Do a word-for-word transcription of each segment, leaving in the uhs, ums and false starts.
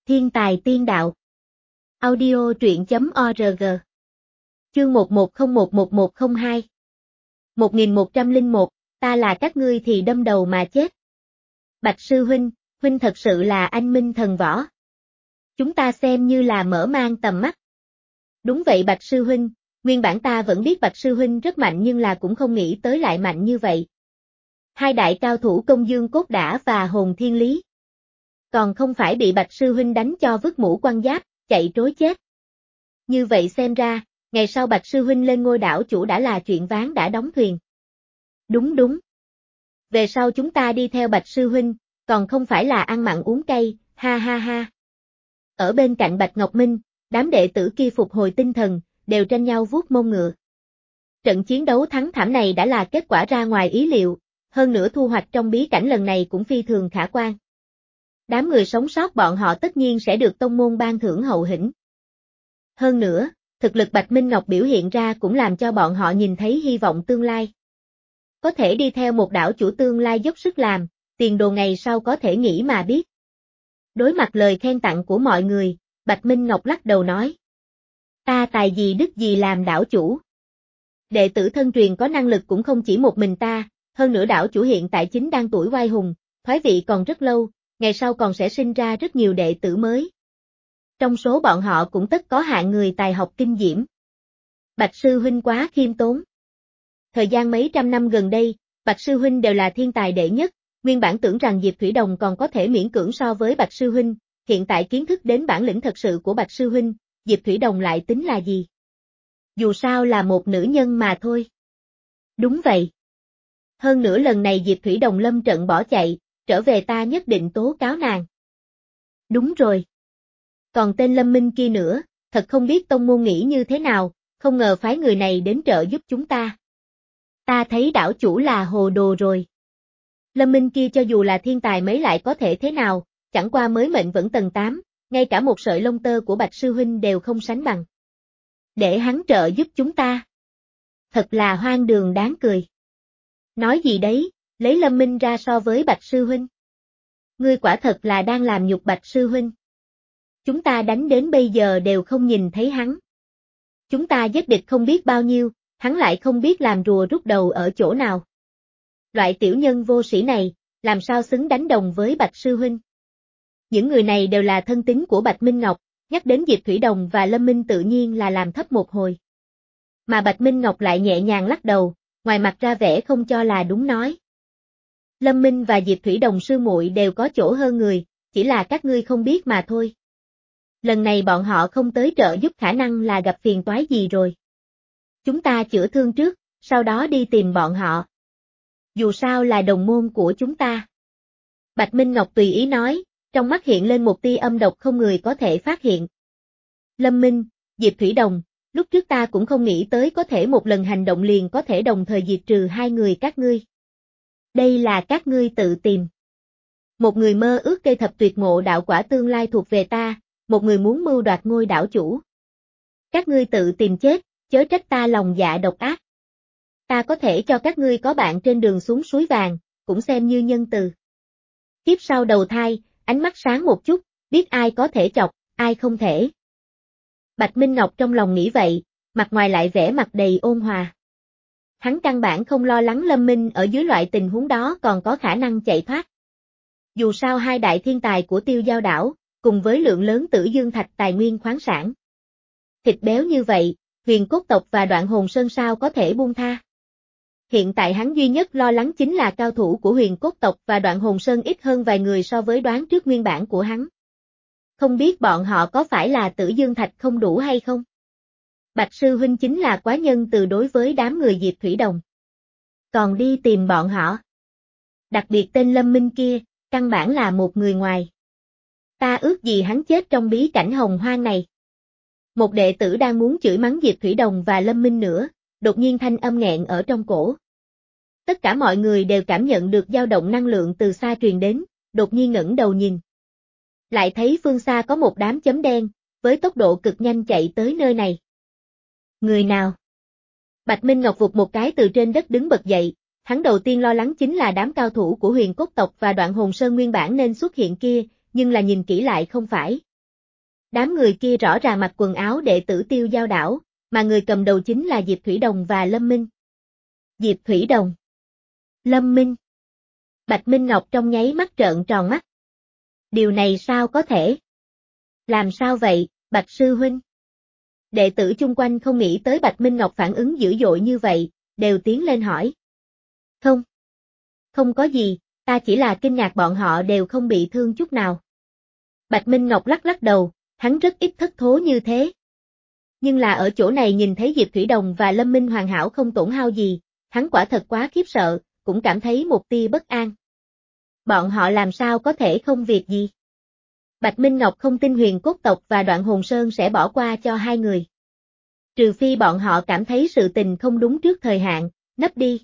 Thiên tài tiên đạo. Audio truyện chấm org. Chương một một không một một một không hai. một nghìn một trăm lẻ một, ta là các ngươi thì đâm đầu mà chết. Bạch sư huynh, huynh thật sự là anh minh thần võ. Chúng ta xem như là mở mang tầm mắt. Đúng vậy Bạch sư huynh, nguyên bản ta vẫn biết Bạch sư huynh rất mạnh nhưng là cũng không nghĩ tới lại mạnh như vậy. Hai đại cao thủ Công Dương Cốt Đả và Hồn Thiên Lý. Còn không phải bị Bạch sư huynh đánh cho vứt mũ quăng giáp, chạy trối chết. Như vậy xem ra, ngày sau Bạch sư huynh lên ngôi đảo chủ đã là chuyện ván đã đóng thuyền. Đúng đúng. Về sau chúng ta đi theo Bạch sư huynh, còn không phải là ăn mặn uống cay, ha ha ha. Ở bên cạnh Bạch Ngọc Minh, đám đệ tử kia phục hồi tinh thần, đều tranh nhau vuốt mông ngựa. Trận chiến đấu thắng thảm này đã là kết quả ra ngoài ý liệu, hơn nữa thu hoạch trong bí cảnh lần này cũng phi thường khả quan. Đám người sống sót bọn họ tất nhiên sẽ được tông môn ban thưởng hậu hĩnh. Hơn nữa, thực lực Bạch Minh Ngọc biểu hiện ra cũng làm cho bọn họ nhìn thấy hy vọng tương lai. Có thể đi theo một đảo chủ tương lai dốc sức làm, tiền đồ ngày sau có thể nghĩ mà biết. Đối mặt lời khen tặng của mọi người, Bạch Minh Ngọc lắc đầu nói. Ta tài gì đức gì làm đảo chủ. Đệ tử thân truyền có năng lực cũng không chỉ một mình ta, hơn nữa đảo chủ hiện tại chính đang tuổi oai hùng, thoái vị còn rất lâu, ngày sau còn sẽ sinh ra rất nhiều đệ tử mới. Trong số bọn họ cũng tất có hạng người tài học kinh diễm. Bạch sư huynh quá khiêm tốn. Thời gian mấy trăm năm gần đây, Bạch sư huynh đều là thiên tài đệ nhất, nguyên bản tưởng rằng Diệp Thủy Đồng còn có thể miễn cưỡng so với Bạch sư huynh, hiện tại kiến thức đến bản lĩnh thật sự của Bạch sư huynh, Diệp Thủy Đồng lại tính là gì? Dù sao là một nữ nhân mà thôi. Đúng vậy. Hơn nữa lần này Diệp Thủy Đồng lâm trận bỏ chạy, trở về ta nhất định tố cáo nàng. Đúng rồi. Còn tên Lâm Minh kia nữa, thật không biết tông môn nghĩ như thế nào, không ngờ phái người này đến trợ giúp chúng ta. Ta thấy đảo chủ là hồ đồ rồi. Lâm Minh kia cho dù là thiên tài mấy lại có thể thế nào, chẳng qua mới mệnh vẫn tầng tám, ngay cả một sợi lông tơ của Bạch sư huynh đều không sánh bằng. Để hắn trợ giúp chúng ta. Thật là hoang đường đáng cười. Nói gì đấy, lấy Lâm Minh ra so với Bạch sư huynh. Ngươi quả thật là đang làm nhục Bạch sư huynh. Chúng ta đánh đến bây giờ đều không nhìn thấy hắn. Chúng ta giết địch không biết bao nhiêu, hắn lại không biết làm rùa rút đầu ở chỗ nào. Loại tiểu nhân vô sĩ này, làm sao xứng đánh đồng với Bạch sư huynh. Những người này đều là thân tín của Bạch Minh Ngọc, nhắc đến Diệp Thủy Đồng và Lâm Minh tự nhiên là làm thấp một hồi. Mà Bạch Minh Ngọc lại nhẹ nhàng lắc đầu, ngoài mặt ra vẻ không cho là đúng nói. Lâm Minh và Diệp Thủy Đồng sư muội đều có chỗ hơn người, chỉ là các ngươi không biết mà thôi. Lần này bọn họ không tới trợ giúp khả năng là gặp phiền toái gì rồi. Chúng ta chữa thương trước, sau đó đi tìm bọn họ. Dù sao là đồng môn của chúng ta. Bạch Minh Ngọc tùy ý nói, trong mắt hiện lên một tia âm độc không người có thể phát hiện. Lâm Minh, Diệp Thủy Đồng, lúc trước ta cũng không nghĩ tới có thể một lần hành động liền có thể đồng thời diệt trừ hai người các ngươi. Đây là các ngươi tự tìm. Một người mơ ước cây thập tuyệt ngộ đạo quả tương lai thuộc về ta, một người muốn mưu đoạt ngôi đảo chủ. Các ngươi tự tìm chết, chớ trách ta lòng dạ độc ác. Ta có thể cho các ngươi có bạn trên đường xuống suối vàng, cũng xem như nhân từ. Kiếp sau đầu thai, ánh mắt sáng một chút, biết ai có thể chọc, ai không thể. Bạch Minh Ngọc trong lòng nghĩ vậy, mặt ngoài lại vẻ mặt đầy ôn hòa. Hắn căn bản không lo lắng Lâm Minh ở dưới loại tình huống đó còn có khả năng chạy thoát. Dù sao hai đại thiên tài của Tiêu Giao đảo, cùng với lượng lớn Tử Dương Thạch tài nguyên khoáng sản. Thịt béo như vậy, Huyền Cốt tộc và Đoạn Hồn Sơn sao có thể buông tha. Hiện tại hắn duy nhất lo lắng chính là cao thủ của Huyền Cốt tộc và Đoạn Hồn Sơn ít hơn vài người so với đoán trước nguyên bản của hắn. Không biết bọn họ có phải là Tử Dương Thạch không đủ hay không? Bạch sư huynh chính là quá nhân từ đối với đám người Diệp Thủy Đồng. Còn đi tìm bọn họ. Đặc biệt tên Lâm Minh kia, căn bản là một người ngoài. Ta ước gì hắn chết trong bí cảnh hồng hoang này. Một đệ tử đang muốn chửi mắng Diệp Thủy Đồng và Lâm Minh nữa, đột nhiên thanh âm nghẹn ở trong cổ. Tất cả mọi người đều cảm nhận được dao động năng lượng từ xa truyền đến, đột nhiên ngẩng đầu nhìn. Lại thấy phương xa có một đám chấm đen, với tốc độ cực nhanh chạy tới nơi này. Người nào? Bạch Minh Ngọc vụt một cái từ trên đất đứng bật dậy, hắn đầu tiên lo lắng chính là đám cao thủ của Huyền Cốt tộc và Đoạn Hồn Sơn nguyên bản nên xuất hiện kia, nhưng là nhìn kỹ lại không phải, Đám người kia rõ ràng mặc quần áo đệ tử Tiêu Giao Đảo, mà người cầm đầu chính là Diệp Thủy Đồng và Lâm Minh. Diệp Thủy Đồng, Lâm Minh. Bạch Minh Ngọc trong nháy mắt trợn tròn mắt. Điều này sao có thể? Làm sao vậy, Bạch sư huynh? Đệ tử chung quanh không nghĩ tới Bạch Minh Ngọc phản ứng dữ dội như vậy, đều tiến lên hỏi. Không. Không có gì, ta chỉ là kinh ngạc bọn họ đều không bị thương chút nào. Bạch Minh Ngọc lắc lắc đầu, hắn rất ít thất thố như thế. Nhưng là ở chỗ này nhìn thấy Diệp Thủy Đồng và Lâm Minh hoàn hảo không tổn hao gì, hắn quả thật quá khiếp sợ, cũng cảm thấy một tia bất an. Bọn họ làm sao có thể không việc gì? Bạch Minh Ngọc không tin Huyền Cốt tộc và Đoạn Hồn Sơn sẽ bỏ qua cho hai người. Trừ phi bọn họ cảm thấy sự tình không đúng trước thời hạn, nấp đi.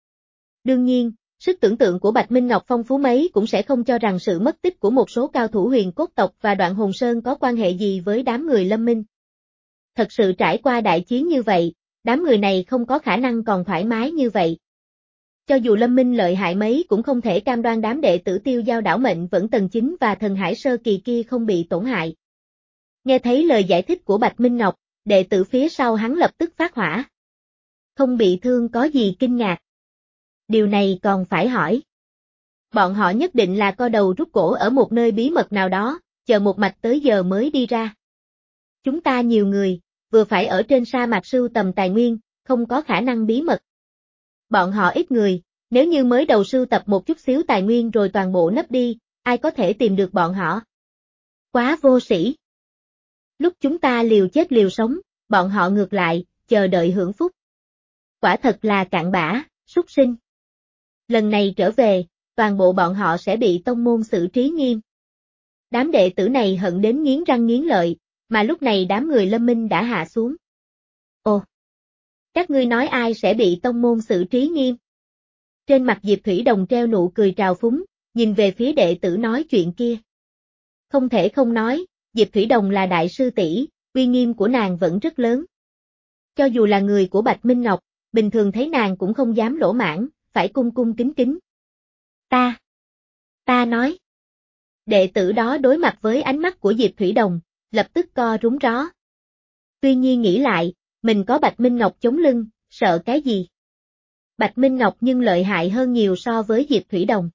Đương nhiên, sức tưởng tượng của Bạch Minh Ngọc phong phú mấy cũng sẽ không cho rằng sự mất tích của một số cao thủ Huyền Cốt tộc và Đoạn Hồn Sơn có quan hệ gì với đám người Lâm Minh. Thật sự trải qua đại chiến như vậy, đám người này không có khả năng còn thoải mái như vậy. Cho dù Lâm Minh lợi hại mấy cũng không thể cam đoan đám đệ tử Tiêu Giao Đảo mệnh vẫn tầng chín và thần hải sơ kỳ kia không bị tổn hại. Nghe thấy lời giải thích của Bạch Minh Ngọc, đệ tử phía sau hắn lập tức phát hỏa. Không bị thương có gì kinh ngạc. Điều này còn phải hỏi. Bọn họ nhất định là co đầu rút cổ ở một nơi bí mật nào đó, chờ một mạch tới giờ mới đi ra. Chúng ta nhiều người, vừa phải ở trên sa mạc sưu tầm tài nguyên, không có khả năng bí mật. Bọn họ ít người, nếu như mới đầu sưu tập một chút xíu tài nguyên rồi toàn bộ nấp đi, ai có thể tìm được bọn họ? Quá vô sĩ. Lúc chúng ta liều chết liều sống, bọn họ ngược lại, chờ đợi hưởng phúc. Quả thật là cặn bã, súc sinh. Lần này trở về, toàn bộ bọn họ sẽ bị tông môn xử trí nghiêm. Đám đệ tử này hận đến nghiến răng nghiến lợi, mà lúc này đám người Lâm Minh đã hạ xuống. Ồ! Các ngươi nói ai sẽ bị tông môn xử trí nghiêm? Trên mặt Diệp Thủy Đồng treo nụ cười trào phúng, nhìn về phía đệ tử nói chuyện kia. Không thể không nói, Diệp Thủy Đồng là đại sư tỷ, uy nghiêm của nàng vẫn rất lớn. Cho dù là người của Bạch Minh Ngọc, bình thường thấy nàng cũng không dám lỗ mãng, phải cung cung kính kính. Ta! Ta nói! Đệ tử đó đối mặt với ánh mắt của Diệp Thủy Đồng, lập tức co rúm ró. Tuy nhiên nghĩ lại, mình có Bạch Minh Ngọc chống lưng, sợ cái gì? Bạch Minh Ngọc nhưng lợi hại hơn nhiều so với Diệp Thủy Đồng.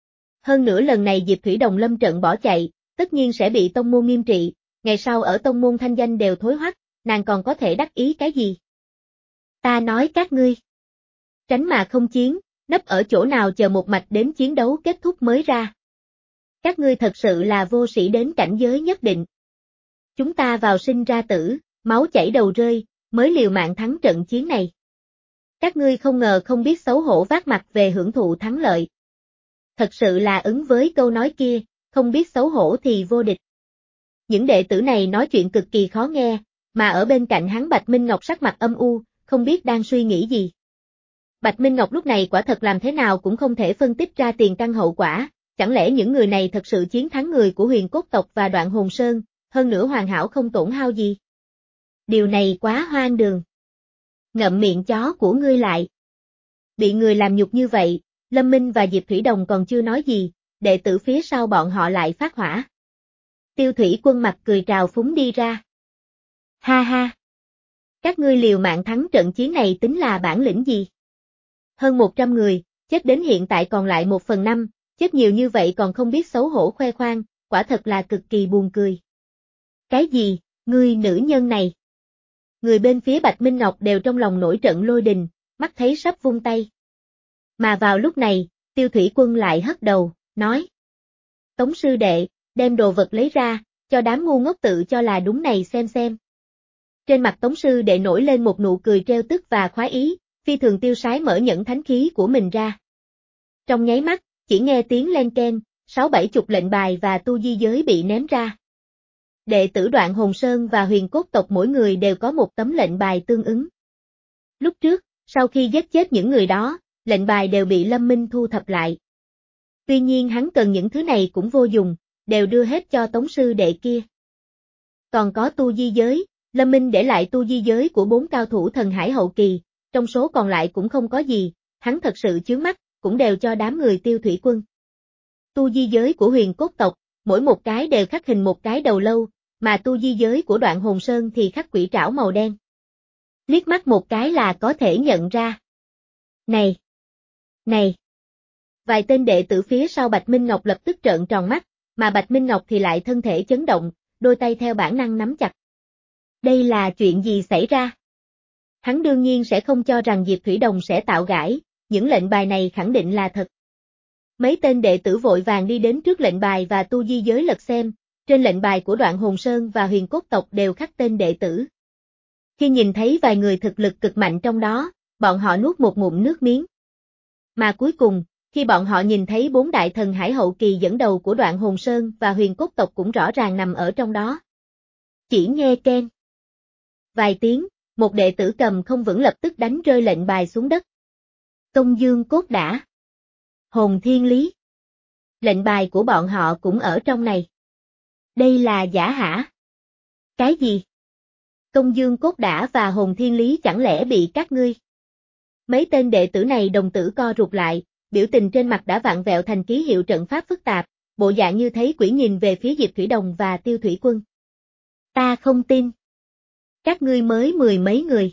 Hơn nữa lần này Diệp Thủy Đồng lâm trận bỏ chạy, tất nhiên sẽ bị tông môn nghiêm trị, ngày sau ở tông môn thanh danh đều thối hoắc, nàng còn có thể đắc ý cái gì? Ta nói các ngươi. Tránh mà không chiến, nấp ở chỗ nào chờ một mạch đến chiến đấu kết thúc mới ra. Các ngươi thật sự là vô sĩ đến cảnh giới nhất định. Chúng ta vào sinh ra tử, máu chảy đầu rơi, mới liều mạng thắng trận chiến này. Các ngươi không ngờ không biết xấu hổ vác mặt về hưởng thụ thắng lợi. Thật sự là ứng với câu nói kia, không biết xấu hổ thì vô địch. Những đệ tử này nói chuyện cực kỳ khó nghe, mà ở bên cạnh hắn Bạch Minh Ngọc sắc mặt âm u, không biết đang suy nghĩ gì. Bạch Minh Ngọc lúc này quả thật làm thế nào cũng không thể phân tích ra tiền căn hậu quả, chẳng lẽ những người này thật sự chiến thắng người của Huyền Cốt tộc và Đoạn Hồn Sơn, hơn nữa hoàn hảo không tổn hao gì. Điều này quá hoang đường. Ngậm miệng chó của ngươi lại. Bị người làm nhục như vậy, Lâm Minh và Diệp Thủy Đồng còn chưa nói gì, đệ tử phía sau bọn họ lại phát hỏa. Tiêu Thủy Quân mặt cười trào phúng đi ra. Ha ha! Các ngươi liều mạng thắng trận chiến này tính là bản lĩnh gì? Hơn một trăm người, chết đến hiện tại còn lại một phần năm, chết nhiều như vậy còn không biết xấu hổ khoe khoang, quả thật là cực kỳ buồn cười. Cái gì, ngươi nữ nhân này? Người bên phía Bạch Minh Ngọc đều trong lòng nổi trận lôi đình, mắt thấy sắp vung tay. Mà vào lúc này, Tiêu Thủy Quân lại hất đầu, nói. Tống sư đệ, đem đồ vật lấy ra, cho đám ngu ngốc tự cho là đúng này xem xem. Trên mặt Tống sư đệ nổi lên một nụ cười trêu tức và khoái ý, phi thường tiêu sái mở nhẫn thánh khí của mình ra. Trong nháy mắt, chỉ nghe tiếng len keng, sáu bảy chục lệnh bài và tu di giới bị ném ra. Đệ tử Đoạn Hồn Sơn và Huyền Cốt tộc mỗi người đều có một tấm lệnh bài tương ứng. Lúc trước, sau khi giết chết những người đó, lệnh bài đều bị Lâm Minh thu thập lại. Tuy nhiên hắn cần những thứ này cũng vô dụng, đều đưa hết cho Tống sư đệ kia. Còn có tu di giới, Lâm Minh để lại tu di giới của bốn cao thủ thần hải hậu kỳ, trong số còn lại cũng không có gì, hắn thật sự chướng mắt, cũng đều cho đám người Tiêu Thủy Quân. Tu di giới của Huyền Cốt tộc, mỗi một cái đều khắc hình một cái đầu lâu, mà tu di giới của Đoạn Hồn Sơn thì khắc quỷ trảo màu đen. Liếc mắt một cái là có thể nhận ra. Này! Này! Vài tên đệ tử phía sau Bạch Minh Ngọc lập tức trợn tròn mắt, mà Bạch Minh Ngọc thì lại thân thể chấn động, đôi tay theo bản năng nắm chặt. Đây là chuyện gì xảy ra? Hắn đương nhiên sẽ không cho rằng Diệp Thủy Đồng sẽ tạo gãi, những lệnh bài này khẳng định là thật. Mấy tên đệ tử vội vàng đi đến trước lệnh bài và tu di giới lật xem, trên lệnh bài của Đoạn Hồn Sơn và Huyền Cốt tộc đều khắc tên đệ tử. Khi nhìn thấy vài người thực lực cực mạnh trong đó, bọn họ nuốt một ngụm nước miếng. Mà cuối cùng, khi bọn họ nhìn thấy bốn đại thần hải hậu kỳ dẫn đầu của Đoạn Hồn Sơn và Huyền Cốt tộc cũng rõ ràng nằm ở trong đó. Chỉ nghe keng. Vài tiếng, một đệ tử cầm không vững lập tức đánh rơi lệnh bài xuống đất. Công Dương Cốt Đả. Hồn Thiên Lý. Lệnh bài của bọn họ cũng ở trong này. Đây là giả hả? Cái gì? Công Dương Cốt Đả và Hồn Thiên Lý chẳng lẽ bị các ngươi? Mấy tên đệ tử này đồng tử co rụt lại, biểu tình trên mặt đã vặn vẹo thành ký hiệu trận pháp phức tạp, bộ dạng như thấy quỷ nhìn về phía Diệp Thủy Đồng và Tiêu Thủy Quân. Ta không tin. Các ngươi mới mười mấy người.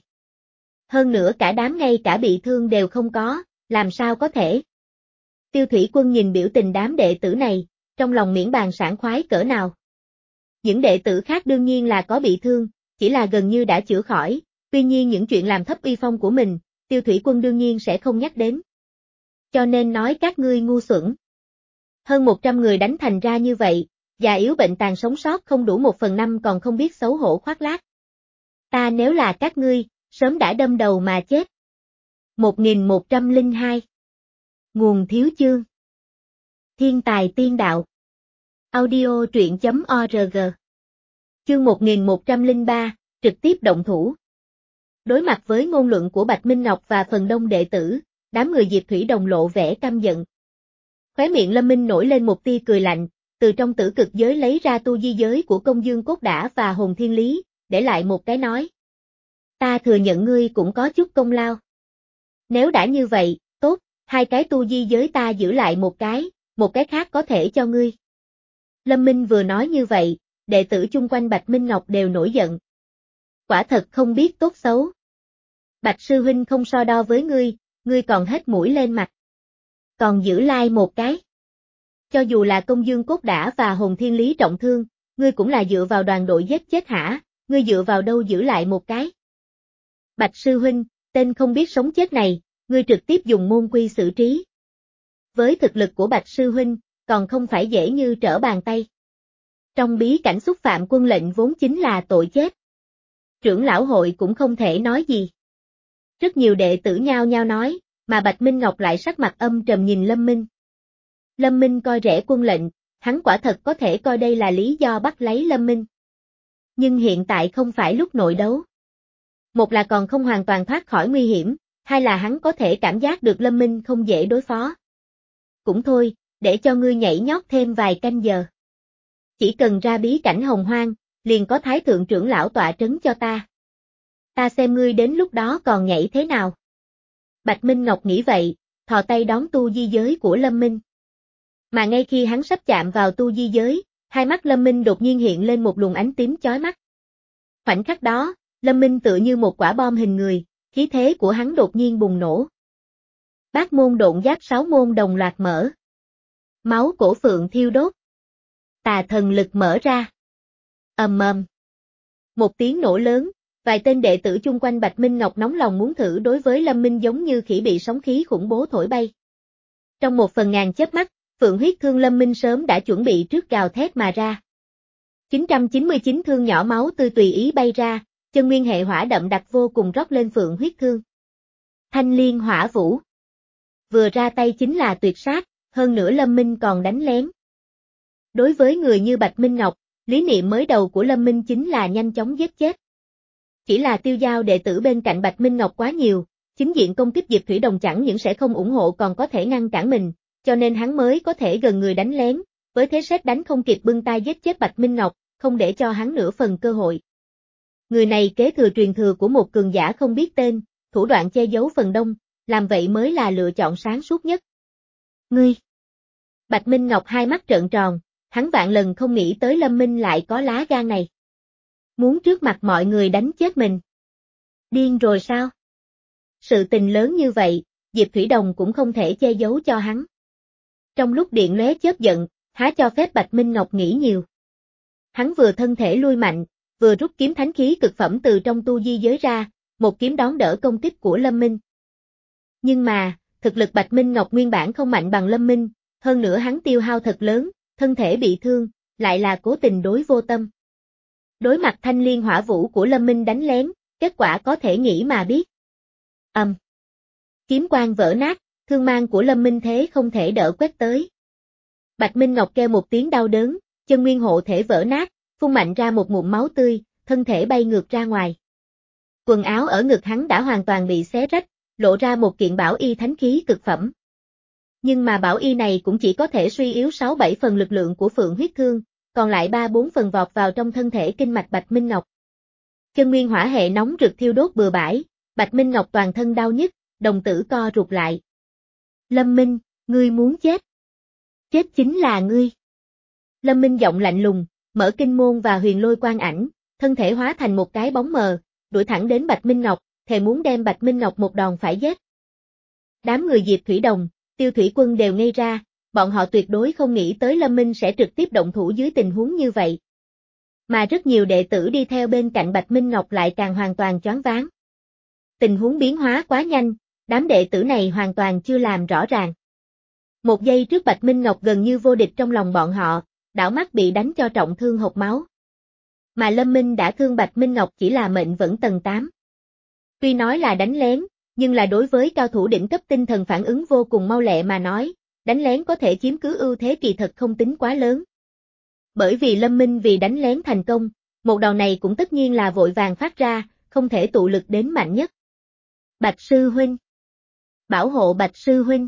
Hơn nữa cả đám ngay cả bị thương đều không có, làm sao có thể? Tiêu Thủy Quân nhìn biểu tình đám đệ tử này, trong lòng miễn bàn sảng khoái cỡ nào. Những đệ tử khác đương nhiên là có bị thương, chỉ là gần như đã chữa khỏi, tuy nhiên những chuyện làm thấp uy phong của mình, Tiêu Thủy Quân đương nhiên sẽ không nhắc đến. Cho nên nói các ngươi ngu xuẩn. Hơn một trăm người đánh thành ra như vậy, già yếu bệnh tàn sống sót không đủ một phần năm còn không biết xấu hổ khoác lác. Ta nếu là các ngươi, sớm đã đâm đầu mà chết. một nghìn một trăm lẻ hai Nguồn thiếu chương. Thiên tài tiên đạo. Audio truyện chấm org. Chương một nghìn một trăm lẻ ba, trực tiếp động thủ. Đối mặt với ngôn luận của Bạch Minh Ngọc và phần đông đệ tử, đám người Diệp Thủy Đồng lộ vẻ căm giận. Khóe miệng Lâm Minh nổi lên một tia cười lạnh, từ trong tử cực giới lấy ra tu di giới của Công Dương Cốt Đả và Hồn Thiên Lý, để lại một cái nói. Ta thừa nhận ngươi cũng có chút công lao. Nếu đã như vậy, tốt, hai cái tu di giới ta giữ lại một cái, một cái khác có thể cho ngươi. Lâm Minh vừa nói như vậy, đệ tử chung quanh Bạch Minh Ngọc đều nổi giận. Quả thật không biết tốt xấu. Bạch sư huynh không so đo với ngươi, ngươi còn hết mũi lên mặt. Còn giữ lai một cái. Cho dù là Công Dương Cốt Đả và Hồn Thiên Lý trọng thương, ngươi cũng là dựa vào đoàn đội giết chết hả, ngươi dựa vào đâu giữ lại một cái. Bạch sư huynh, tên không biết sống chết này, ngươi trực tiếp dùng môn quy xử trí. Với thực lực của Bạch sư huynh, còn không phải dễ như trở bàn tay. Trong bí cảnh xúc phạm quân lệnh vốn chính là tội chết. Trưởng lão hội cũng không thể nói gì. Rất nhiều đệ tử nhao nhao nói, mà Bạch Minh Ngọc lại sắc mặt âm trầm nhìn Lâm Minh. Lâm Minh coi rẻ quân lệnh, hắn quả thật có thể coi đây là lý do bắt lấy Lâm Minh. Nhưng hiện tại không phải lúc nội đấu. Một là còn không hoàn toàn thoát khỏi nguy hiểm, hai là hắn có thể cảm giác được Lâm Minh không dễ đối phó. Cũng thôi, để cho ngươi nhảy nhót thêm vài canh giờ. Chỉ cần ra bí cảnh hồng hoang, liền có thái thượng trưởng lão tọa trấn cho ta. Ta xem ngươi đến lúc đó còn nhảy thế nào. Bạch Minh Ngọc nghĩ vậy, thò tay đón tu di giới của Lâm Minh. Mà ngay khi hắn sắp chạm vào tu di giới, hai mắt Lâm Minh đột nhiên hiện lên một luồng ánh tím chói mắt. Khoảnh khắc đó, Lâm Minh tựa như một quả bom hình người, khí thế của hắn đột nhiên bùng nổ. Bát môn độn giáp sáu môn đồng loạt mở. Máu cổ phượng thiêu đốt. Tà thần lực mở ra. Ầm ầm. Một tiếng nổ lớn, vài tên đệ tử chung quanh Bạch Minh Ngọc nóng lòng muốn thử đối với Lâm Minh giống như khỉ bị sóng khí khủng bố thổi bay. Trong một phần ngàn chớp mắt, phượng huyết thương Lâm Minh sớm đã chuẩn bị trước gào thét mà ra. chín trăm chín mươi chín thương nhỏ máu tươi tùy ý bay ra, chân nguyên hệ hỏa đậm đặc vô cùng rót lên phượng huyết thương. Thanh liên hỏa vũ. Vừa ra tay chính là tuyệt sát, hơn nữa Lâm Minh còn đánh lén. Đối với người như Bạch Minh Ngọc, lý niệm mới đầu của Lâm Minh chính là nhanh chóng giết chết. Chỉ là tiêu giao đệ tử bên cạnh Bạch Minh Ngọc quá nhiều, chính diện công kích Diệp Thủy Đồng chẳng những sẽ không ủng hộ còn có thể ngăn cản mình, cho nên hắn mới có thể gần người đánh lén, với thế sét đánh không kịp bưng tay giết chết Bạch Minh Ngọc, không để cho hắn nửa phần cơ hội. Người này kế thừa truyền thừa của một cường giả không biết tên, thủ đoạn che giấu phần đông, làm vậy mới là lựa chọn sáng suốt nhất. Ngươi! Bạch Minh Ngọc hai mắt trợn tròn, hắn vạn lần không nghĩ tới Lâm Minh lại có lá gan này. Muốn trước mặt mọi người đánh chết mình. Điên rồi sao? Sự tình lớn như vậy, Diệp Thủy Đồng cũng không thể che giấu cho hắn. Trong lúc điện lóe chớp giận, há cho phép Bạch Minh Ngọc nghĩ nhiều. Hắn vừa thân thể lui mạnh, vừa rút kiếm thánh khí cực phẩm từ trong tu di giới ra, một kiếm đón đỡ công kích của Lâm Minh. Nhưng mà, thực lực Bạch Minh Ngọc nguyên bản không mạnh bằng Lâm Minh, hơn nữa hắn tiêu hao thật lớn, thân thể bị thương, lại là cố tình đối vô tâm. Đối mặt thanh liên hỏa vũ của Lâm Minh đánh lén, kết quả có thể nghĩ mà biết. Ầm. Um. Kiếm quang vỡ nát, thương mang của Lâm Minh thế không thể đỡ quét tới. Bạch Minh Ngọc kêu một tiếng đau đớn, chân nguyên hộ thể vỡ nát, phun mạnh ra một ngụm máu tươi, thân thể bay ngược ra ngoài. Quần áo ở ngực hắn đã hoàn toàn bị xé rách, lộ ra một kiện bảo y thánh khí cực phẩm. Nhưng mà bảo y này cũng chỉ có thể suy yếu sáu bảy phần lực lượng của Phượng huyết thương, còn lại ba bốn phần vọt vào trong thân thể kinh mạch Bạch Minh Ngọc. Chân nguyên hỏa hệ nóng rực thiêu đốt bừa bãi, Bạch Minh Ngọc toàn thân đau nhức, đồng tử co rụt lại. Lâm Minh, ngươi muốn chết. Chết chính là ngươi. Lâm Minh giọng lạnh lùng, mở kinh môn và huyền lôi quang ảnh, thân thể hóa thành một cái bóng mờ, đuổi thẳng đến Bạch Minh Ngọc, thề muốn đem Bạch Minh Ngọc một đòn phải giết. Đám người Diệp Thủy Đồng, Tiêu Thủy Quân đều ngây ra, bọn họ tuyệt đối không nghĩ tới Lâm Minh sẽ trực tiếp động thủ dưới tình huống như vậy. Mà rất nhiều đệ tử đi theo bên cạnh Bạch Minh Ngọc lại càng hoàn toàn choáng váng. Tình huống biến hóa quá nhanh, đám đệ tử này hoàn toàn chưa làm rõ ràng. Một giây trước Bạch Minh Ngọc gần như vô địch trong lòng bọn họ, đảo mắt bị đánh cho trọng thương hộc máu. Mà Lâm Minh đã thương Bạch Minh Ngọc chỉ là mệnh vẫn tầng tám. Tuy nói là đánh lén, nhưng là đối với cao thủ đỉnh cấp tinh thần phản ứng vô cùng mau lẹ mà nói, đánh lén có thể chiếm cứ ưu thế kỳ thật không tính quá lớn. Bởi vì Lâm Minh vì đánh lén thành công, một đòn này cũng tất nhiên là vội vàng phát ra, không thể tụ lực đến mạnh nhất. Bạch Sư Huynh. Bảo hộ Bạch Sư Huynh.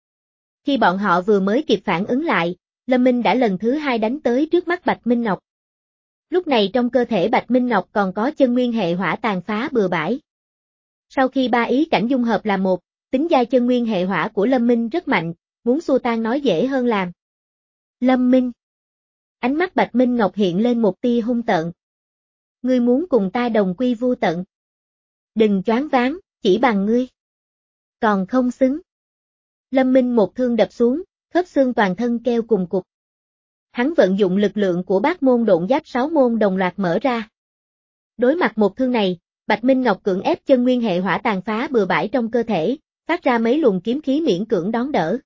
Khi bọn họ vừa mới kịp phản ứng lại, Lâm Minh đã lần thứ hai đánh tới trước mắt Bạch Minh Ngọc. Lúc này trong cơ thể Bạch Minh Ngọc còn có chân nguyên hệ hỏa tàn phá bừa bãi. Sau khi ba ý cảnh dung hợp là một, tính gia chân nguyên hệ hỏa của Lâm Minh rất mạnh, muốn xua tan nói dễ hơn làm. Lâm Minh. Ánh mắt Bạch Minh Ngọc hiện lên một tia hung tợn. Ngươi muốn cùng ta đồng quy vu tận. Đừng choáng váng, chỉ bằng ngươi. Còn không xứng. Lâm Minh một thương đập xuống, khớp xương toàn thân kêu cùng cục. Hắn vận dụng lực lượng của bát môn độn giáp sáu môn đồng loạt mở ra. Đối mặt một thương này, Bạch Minh Ngọc cưỡng ép chân nguyên hệ hỏa tàn phá bừa bãi trong cơ thể, phát ra mấy luồng kiếm khí miễn cưỡng đón đỡ.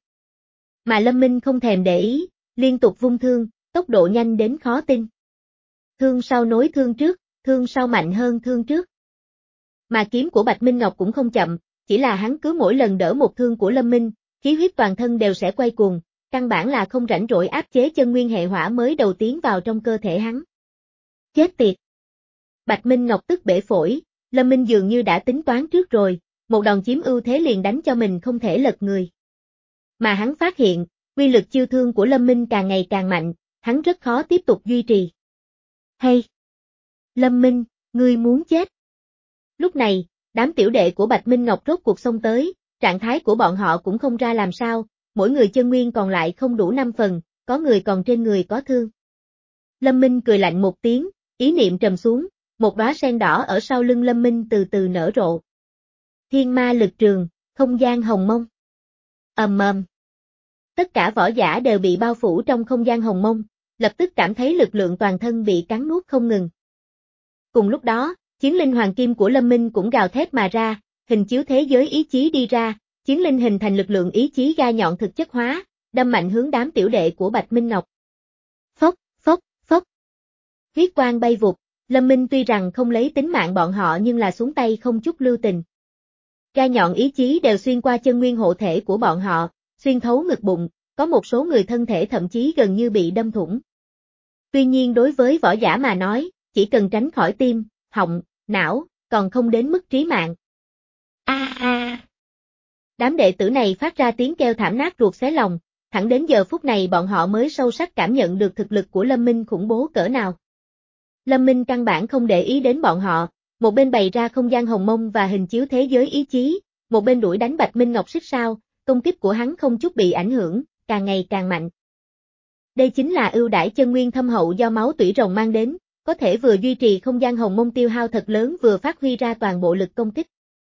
Mà Lâm Minh không thèm để ý, liên tục vung thương, tốc độ nhanh đến khó tin. Thương sau nối thương trước, thương sau mạnh hơn thương trước. Mà kiếm của Bạch Minh Ngọc cũng không chậm, chỉ là hắn cứ mỗi lần đỡ một thương của Lâm Minh, khí huyết toàn thân đều sẽ quay cuồng, căn bản là không rảnh rỗi áp chế chân nguyên hệ hỏa mới đầu tiến vào trong cơ thể hắn. Chết tiệt! Bạch Minh Ngọc tức bể phổi, Lâm Minh dường như đã tính toán trước rồi, một đòn chiếm ưu thế liền đánh cho mình không thể lật người. Mà hắn phát hiện, quy lực chiêu thương của Lâm Minh càng ngày càng mạnh, hắn rất khó tiếp tục duy trì. Hay! Lâm Minh, ngươi muốn chết! Lúc này, đám tiểu đệ của Bạch Minh Ngọc rốt cuộc xông tới, trạng thái của bọn họ cũng không ra làm sao, mỗi người chân nguyên còn lại không đủ năm phần, có người còn trên người có thương. Lâm Minh cười lạnh một tiếng, ý niệm trầm xuống, một đóa sen đỏ ở sau lưng Lâm Minh từ từ nở rộ. Thiên ma lực trường, không gian hồng mông. Ầm ầm. Tất cả võ giả đều bị bao phủ trong không gian hồng mông, lập tức cảm thấy lực lượng toàn thân bị cắn nuốt không ngừng. Cùng lúc đó, chiến linh hoàng kim của Lâm Minh cũng gào thét mà ra, hình chiếu thế giới ý chí đi ra, chiến linh hình thành lực lượng ý chí gai nhọn thực chất hóa, đâm mạnh hướng đám tiểu đệ của Bạch Minh Ngọc. Phốc, phốc, phốc. Huyết quang bay vụt, Lâm Minh tuy rằng không lấy tính mạng bọn họ nhưng là xuống tay không chút lưu tình. Gai nhọn ý chí đều xuyên qua chân nguyên hộ thể của bọn họ, xuyên thấu ngực bụng, có một số người thân thể thậm chí gần như bị đâm thủng. Tuy nhiên đối với võ giả mà nói, chỉ cần tránh khỏi tim, họng, não, còn không đến mức trí mạng. A a. Đám đệ tử này phát ra tiếng kêu thảm nát ruột xé lòng, thẳng đến giờ phút này bọn họ mới sâu sắc cảm nhận được thực lực của Lâm Minh khủng bố cỡ nào. Lâm Minh căn bản không để ý đến bọn họ, một bên bày ra không gian hồng mông và hình chiếu thế giới ý chí, một bên đuổi đánh Bạch Minh Ngọc xích sao, công kích của hắn không chút bị ảnh hưởng, càng ngày càng mạnh. Đây chính là ưu đãi chân nguyên thâm hậu do máu tủy rồng mang đến, có thể vừa duy trì không gian hồng mông tiêu hao thật lớn vừa phát huy ra toàn bộ lực công kích.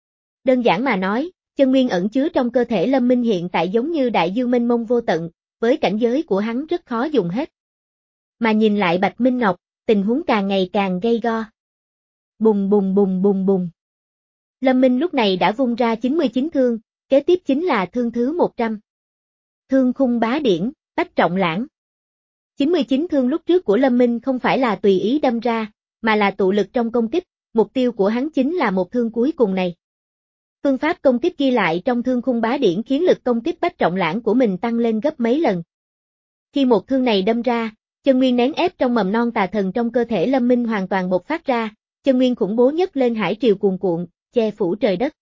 Đơn giản mà nói, chân nguyên ẩn chứa trong cơ thể Lâm Minh hiện tại giống như đại dương mênh mông vô tận, với cảnh giới của hắn rất khó dùng hết. Mà nhìn lại Bạch Minh Ngọc, tình huống càng ngày càng gay go. Bùng bùng bùng bùng bùng. Lâm Minh lúc này đã vung ra chín mươi chín thương, kế tiếp chính là thương thứ một trăm. Thương khung bá điển, Bách Trọng Lãng. chín mươi chín thương lúc trước của Lâm Minh không phải là tùy ý đâm ra, mà là tụ lực trong công kích, mục tiêu của hắn chính là một thương cuối cùng này. Phương pháp công kích ghi lại trong thương khung bá điển khiến lực công kích Bách Trọng Lãng của mình tăng lên gấp mấy lần. Khi một thương này đâm ra, chân nguyên nén ép trong mầm non tà thần trong cơ thể Lâm Minh hoàn toàn bộc phát ra, chân nguyên khủng bố nhất lên hải triều cuồn cuộn, che phủ trời đất.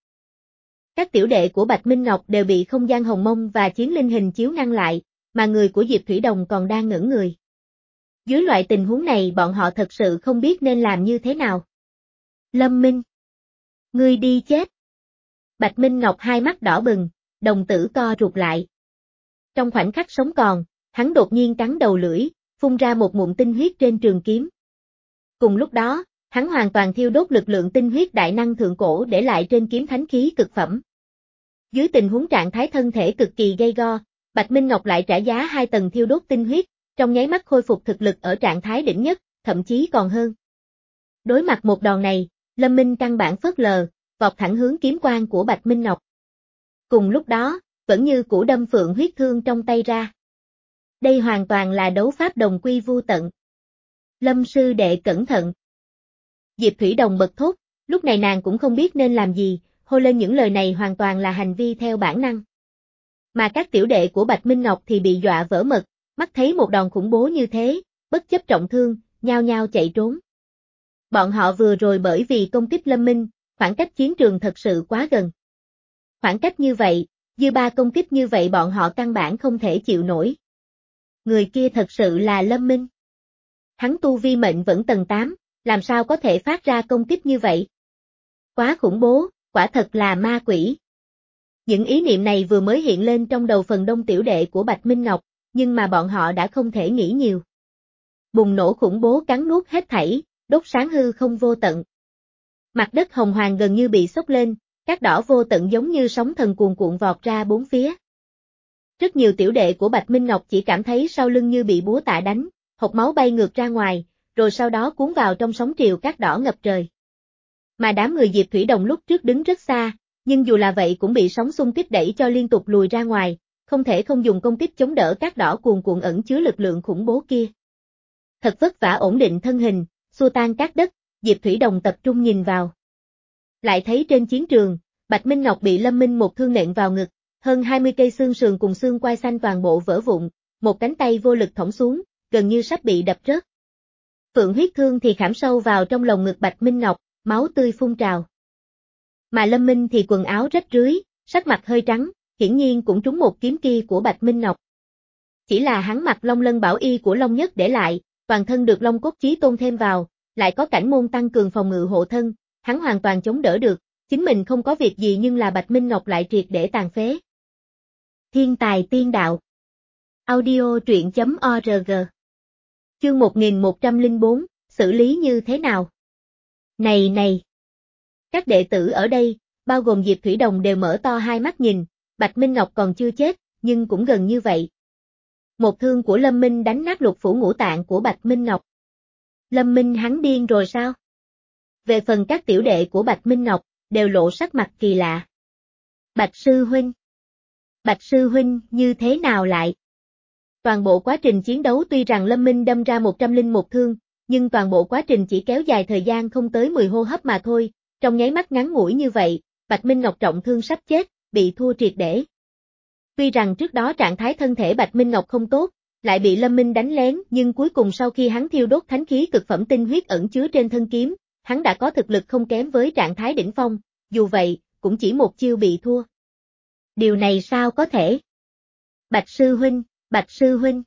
Các tiểu đệ của Bạch Minh Ngọc đều bị không gian hồng mông và chiến linh hình chiếu ngăn lại, mà người của Diệp Thủy Đồng còn đang ngẩn người. Dưới loại tình huống này bọn họ thật sự không biết nên làm như thế nào. Lâm Minh! Ngươi đi chết! Bạch Minh Ngọc hai mắt đỏ bừng, đồng tử co rụt lại. Trong khoảnh khắc sống còn, hắn đột nhiên cắn đầu lưỡi, phun ra một ngụm tinh huyết trên trường kiếm. Cùng lúc đó, hắn hoàn toàn thiêu đốt lực lượng tinh huyết đại năng thượng cổ để lại trên kiếm thánh khí cực phẩm. Dưới tình huống trạng thái thân thể cực kỳ gay go, Bạch Minh Ngọc lại trả giá hai tầng thiêu đốt tinh huyết, trong nháy mắt khôi phục thực lực ở trạng thái đỉnh nhất, thậm chí còn hơn. Đối mặt một đòn này, Lâm Minh căn bản phớt lờ, vọt thẳng hướng kiếm quang của Bạch Minh Ngọc. Cùng lúc đó, vẫn như cũ đâm phượng huyết thương trong tay ra. Đây hoàn toàn là đấu pháp đồng quy vu tận. Lâm sư đệ cẩn thận. Diệp Thủy Đồng bật thốt, lúc này nàng cũng không biết nên làm gì, hô lên những lời này hoàn toàn là hành vi theo bản năng. Mà các tiểu đệ của Bạch Minh Ngọc thì bị dọa vỡ mật, mắt thấy một đòn khủng bố như thế, bất chấp trọng thương, nhao nhao chạy trốn. Bọn họ vừa rồi bởi vì công kích Lâm Minh, khoảng cách chiến trường thật sự quá gần. Khoảng cách như vậy, dư ba công kích như vậy bọn họ căn bản không thể chịu nổi. Người kia thật sự là Lâm Minh. Hắn tu vi mệnh vẫn tầng tám, làm sao có thể phát ra công kích như vậy? Quá khủng bố, quả thật là ma quỷ. Những ý niệm này vừa mới hiện lên trong đầu phần đông tiểu đệ của Bạch Minh Ngọc, nhưng mà bọn họ đã không thể nghĩ nhiều. Bùng nổ khủng bố cắn nuốt hết thảy, đốt sáng hư không vô tận. Mặt đất hồng hoàng gần như bị sốc lên, các đỏ vô tận giống như sóng thần cuồn cuộn vọt ra bốn phía. Rất nhiều tiểu đệ của Bạch Minh Ngọc chỉ cảm thấy sau lưng như bị búa tạ đánh, hộc máu bay ngược ra ngoài, rồi sau đó cuốn vào trong sóng triều cát đỏ ngập trời. Mà đám người Diệp Thủy Đồng lúc trước đứng rất xa, nhưng dù là vậy cũng bị sóng xung kích đẩy cho liên tục lùi ra ngoài, không thể không dùng công kích chống đỡ cát đỏ cuồn cuộn ẩn chứa lực lượng khủng bố kia. Thật vất vả ổn định thân hình, xua tan cát đất, Diệp Thủy Đồng tập trung nhìn vào. Lại thấy trên chiến trường, Bạch Minh Ngọc bị Lâm Minh một thương nện vào ngực, hơn hai mươi cây xương sườn cùng xương quai xanh toàn bộ vỡ vụn, một cánh tay vô lực thõng xuống, gần như sắp bị đập rớt. Phượng huyết thương thì khảm sâu vào trong lồng ngực Bạch Minh Ngọc, máu tươi phun trào. Mà Lâm Minh thì quần áo rách rưới, sắc mặt hơi trắng, hiển nhiên cũng trúng một kiếm kia của Bạch Minh Ngọc. Chỉ là hắn mặc Long Lân bảo y của Long Nhất để lại, toàn thân được Long Cốt Chí Tôn thêm vào, lại có cảnh môn tăng cường phòng ngự hộ thân, hắn hoàn toàn chống đỡ được, chính mình không có việc gì nhưng là Bạch Minh Ngọc lại triệt để tàn phế. Thiên tài tiên đạo. Audio truyện chấm org. Chương một nghìn một trăm lẻ bốn, xử lý như thế nào? Này này! Các đệ tử ở đây, bao gồm Diệp Thủy Đồng đều mở to hai mắt nhìn, Bạch Minh Ngọc còn chưa chết, nhưng cũng gần như vậy. Một thương của Lâm Minh đánh nát lục phủ ngũ tạng của Bạch Minh Ngọc. Lâm Minh hắn điên rồi sao? Về phần các tiểu đệ của Bạch Minh Ngọc, đều lộ sắc mặt kỳ lạ. Bạch Sư Huynh! Bạch Sư Huynh như thế nào lại? Toàn bộ quá trình chiến đấu tuy rằng Lâm Minh đâm ra một trăm lẻ một thương, nhưng toàn bộ quá trình chỉ kéo dài thời gian không tới mười hô hấp mà thôi, trong nháy mắt ngắn ngủi như vậy, Bạch Minh Ngọc trọng thương sắp chết, bị thua triệt để. Tuy rằng trước đó trạng thái thân thể Bạch Minh Ngọc không tốt, lại bị Lâm Minh đánh lén nhưng cuối cùng sau khi hắn thiêu đốt thánh khí cực phẩm tinh huyết ẩn chứa trên thân kiếm, hắn đã có thực lực không kém với trạng thái đỉnh phong, dù vậy, cũng chỉ một chiêu bị thua. Điều này sao có thể? Bạch Sư Huynh, Bạch Sư Huynh.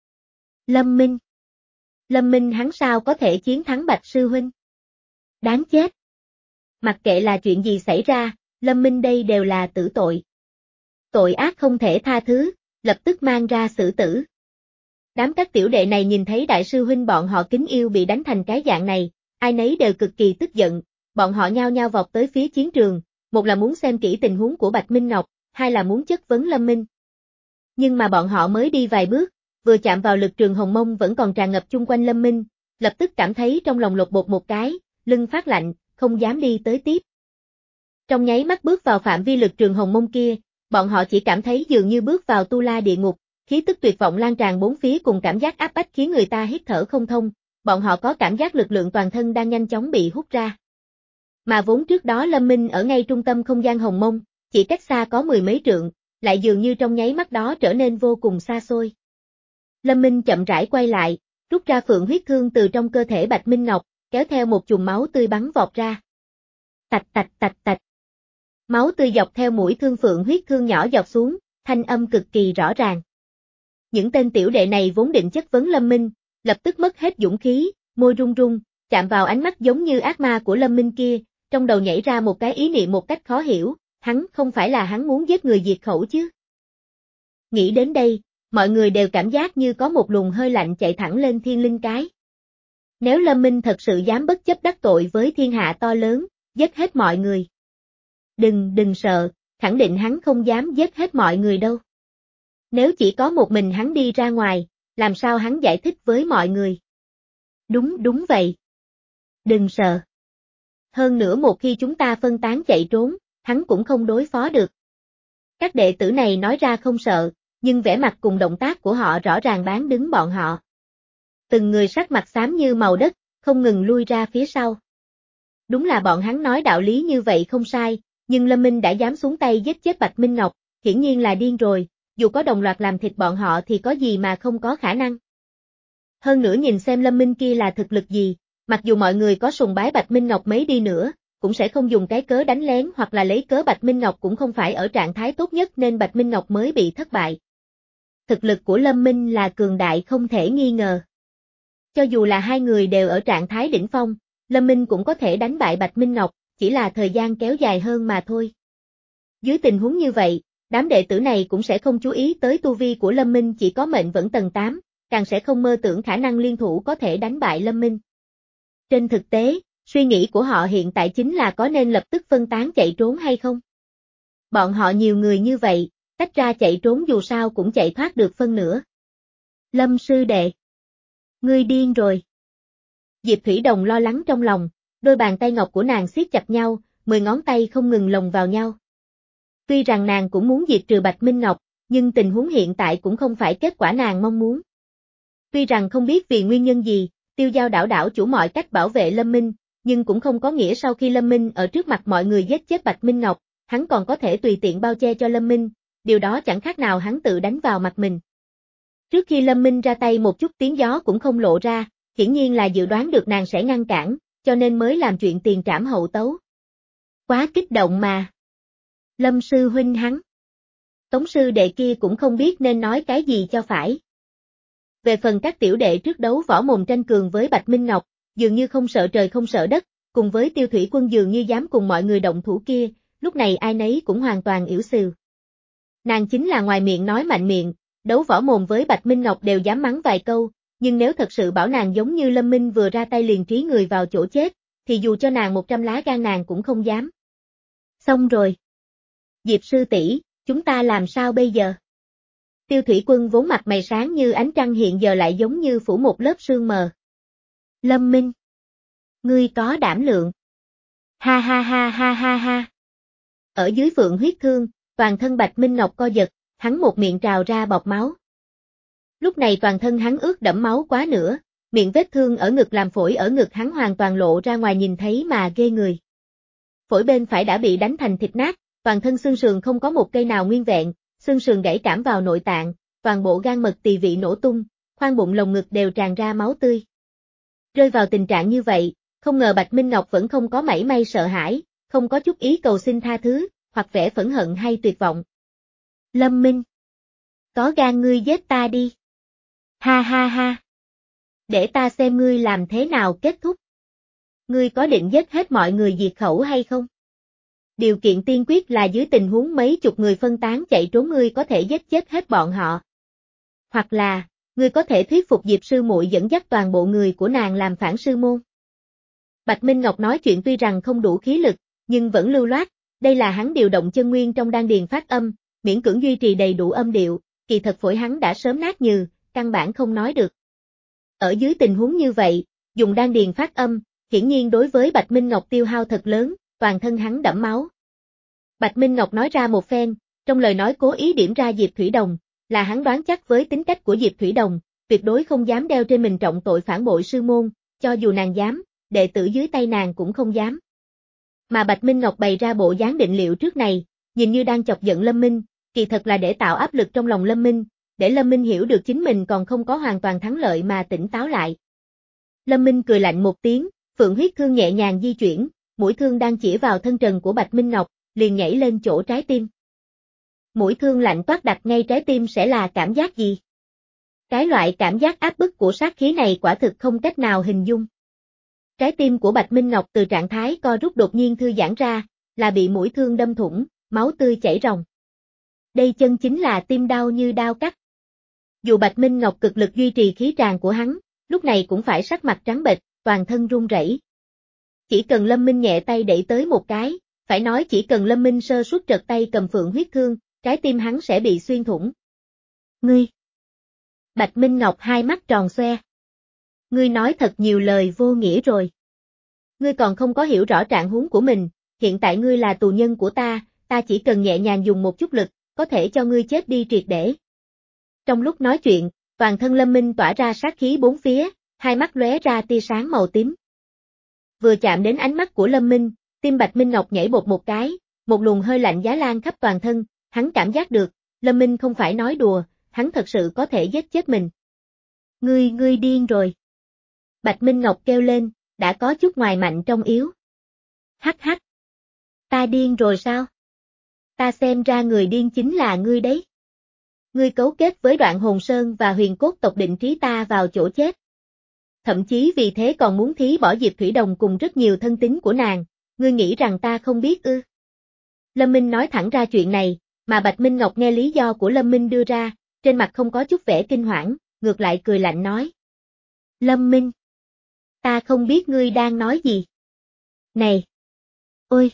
Lâm Minh. Lâm Minh hắn sao có thể chiến thắng Bạch Sư Huynh? Đáng chết. Mặc kệ là chuyện gì xảy ra, Lâm Minh đây đều là tử tội. Tội ác không thể tha thứ, lập tức mang ra xử tử. Đám các tiểu đệ này nhìn thấy đại sư huynh bọn họ kính yêu bị đánh thành cái dạng này, ai nấy đều cực kỳ tức giận, bọn họ nhao nhao vọt tới phía chiến trường, một là muốn xem kỹ tình huống của Bạch Minh Ngọc, hai là muốn chất vấn Lâm Minh. Nhưng mà bọn họ mới đi vài bước, vừa chạm vào lực trường hồng mông vẫn còn tràn ngập chung quanh Lâm Minh, lập tức cảm thấy trong lòng lột bột một cái, lưng phát lạnh, không dám đi tới tiếp. Trong nháy mắt bước vào phạm vi lực trường hồng mông kia, bọn họ chỉ cảm thấy dường như bước vào tu la địa ngục, khí tức tuyệt vọng lan tràn bốn phía cùng cảm giác áp bách khiến người ta hít thở không thông, bọn họ có cảm giác lực lượng toàn thân đang nhanh chóng bị hút ra. Mà vốn trước đó Lâm Minh ở ngay trung tâm không gian hồng mông, chỉ cách xa có mười mấy trượng, lại dường như trong nháy mắt đó trở nên vô cùng xa xôi. Lâm Minh chậm rãi quay lại, rút ra phượng huyết thương từ trong cơ thể Bạch Minh Ngọc, kéo theo một chùm máu tươi bắn vọt ra. Tạch tạch tạch tạch. Máu tươi dọc theo mũi thương phượng huyết thương nhỏ giọt xuống, thanh âm cực kỳ rõ ràng. Những tên tiểu đệ này vốn định chất vấn Lâm Minh, lập tức mất hết dũng khí, môi run run, chạm vào ánh mắt giống như ác ma của Lâm Minh kia, trong đầu nhảy ra một cái ý niệm một cách khó hiểu, hắn không phải là hắn muốn giết người diệt khẩu chứ. Nghĩ đến đây, mọi người đều cảm giác như có một luồng hơi lạnh chạy thẳng lên thiên linh cái. Nếu Lâm Minh thật sự dám bất chấp đắc tội với thiên hạ to lớn, giết hết mọi người. Đừng, đừng sợ, khẳng định hắn không dám giết hết mọi người đâu. Nếu chỉ có một mình hắn đi ra ngoài, làm sao hắn giải thích với mọi người? Đúng, đúng vậy. Đừng sợ. Hơn nữa một khi chúng ta phân tán chạy trốn, hắn cũng không đối phó được. Các đệ tử này nói ra không sợ, nhưng vẻ mặt cùng động tác của họ rõ ràng bán đứng bọn họ. Từng người sắc mặt xám như màu đất, không ngừng lui ra phía sau. Đúng là bọn hắn nói đạo lý như vậy không sai, nhưng Lâm Minh đã dám xuống tay giết chết Bạch Minh Ngọc, hiển nhiên là điên rồi, dù có đồng loạt làm thịt bọn họ thì có gì mà không có khả năng. Hơn nữa nhìn xem Lâm Minh kia là thực lực gì, mặc dù mọi người có sùng bái Bạch Minh Ngọc mấy đi nữa, cũng sẽ không dùng cái cớ đánh lén hoặc là lấy cớ Bạch Minh Ngọc cũng không phải ở trạng thái tốt nhất nên Bạch Minh Ngọc mới bị thất bại. Thực lực của Lâm Minh là cường đại không thể nghi ngờ. Cho dù là hai người đều ở trạng thái đỉnh phong, Lâm Minh cũng có thể đánh bại Bạch Minh Ngọc, chỉ là thời gian kéo dài hơn mà thôi. Dưới tình huống như vậy, đám đệ tử này cũng sẽ không chú ý tới tu vi của Lâm Minh chỉ có mệnh vẫn tầng tám, càng sẽ không mơ tưởng khả năng liên thủ có thể đánh bại Lâm Minh. Trên thực tế, suy nghĩ của họ hiện tại chính là có nên lập tức phân tán chạy trốn hay không. Bọn họ nhiều người như vậy, tách ra chạy trốn dù sao cũng chạy thoát được phân nửa. Lâm sư đệ. Ngươi điên rồi. Diệp Thủy Đồng lo lắng trong lòng, đôi bàn tay ngọc của nàng siết chặt nhau, mười ngón tay không ngừng lồng vào nhau. Tuy rằng nàng cũng muốn diệt trừ Bạch Minh Ngọc, nhưng tình huống hiện tại cũng không phải kết quả nàng mong muốn. Tuy rằng không biết vì nguyên nhân gì, Tiêu Giao đảo đảo chủ mọi cách bảo vệ Lâm Minh, nhưng cũng không có nghĩa sau khi Lâm Minh ở trước mặt mọi người giết chết Bạch Minh Ngọc, hắn còn có thể tùy tiện bao che cho Lâm Minh, điều đó chẳng khác nào hắn tự đánh vào mặt mình. Trước khi Lâm Minh ra tay một chút tiếng gió cũng không lộ ra, hiển nhiên là dự đoán được nàng sẽ ngăn cản, cho nên mới làm chuyện tiền trảm hậu tấu. Quá kích động mà. Lâm sư huynh hắn. Tống sư đệ kia cũng không biết nên nói cái gì cho phải. Về phần các tiểu đệ trước đấu võ mồm tranh cường với Bạch Minh Ngọc, dường như không sợ trời không sợ đất, cùng với Tiêu Thủy Quân dường như dám cùng mọi người động thủ kia, lúc này ai nấy cũng hoàn toàn ỉu xìu. Nàng chính là ngoài miệng nói mạnh miệng, đấu võ mồm với Bạch Minh Ngọc đều dám mắng vài câu, nhưng nếu thật sự bảo nàng giống như Lâm Minh vừa ra tay liền trí người vào chỗ chết, thì dù cho nàng một trăm lá gan nàng cũng không dám. Xong rồi. Diệp sư tỷ, chúng ta làm sao bây giờ? Tiêu Thủy Quân vốn mặt mày sáng như ánh trăng hiện giờ lại giống như phủ một lớp sương mờ. Lâm Minh. Ngươi có đảm lượng. Ha ha ha ha ha ha. Ở dưới phượng huyết thương, toàn thân Bạch Minh Ngọc co giật, hắn một miệng trào ra bọt máu. Lúc này toàn thân hắn ướt đẫm máu quá nữa, miệng vết thương ở ngực làm phổi ở ngực hắn hoàn toàn lộ ra ngoài nhìn thấy mà ghê người. Phổi bên phải đã bị đánh thành thịt nát, toàn thân xương sườn không có một cây nào nguyên vẹn, xương sườn gãy cảm vào nội tạng, toàn bộ gan mật tỳ vị nổ tung, khoang bụng lồng ngực đều tràn ra máu tươi. Rơi vào tình trạng như vậy, không ngờ Bạch Minh Ngọc vẫn không có mảy may sợ hãi, không có chút ý cầu xin tha thứ, hoặc vẻ phẫn hận hay tuyệt vọng. Lâm Minh. Có gan ngươi giết ta đi. Ha ha ha. Để ta xem ngươi làm thế nào kết thúc. Ngươi có định giết hết mọi người diệt khẩu hay không? Điều kiện tiên quyết là dưới tình huống mấy chục người phân tán chạy trốn ngươi có thể giết chết hết bọn họ. Hoặc là, ngươi có thể thuyết phục Diệp sư muội dẫn dắt toàn bộ người của nàng làm phản sư môn. Bạch Minh Ngọc nói chuyện tuy rằng không đủ khí lực, nhưng vẫn lưu loát, đây là hắn điều động chân nguyên trong đan điền phát âm, miễn cưỡng duy trì đầy đủ âm điệu, kỳ thật phổi hắn đã sớm nát nhừ, căn bản không nói được. Ở dưới tình huống như vậy, dùng đan điền phát âm, hiển nhiên đối với Bạch Minh Ngọc tiêu hao thật lớn, toàn thân hắn đẫm máu. Bạch Minh Ngọc nói ra một phen, trong lời nói cố ý điểm ra Diệp Thủy Đồng, là hắn đoán chắc với tính cách của Diệp Thủy Đồng, tuyệt đối không dám đeo trên mình trọng tội phản bội sư môn, cho dù nàng dám, đệ tử dưới tay nàng cũng không dám. Mà Bạch Minh Ngọc bày ra bộ dáng định liệu trước này, nhìn như đang chọc giận Lâm Minh, kỳ thật là để tạo áp lực trong lòng Lâm Minh, để Lâm Minh hiểu được chính mình còn không có hoàn toàn thắng lợi mà tỉnh táo lại. Lâm Minh cười lạnh một tiếng, phượng huyết thương nhẹ nhàng di chuyển, mũi thương đang chỉ vào thân trần của Bạch Minh Ngọc, liền nhảy lên chỗ trái tim. Mũi thương lạnh toát đặt ngay trái tim sẽ là cảm giác gì? Cái loại cảm giác áp bức của sát khí này quả thực không cách nào hình dung. Trái tim của Bạch Minh Ngọc từ trạng thái co rút đột nhiên thư giãn ra, là bị mũi thương đâm thủng, máu tươi chảy ròng. Đây chân chính là tim đau như đao cắt. Dù Bạch Minh Ngọc cực lực duy trì khí tràng của hắn, lúc này cũng phải sắc mặt trắng bệch, toàn thân run rẩy. Chỉ cần Lâm Minh nhẹ tay đẩy tới một cái, phải nói chỉ cần Lâm Minh sơ suất trật tay cầm phượng huyết thương, trái tim hắn sẽ bị xuyên thủng. Ngươi! Bạch Minh Ngọc hai mắt tròn xoe. Ngươi nói thật nhiều lời vô nghĩa rồi. Ngươi còn không có hiểu rõ trạng huống của mình, hiện tại ngươi là tù nhân của ta, ta chỉ cần nhẹ nhàng dùng một chút lực, có thể cho ngươi chết đi triệt để. Trong lúc nói chuyện, toàn thân Lâm Minh tỏa ra sát khí bốn phía, hai mắt lóe ra tia sáng màu tím. Vừa chạm đến ánh mắt của Lâm Minh, tim Bạch Minh Ngọc nhảy bột một cái, một luồng hơi lạnh giá lan khắp toàn thân, hắn cảm giác được, Lâm Minh không phải nói đùa, hắn thật sự có thể giết chết mình. Ngươi, ngươi điên rồi. Bạch Minh Ngọc kêu lên, đã có chút ngoài mạnh trong yếu. Hắc hắc. Ta điên rồi sao? Ta xem ra người điên chính là ngươi đấy. Ngươi cấu kết với Đoạn Hồn Sơn và Huyền Cốt tộc định trí ta vào chỗ chết. Thậm chí vì thế còn muốn thí bỏ Diệp Thủy Đồng cùng rất nhiều thân tín của nàng, ngươi nghĩ rằng ta không biết ư? Lâm Minh nói thẳng ra chuyện này, mà Bạch Minh Ngọc nghe lý do của Lâm Minh đưa ra, trên mặt không có chút vẻ kinh hoảng, ngược lại cười lạnh nói. Lâm Minh! Ta không biết ngươi đang nói gì. Này! Ôi!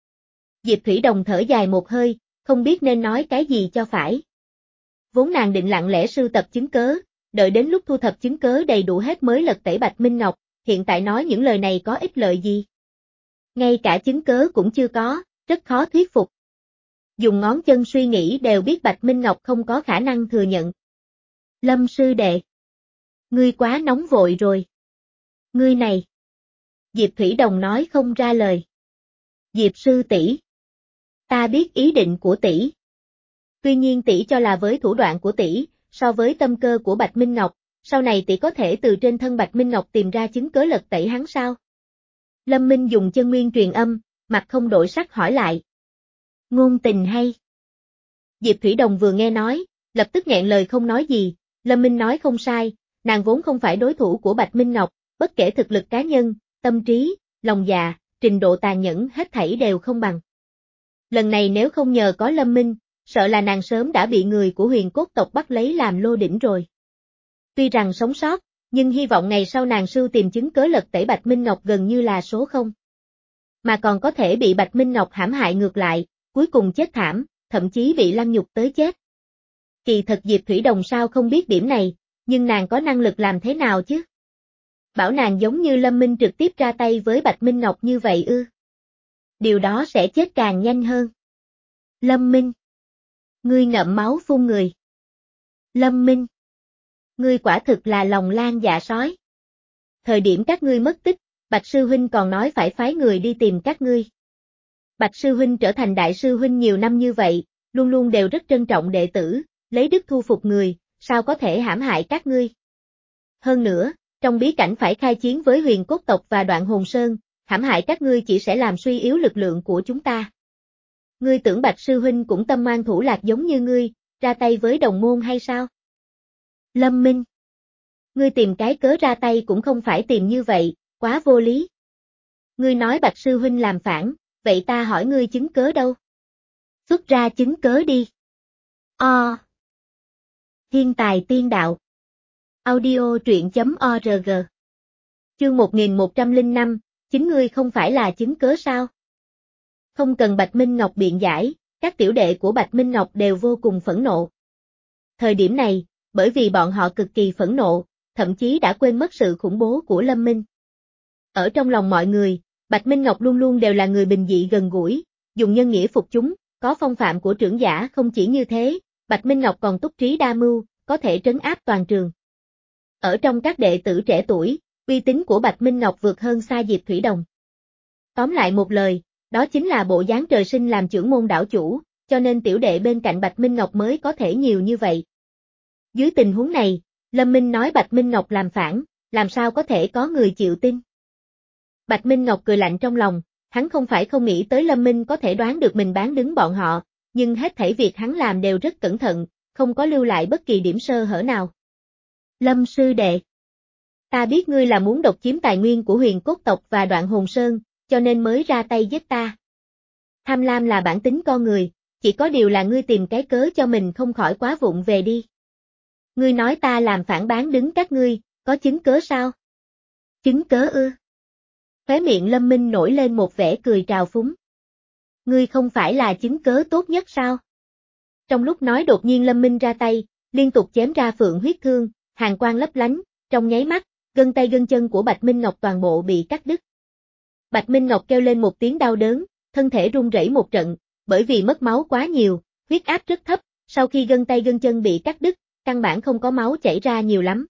Diệp Thủy Đồng thở dài một hơi, không biết nên nói cái gì cho phải. Vốn nàng định lặng lẽ sưu tập chứng cớ, đợi đến lúc thu thập chứng cớ đầy đủ hết mới lật tẩy Bạch Minh Ngọc, hiện tại nói những lời này có ích lợi gì. Ngay cả chứng cớ cũng chưa có, rất khó thuyết phục. Dùng ngón chân suy nghĩ đều biết Bạch Minh Ngọc không có khả năng thừa nhận. Lâm sư đệ. Ngươi quá nóng vội rồi. Ngươi này. Diệp Thủy Đồng nói không ra lời. Diệp sư tỷ. Ta biết ý định của tỷ. Tuy nhiên tỷ cho là với thủ đoạn của tỷ, so với tâm cơ của Bạch Minh Ngọc, sau này tỷ có thể từ trên thân Bạch Minh Ngọc tìm ra chứng cớ lật tẩy hắn sao? Lâm Minh dùng chân nguyên truyền âm, mặt không đổi sắc hỏi lại. Ngôn tình hay? Diệp Thủy Đồng vừa nghe nói, lập tức nghẹn lời không nói gì, Lâm Minh nói không sai, nàng vốn không phải đối thủ của Bạch Minh Ngọc, bất kể thực lực cá nhân, tâm trí, lòng dạ, trình độ tàn nhẫn hết thảy đều không bằng. Lần này nếu không nhờ có Lâm Minh, sợ là nàng sớm đã bị người của Huyền Cốt tộc bắt lấy làm lô đỉnh rồi. Tuy rằng sống sót, nhưng hy vọng ngày sau nàng sưu tìm chứng cớ lật tẩy Bạch Minh Ngọc gần như là số không. Mà còn có thể bị Bạch Minh Ngọc hãm hại ngược lại, cuối cùng chết thảm, thậm chí bị lăng nhục tới chết. Kỳ thật Diệp Thủy Đồng sao không biết điểm này, nhưng nàng có năng lực làm thế nào chứ? Bảo nàng giống như Lâm Minh trực tiếp ra tay với Bạch Minh Ngọc như vậy ư? Điều đó sẽ chết càng nhanh hơn. Lâm Minh. Ngươi ngậm máu phun người. Lâm Minh. Ngươi quả thực là lòng lan dạ sói. Thời điểm các ngươi mất tích, Bạch Sư Huynh còn nói phải phái người đi tìm các ngươi. Bạch Sư Huynh trở thành Đại Sư Huynh nhiều năm như vậy, luôn luôn đều rất trân trọng đệ tử, lấy đức thu phục người, sao có thể hãm hại các ngươi. Hơn nữa, trong bí cảnh phải khai chiến với Huyền Cốt tộc và Đoạn Hồn Sơn, hãm hại các ngươi chỉ sẽ làm suy yếu lực lượng của chúng ta. Ngươi tưởng Bạch Sư Huynh cũng tâm ngoan thủ lạc giống như ngươi, ra tay với đồng môn hay sao? Lâm Minh. Ngươi tìm cái cớ ra tay cũng không phải tìm như vậy, quá vô lý. Ngươi nói Bạch Sư Huynh làm phản, vậy ta hỏi ngươi chứng cớ đâu? Xuất ra chứng cớ đi. O. Thiên tài tiên đạo. Audio truyện chấm org. Chương một nghìn một trăm lẻ năm, chính ngươi không phải là chứng cớ sao? Không cần Bạch Minh Ngọc biện giải, các tiểu đệ của Bạch Minh Ngọc đều vô cùng phẫn nộ. Thời điểm này, bởi vì bọn họ cực kỳ phẫn nộ, thậm chí đã quên mất sự khủng bố của Lâm Minh. Ở trong lòng mọi người, Bạch Minh Ngọc luôn luôn đều là người bình dị gần gũi, dùng nhân nghĩa phục chúng, có phong phạm của trưởng giả. Không chỉ như thế, Bạch Minh Ngọc còn túc trí đa mưu, có thể trấn áp toàn trường. Ở trong các đệ tử trẻ tuổi, uy tín của Bạch Minh Ngọc vượt hơn xa Diệp Thủy Đồng. Tóm lại một lời, đó chính là bộ dáng trời sinh làm trưởng môn đảo chủ, cho nên tiểu đệ bên cạnh Bạch Minh Ngọc mới có thể nhiều như vậy. Dưới tình huống này, Lâm Minh nói Bạch Minh Ngọc làm phản, làm sao có thể có người chịu tin? Bạch Minh Ngọc cười lạnh trong lòng, hắn không phải không nghĩ tới Lâm Minh có thể đoán được mình bán đứng bọn họ, nhưng hết thảy việc hắn làm đều rất cẩn thận, không có lưu lại bất kỳ điểm sơ hở nào. Lâm sư đệ, ta biết ngươi là muốn độc chiếm tài nguyên của Huyền Cốt tộc và Đoạn Hồn Sơn, cho nên mới ra tay giết ta. Tham lam là bản tính con người, chỉ có điều là ngươi tìm cái cớ cho mình không khỏi quá vụng về đi. Ngươi nói ta làm phản bán đứng các ngươi, có chứng cớ sao? Chứng cớ ư? Khóe miệng Lâm Minh nổi lên một vẻ cười trào phúng. Ngươi không phải là chứng cớ tốt nhất sao? Trong lúc nói đột nhiên Lâm Minh ra tay, liên tục chém ra phượng huyết thương, hàn quang lấp lánh, trong nháy mắt, gân tay gân chân của Bạch Minh Ngọc toàn bộ bị cắt đứt. Bạch Minh Ngọc kêu lên một tiếng đau đớn, thân thể run rẩy một trận, bởi vì mất máu quá nhiều, huyết áp rất thấp, sau khi gân tay gân chân bị cắt đứt, căn bản không có máu chảy ra nhiều lắm.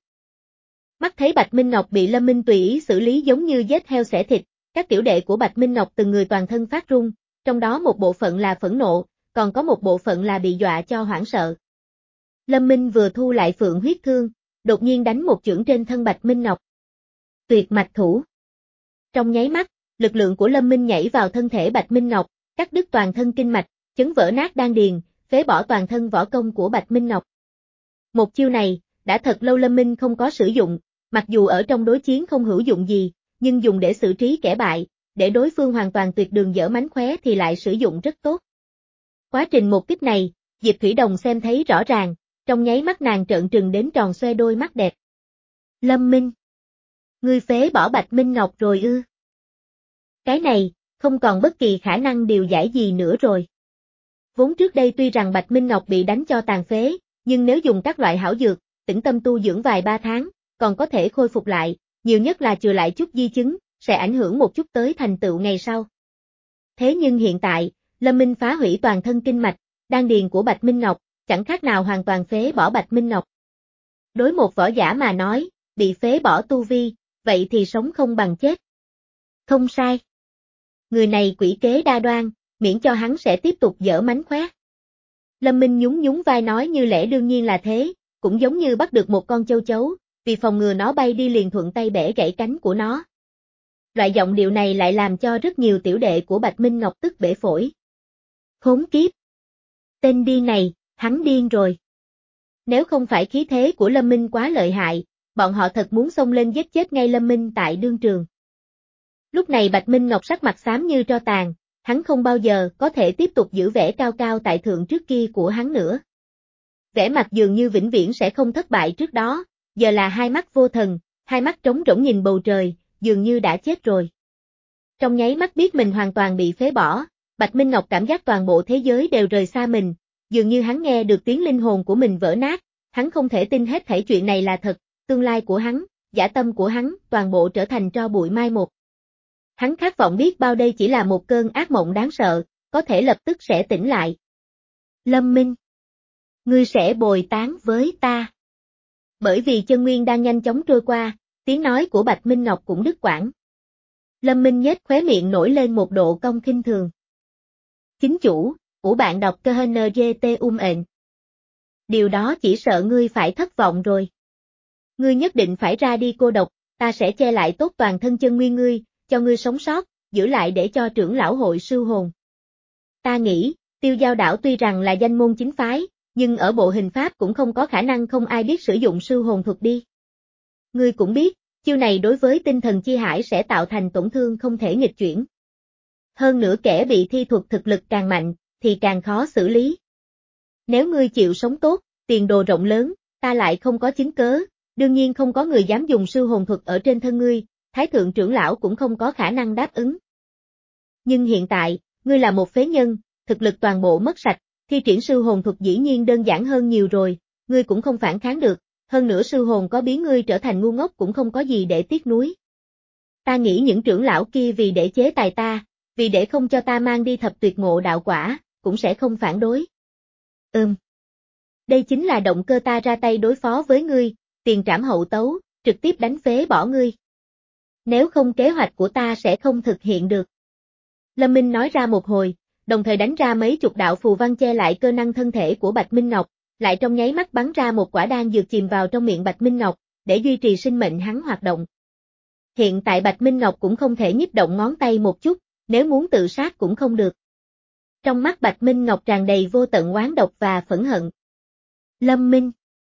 Mắt thấy Bạch Minh Ngọc bị Lâm Minh tùy ý xử lý giống như giết heo xẻ thịt, các tiểu đệ của Bạch Minh Ngọc từng người toàn thân phát run, trong đó một bộ phận là phẫn nộ, còn có một bộ phận là bị dọa cho hoảng sợ. Lâm Minh vừa thu lại phượng huyết thương, đột nhiên đánh một chưởng trên thân Bạch Minh Ngọc. Tuyệt mạch thủ. Trong nháy mắt, lực lượng của Lâm Minh nhảy vào thân thể Bạch Minh Ngọc, cắt đứt toàn thân kinh mạch, chấn vỡ nát đan điền, phế bỏ toàn thân võ công của Bạch Minh Ngọc. Một chiêu này, đã thật lâu Lâm Minh không có sử dụng, mặc dù ở trong đối chiến không hữu dụng gì, nhưng dùng để xử trí kẻ bại, để đối phương hoàn toàn tuyệt đường dở mánh khóe thì lại sử dụng rất tốt. Quá trình một kích này, Diệp Thủy Đồng xem thấy rõ ràng, trong nháy mắt nàng trợn trừng đến tròn xoe đôi mắt đẹp. Lâm Minh, ngươi phế bỏ Bạch Minh Ngọc rồi ư? Cái này, không còn bất kỳ khả năng điều giải gì nữa rồi. Vốn trước đây tuy rằng Bạch Minh Ngọc bị đánh cho tàn phế, nhưng nếu dùng các loại hảo dược, tĩnh tâm tu dưỡng vài ba tháng, còn có thể khôi phục lại, nhiều nhất là trừ lại chút di chứng, sẽ ảnh hưởng một chút tới thành tựu ngày sau. Thế nhưng hiện tại, Lâm Minh phá hủy toàn thân kinh mạch, đan điền của Bạch Minh Ngọc, chẳng khác nào hoàn toàn phế bỏ Bạch Minh Ngọc. Đối một võ giả mà nói, bị phế bỏ tu vi, vậy thì sống không bằng chết. Không sai. Người này quỷ kế đa đoan, miễn cho hắn sẽ tiếp tục dở mánh khóe. Lâm Minh nhún nhún vai nói như lẽ đương nhiên là thế, cũng giống như bắt được một con châu chấu, vì phòng ngừa nó bay đi liền thuận tay bẻ gãy cánh của nó. Loại giọng điệu này lại làm cho rất nhiều tiểu đệ của Bạch Minh Ngọc tức bể phổi. Khốn kiếp! Tên điên này, hắn điên rồi. Nếu không phải khí thế của Lâm Minh quá lợi hại, bọn họ thật muốn xông lên giết chết ngay Lâm Minh tại đương trường. Lúc này Bạch Minh Ngọc sắc mặt xám như tro tàn, hắn không bao giờ có thể tiếp tục giữ vẻ cao cao tại thượng trước kia của hắn nữa. Vẻ mặt dường như vĩnh viễn sẽ không thất bại trước đó, giờ là hai mắt vô thần, hai mắt trống rỗng nhìn bầu trời, dường như đã chết rồi. Trong nháy mắt biết mình hoàn toàn bị phế bỏ, Bạch Minh Ngọc cảm giác toàn bộ thế giới đều rời xa mình, dường như hắn nghe được tiếng linh hồn của mình vỡ nát, hắn không thể tin hết thảy chuyện này là thật, tương lai của hắn, dã tâm của hắn, toàn bộ trở thành tro bụi mai một. Hắn khát vọng biết bao đây chỉ là một cơn ác mộng đáng sợ, có thể lập tức sẽ tỉnh lại. Lâm Minh, ngươi sẽ bồi tán với ta. Bởi vì chân nguyên đang nhanh chóng trôi qua, tiếng nói của Bạch Minh Ngọc cũng đứt quãng. Lâm Minh nhếch khóe miệng nổi lên một độ cong khinh thường. Chính chủ, của bạn đọc ca hát en giê tê um ện. Điều đó chỉ sợ ngươi phải thất vọng rồi. Ngươi nhất định phải ra đi cô độc, ta sẽ che lại tốt toàn thân chân nguyên ngươi, cho ngươi sống sót, giữ lại để cho trưởng lão hội sưu hồn. Ta nghĩ, Tiêu Giao Đảo tuy rằng là danh môn chính phái, nhưng ở bộ hình pháp cũng không có khả năng không ai biết sử dụng sưu hồn thuật đi. Ngươi cũng biết, chiêu này đối với tinh thần chi hải sẽ tạo thành tổn thương không thể nghịch chuyển. Hơn nữa kẻ bị thi thuật thực lực càng mạnh, thì càng khó xử lý. Nếu ngươi chịu sống tốt, tiền đồ rộng lớn, ta lại không có chứng cớ, Đương nhiên không có người dám dùng sư hồn thuật ở trên thân ngươi, Thái thượng trưởng lão cũng không có khả năng đáp ứng. Nhưng hiện tại, ngươi là một phế nhân, thực lực toàn bộ mất sạch, thi triển sư hồn thuật dĩ nhiên đơn giản hơn nhiều rồi, ngươi cũng không phản kháng được, hơn nữa sư hồn có biến ngươi trở thành ngu ngốc cũng không có gì để tiếc nuối. Ta nghĩ những trưởng lão kia vì để chế tài ta, vì để không cho ta mang đi thập tuyệt ngộ đạo quả, cũng sẽ không phản đối. Ừm. Đây chính là động cơ ta ra tay đối phó với ngươi, tiền trảm hậu tấu, trực tiếp đánh phế bỏ ngươi. Nếu không kế hoạch của ta sẽ không thực hiện được. Lâm Minh nói ra một hồi, đồng thời đánh ra mấy chục đạo phù văn che lại cơ năng thân thể của Bạch Minh Ngọc, lại trong nháy mắt bắn ra một quả đan dược chìm vào trong miệng Bạch Minh Ngọc, để duy trì sinh mệnh hắn hoạt động. Hiện tại Bạch Minh Ngọc cũng không thể nhích động ngón tay một chút, nếu muốn tự sát cũng không được. Trong mắt Bạch Minh Ngọc tràn đầy vô tận oán độc và phẫn hận. Lâm Minh,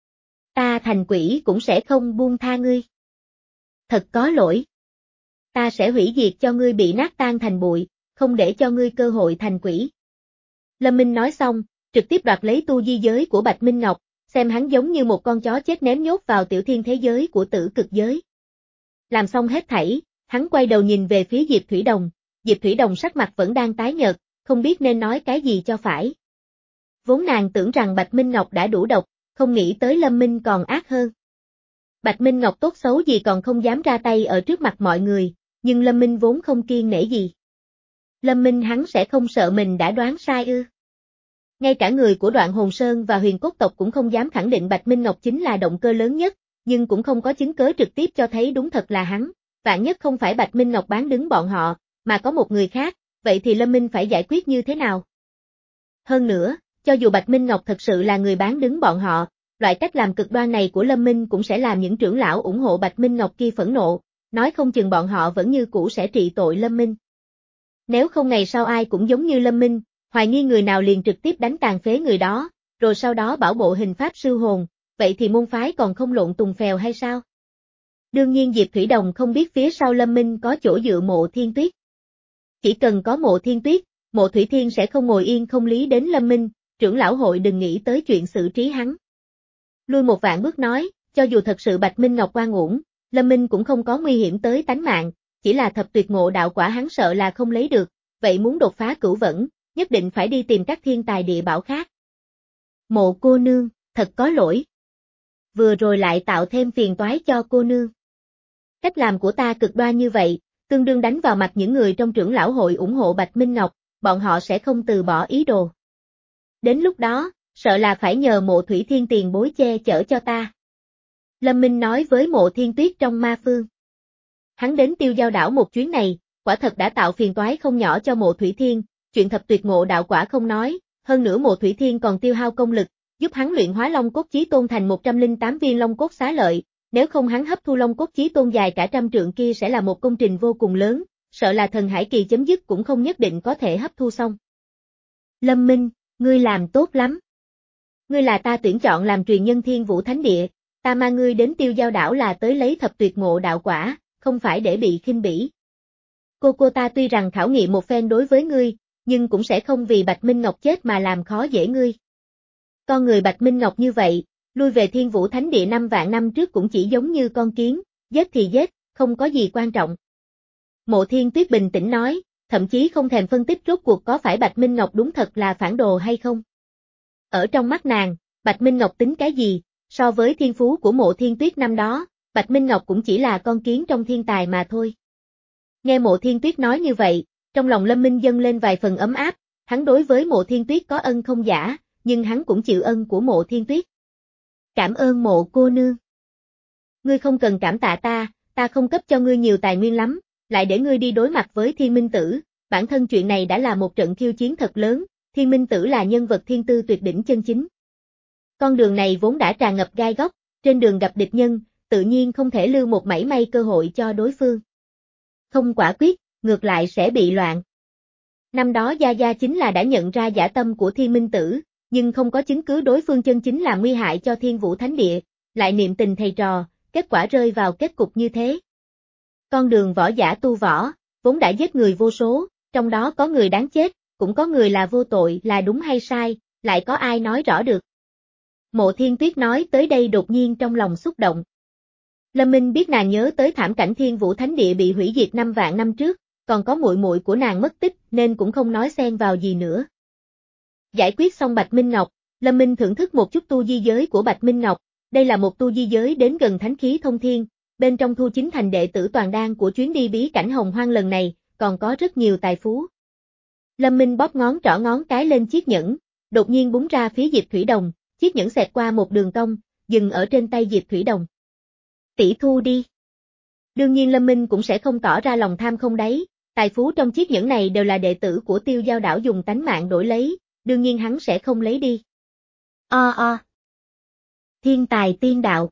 ta thành quỷ cũng sẽ không buông tha ngươi. Thật có lỗi. Ta sẽ hủy diệt cho ngươi bị nát tan thành bụi, không để cho ngươi cơ hội thành quỷ. Lâm Minh nói xong, trực tiếp đoạt lấy tu di giới của Bạch Minh Ngọc, xem hắn giống như một con chó chết ném nhốt vào tiểu thiên thế giới của tử cực giới. Làm xong hết thảy, hắn quay đầu nhìn về phía Diệp Thủy Đồng, Diệp Thủy Đồng sắc mặt vẫn đang tái nhợt, không biết nên nói cái gì cho phải. Vốn nàng tưởng rằng Bạch Minh Ngọc đã đủ độc, không nghĩ tới Lâm Minh còn ác hơn. Bạch Minh Ngọc tốt xấu gì còn không dám ra tay ở trước mặt mọi người, nhưng Lâm Minh vốn không kiêng nể gì. Lâm Minh hắn sẽ không sợ mình đã đoán sai ư. Ngay cả người của Đoạn Hồn Sơn và Huyền Cốt tộc cũng không dám khẳng định Bạch Minh Ngọc chính là động cơ lớn nhất, nhưng cũng không có chứng cớ trực tiếp cho thấy đúng thật là hắn, vạn nhất không phải Bạch Minh Ngọc bán đứng bọn họ, mà có một người khác, vậy thì Lâm Minh phải giải quyết như thế nào? Hơn nữa, cho dù Bạch Minh Ngọc thật sự là người bán đứng bọn họ, loại cách làm cực đoan này của Lâm Minh cũng sẽ làm những trưởng lão ủng hộ Bạch Minh Ngọc kia phẫn nộ, nói không chừng bọn họ vẫn như cũ sẽ trị tội Lâm Minh. Nếu không ngày sau ai cũng giống như Lâm Minh, hoài nghi người nào liền trực tiếp đánh tàn phế người đó, rồi sau đó bảo bộ hình pháp sư hồn, vậy thì môn phái còn không lộn tùng phèo hay sao? Đương nhiên Diệp Thủy Đồng không biết phía sau Lâm Minh có chỗ dựa Mộ Thiên Tuyết. Chỉ cần có Mộ Thiên Tuyết, Mộ Thủy Thiên sẽ không ngồi yên không lý đến Lâm Minh, trưởng lão hội đừng nghĩ tới chuyện xử trí hắn. Lui một vạn bước nói, cho dù thật sự Bạch Minh Ngọc oan uổng, Lâm Minh cũng không có nguy hiểm tới tánh mạng, chỉ là thập tuyệt ngộ đạo quả hắn sợ là không lấy được, vậy muốn đột phá cửu vẫn, nhất định phải đi tìm các thiên tài địa bảo khác. Mộ cô nương, thật có lỗi. Vừa rồi lại tạo thêm phiền toái cho cô nương. Cách làm của ta cực đoan như vậy, tương đương đánh vào mặt những người trong trưởng lão hội ủng hộ Bạch Minh Ngọc, bọn họ sẽ không từ bỏ ý đồ. Đến lúc đó, sợ là phải nhờ Mộ Thủy Thiên tiền bối che chở cho ta. Lâm Minh nói với Mộ Thiên Tuyết trong ma phương. Hắn đến Tiêu Giao đảo một chuyến này, quả thật đã tạo phiền toái không nhỏ cho Mộ Thủy Thiên, chuyện thập tuyệt ngộ đạo quả không nói, hơn nữa Mộ Thủy Thiên còn tiêu hao công lực, giúp hắn luyện hóa Long Cốt Chí Tôn thành một trăm lẻ tám viên Long Cốt xá lợi, nếu không hắn hấp thu Long Cốt Chí Tôn dài cả trăm trượng kia sẽ là một công trình vô cùng lớn, sợ là thần hải kỳ chấm dứt cũng không nhất định có thể hấp thu xong. Lâm Minh, ngươi làm tốt lắm. Ngươi là ta tuyển chọn làm truyền nhân Thiên Vũ Thánh Địa, ta mang ngươi đến Tiêu Giao đảo là tới lấy thập tuyệt ngộ đạo quả, không phải để bị khinh bỉ. Cô cô ta tuy rằng khảo nghiệm một phen đối với ngươi, nhưng cũng sẽ không vì Bạch Minh Ngọc chết mà làm khó dễ ngươi. Con người Bạch Minh Ngọc như vậy, lui về Thiên Vũ Thánh Địa năm vạn năm trước cũng chỉ giống như con kiến, giết thì giết, không có gì quan trọng. Mộ Thiên Tuyết bình tĩnh nói, thậm chí không thèm phân tích rốt cuộc có phải Bạch Minh Ngọc đúng thật là phản đồ hay không. Ở trong mắt nàng, Bạch Minh Ngọc tính cái gì, so với thiên phú của Mộ Thiên Tuyết năm đó, Bạch Minh Ngọc cũng chỉ là con kiến trong thiên tài mà thôi. Nghe Mộ Thiên Tuyết nói như vậy, trong lòng Lâm Minh dâng lên vài phần ấm áp, hắn đối với Mộ Thiên Tuyết có ân không giả, nhưng hắn cũng chịu ân của Mộ Thiên Tuyết. Cảm ơn Mộ cô nương. Ngươi không cần cảm tạ ta, ta không cấp cho ngươi nhiều tài nguyên lắm, lại để ngươi đi đối mặt với Thiên Minh Tử, bản thân chuyện này đã là một trận khiêu chiến thật lớn, Thiên Minh Tử là nhân vật thiên tư tuyệt đỉnh chân chính. Con đường này vốn đã tràn ngập gai góc, trên đường gặp địch nhân, tự nhiên không thể lưu một mảy may cơ hội cho đối phương. Không quả quyết, ngược lại sẽ bị loạn. Năm đó Gia Gia chính là đã nhận ra dã tâm của Thiên Minh Tử, nhưng không có chứng cứ đối phương chân chính là nguy hại cho Thiên Vũ Thánh Địa, lại niệm tình thầy trò, kết quả rơi vào kết cục như thế. Con đường võ giả tu võ, vốn đã giết người vô số, trong đó có người đáng chết, cũng có người là vô tội, là đúng hay sai, lại có ai nói rõ được. Mộ Thiên Tuyết nói tới đây đột nhiên trong lòng xúc động. Lâm Minh biết nàng nhớ tới thảm cảnh Thiên Vũ Thánh Địa bị hủy diệt năm vạn năm trước, còn có muội muội của nàng mất tích nên cũng không nói xen vào gì nữa. Giải quyết xong Bạch Minh Ngọc, Lâm Minh thưởng thức một chút tu di giới của Bạch Minh Ngọc, đây là một tu di giới đến gần thánh khí thông thiên, bên trong thu chính thành đệ tử toàn đan của chuyến đi bí cảnh Hồng Hoang lần này, còn có rất nhiều tài phú. Lâm Minh bóp ngón trỏ ngón cái lên chiếc nhẫn, đột nhiên búng ra phía Diệp Thủy Đồng, chiếc nhẫn xẹt qua một đường cong, dừng ở trên tay Diệp Thủy Đồng. Tỷ thu đi. Đương nhiên Lâm Minh cũng sẽ không tỏ ra lòng tham không đáy, tài phú trong chiếc nhẫn này đều là đệ tử của Tiêu Giao Đảo dùng tánh mạng đổi lấy, đương nhiên hắn sẽ không lấy đi. O o. Thiên tài tiên đạo.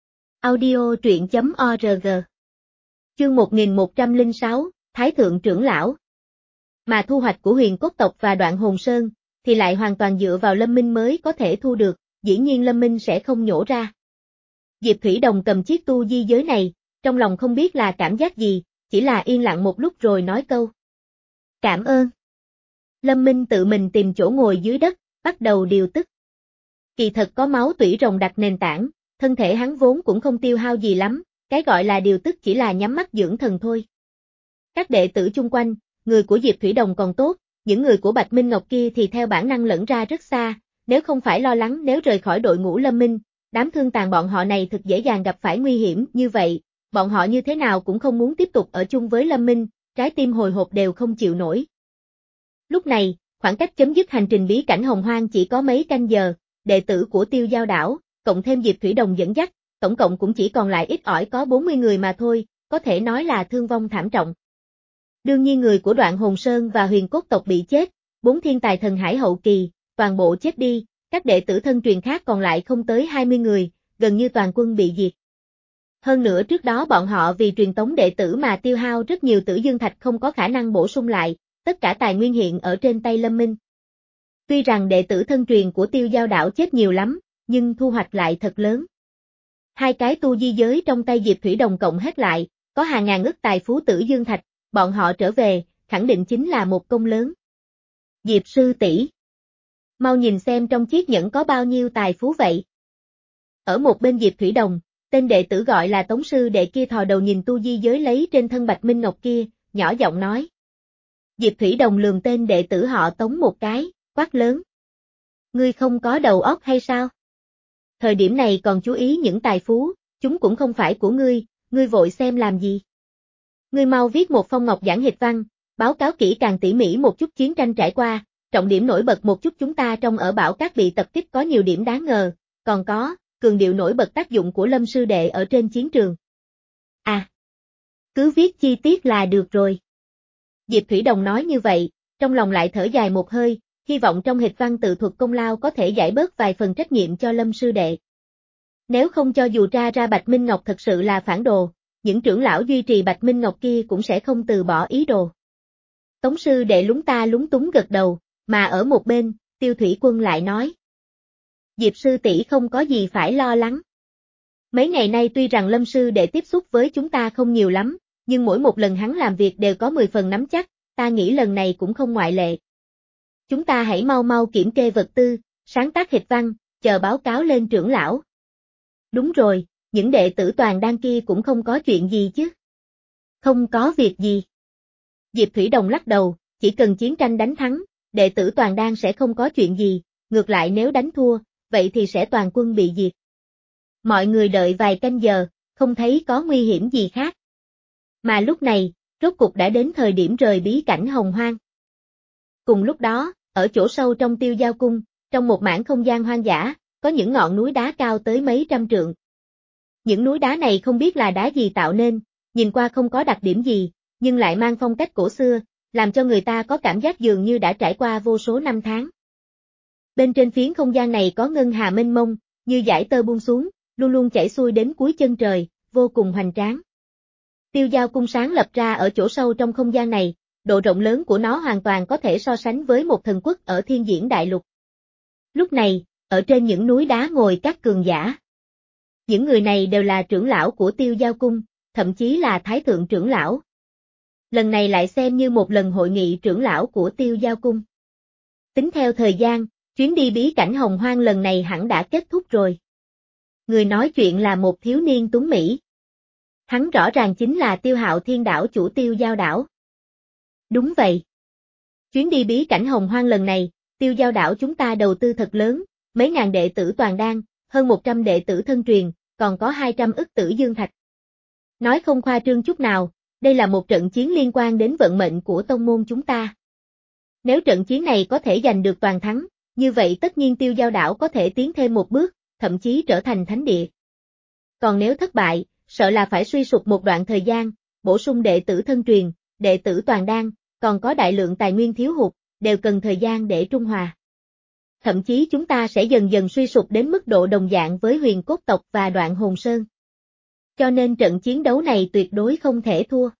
Audio truyện chấm org. Chương một nghìn một trăm lẻ sáu, Thái Thượng Trưởng Lão. Mà thu hoạch của Huyền Cốt Tộc và Đoạn Hồn Sơn, thì lại hoàn toàn dựa vào Lâm Minh mới có thể thu được, dĩ nhiên Lâm Minh sẽ không nhổ ra. Diệp Thủy Đồng cầm chiếc tu di giới này, trong lòng không biết là cảm giác gì, chỉ là yên lặng một lúc rồi nói câu. Cảm ơn. Lâm Minh tự mình tìm chỗ ngồi dưới đất, bắt đầu điều tức. Kỳ thật có máu tủy rồng đặt nền tảng, thân thể hắn vốn cũng không tiêu hao gì lắm, cái gọi là điều tức chỉ là nhắm mắt dưỡng thần thôi. Các đệ tử chung quanh, người của Diệp Thủy Đồng còn tốt, những người của Bạch Minh Ngọc kia thì theo bản năng lẫn ra rất xa, nếu không phải lo lắng nếu rời khỏi đội ngũ Lâm Minh, đám thương tàn bọn họ này thực dễ dàng gặp phải nguy hiểm như vậy, bọn họ như thế nào cũng không muốn tiếp tục ở chung với Lâm Minh, trái tim hồi hộp đều không chịu nổi. Lúc này, khoảng cách chấm dứt hành trình bí cảnh Hồng Hoang chỉ có mấy canh giờ, đệ tử của Tiêu Giao Đảo, cộng thêm Diệp Thủy Đồng dẫn dắt, tổng cộng cũng chỉ còn lại ít ỏi có bốn mươi người mà thôi, có thể nói là thương vong thảm trọng. Đương nhiên người của Đoạn Hồn Sơn và Huyền Cốt Tộc bị chết, bốn thiên tài thần hải hậu kỳ, toàn bộ chết đi, các đệ tử thân truyền khác còn lại không tới hai mươi người, gần như toàn quân bị diệt. Hơn nữa trước đó bọn họ vì truyền tống đệ tử mà tiêu hao rất nhiều tử dương thạch không có khả năng bổ sung lại, tất cả tài nguyên hiện ở trên tay Lâm Minh. Tuy rằng đệ tử thân truyền của Tiêu Giao Đảo chết nhiều lắm, nhưng thu hoạch lại thật lớn. Hai cái tu di giới trong tay Diệp Thủy Đồng cộng hết lại, có hàng ngàn ức tài phú tử dương thạch, bọn họ trở về, khẳng định chính là một công lớn. Diệp sư tỷ, mau nhìn xem trong chiếc nhẫn có bao nhiêu tài phú vậy. Ở một bên Diệp Thủy Đồng, tên đệ tử gọi là Tống sư đệ kia thò đầu nhìn tu di giới lấy trên thân Bạch Minh Ngọc kia, nhỏ giọng nói. Diệp Thủy Đồng lườm tên đệ tử họ Tống một cái, quát lớn. Ngươi không có đầu óc hay sao? Thời điểm này còn chú ý những tài phú, chúng cũng không phải của ngươi, ngươi vội xem làm gì? Ngươi mau viết một phong ngọc giảng hịch văn, báo cáo kỹ càng tỉ mỉ một chút chiến tranh trải qua, trọng điểm nổi bật một chút chúng ta trong ở Bảo Cát bị tập kích có nhiều điểm đáng ngờ, còn có, cường điệu nổi bật tác dụng của Lâm sư đệ ở trên chiến trường. À, cứ viết chi tiết là được rồi. Diệp Thủy Đồng nói như vậy, trong lòng lại thở dài một hơi, hy vọng trong hịch văn tự thuật công lao có thể giải bớt vài phần trách nhiệm cho Lâm sư đệ. Nếu không cho dù tra ra Bạch Minh Ngọc thật sự là phản đồ, những trưởng lão duy trì Bạch Minh Ngọc kia cũng sẽ không từ bỏ ý đồ. Tống sư đệ lúng ta lúng túng gật đầu, mà ở một bên, Tiêu Thủy Quân lại nói. Diệp sư tỷ không có gì phải lo lắng. Mấy ngày nay tuy rằng Lâm sư đệ tiếp xúc với chúng ta không nhiều lắm, nhưng mỗi một lần hắn làm việc đều có mười phần nắm chắc, ta nghĩ lần này cũng không ngoại lệ. Chúng ta hãy mau mau kiểm kê vật tư, sáng tác hịch văn, chờ báo cáo lên trưởng lão. Đúng rồi, những đệ tử toàn đan kia cũng không có chuyện gì chứ. Không có việc gì. Diệp Thủy Đồng lắc đầu, chỉ cần chiến tranh đánh thắng, đệ tử toàn đan sẽ không có chuyện gì, ngược lại nếu đánh thua, vậy thì sẽ toàn quân bị diệt. Mọi người đợi vài canh giờ, không thấy có nguy hiểm gì khác. Mà lúc này, rốt cục đã đến thời điểm rời bí cảnh Hồng Hoang. Cùng lúc đó, ở chỗ sâu trong Tiêu Giao Cung, trong một mảng không gian hoang dã, có những ngọn núi đá cao tới mấy trăm trượng. Những núi đá này không biết là đá gì tạo nên, nhìn qua không có đặc điểm gì, nhưng lại mang phong cách cổ xưa, làm cho người ta có cảm giác dường như đã trải qua vô số năm tháng. Bên trên phiến không gian này có ngân hà mênh mông, như dải tơ buông xuống, luôn luôn chảy xuôi đến cuối chân trời, vô cùng hoành tráng. Tiêu Giao Cung sáng lập ra ở chỗ sâu trong không gian này, độ rộng lớn của nó hoàn toàn có thể so sánh với một thần quốc ở Thiên Diễn Đại Lục. Lúc này, ở trên những núi đá ngồi các cường giả. Những người này đều là trưởng lão của Tiêu Giao Cung, thậm chí là Thái Thượng trưởng lão. Lần này lại xem như một lần hội nghị trưởng lão của Tiêu Giao Cung. Tính theo thời gian, chuyến đi bí cảnh Hồng Hoang lần này hẳn đã kết thúc rồi. Người nói chuyện là một thiếu niên tuấn Mỹ. Hắn rõ ràng chính là Tiêu Hạo Thiên đảo chủ Tiêu Giao đảo. Đúng vậy. Chuyến đi bí cảnh Hồng Hoang lần này, Tiêu Giao đảo chúng ta đầu tư thật lớn, mấy ngàn đệ tử toàn đan, hơn một trăm đệ tử thân truyền, còn có hai trăm ức tử dương thạch. Nói không khoa trương chút nào, đây là một trận chiến liên quan đến vận mệnh của tông môn chúng ta. Nếu trận chiến này có thể giành được toàn thắng, như vậy tất nhiên Tiêu Giao đảo có thể tiến thêm một bước, thậm chí trở thành thánh địa. Còn nếu thất bại, sợ là phải suy sụp một đoạn thời gian, bổ sung đệ tử thân truyền, đệ tử toàn đan, còn có đại lượng tài nguyên thiếu hụt, đều cần thời gian để trung hòa. Thậm chí chúng ta sẽ dần dần suy sụp đến mức độ đồng dạng với Huyền Cốt tộc và Đoạn Hồn Sơn. Cho nên trận chiến đấu này tuyệt đối không thể thua.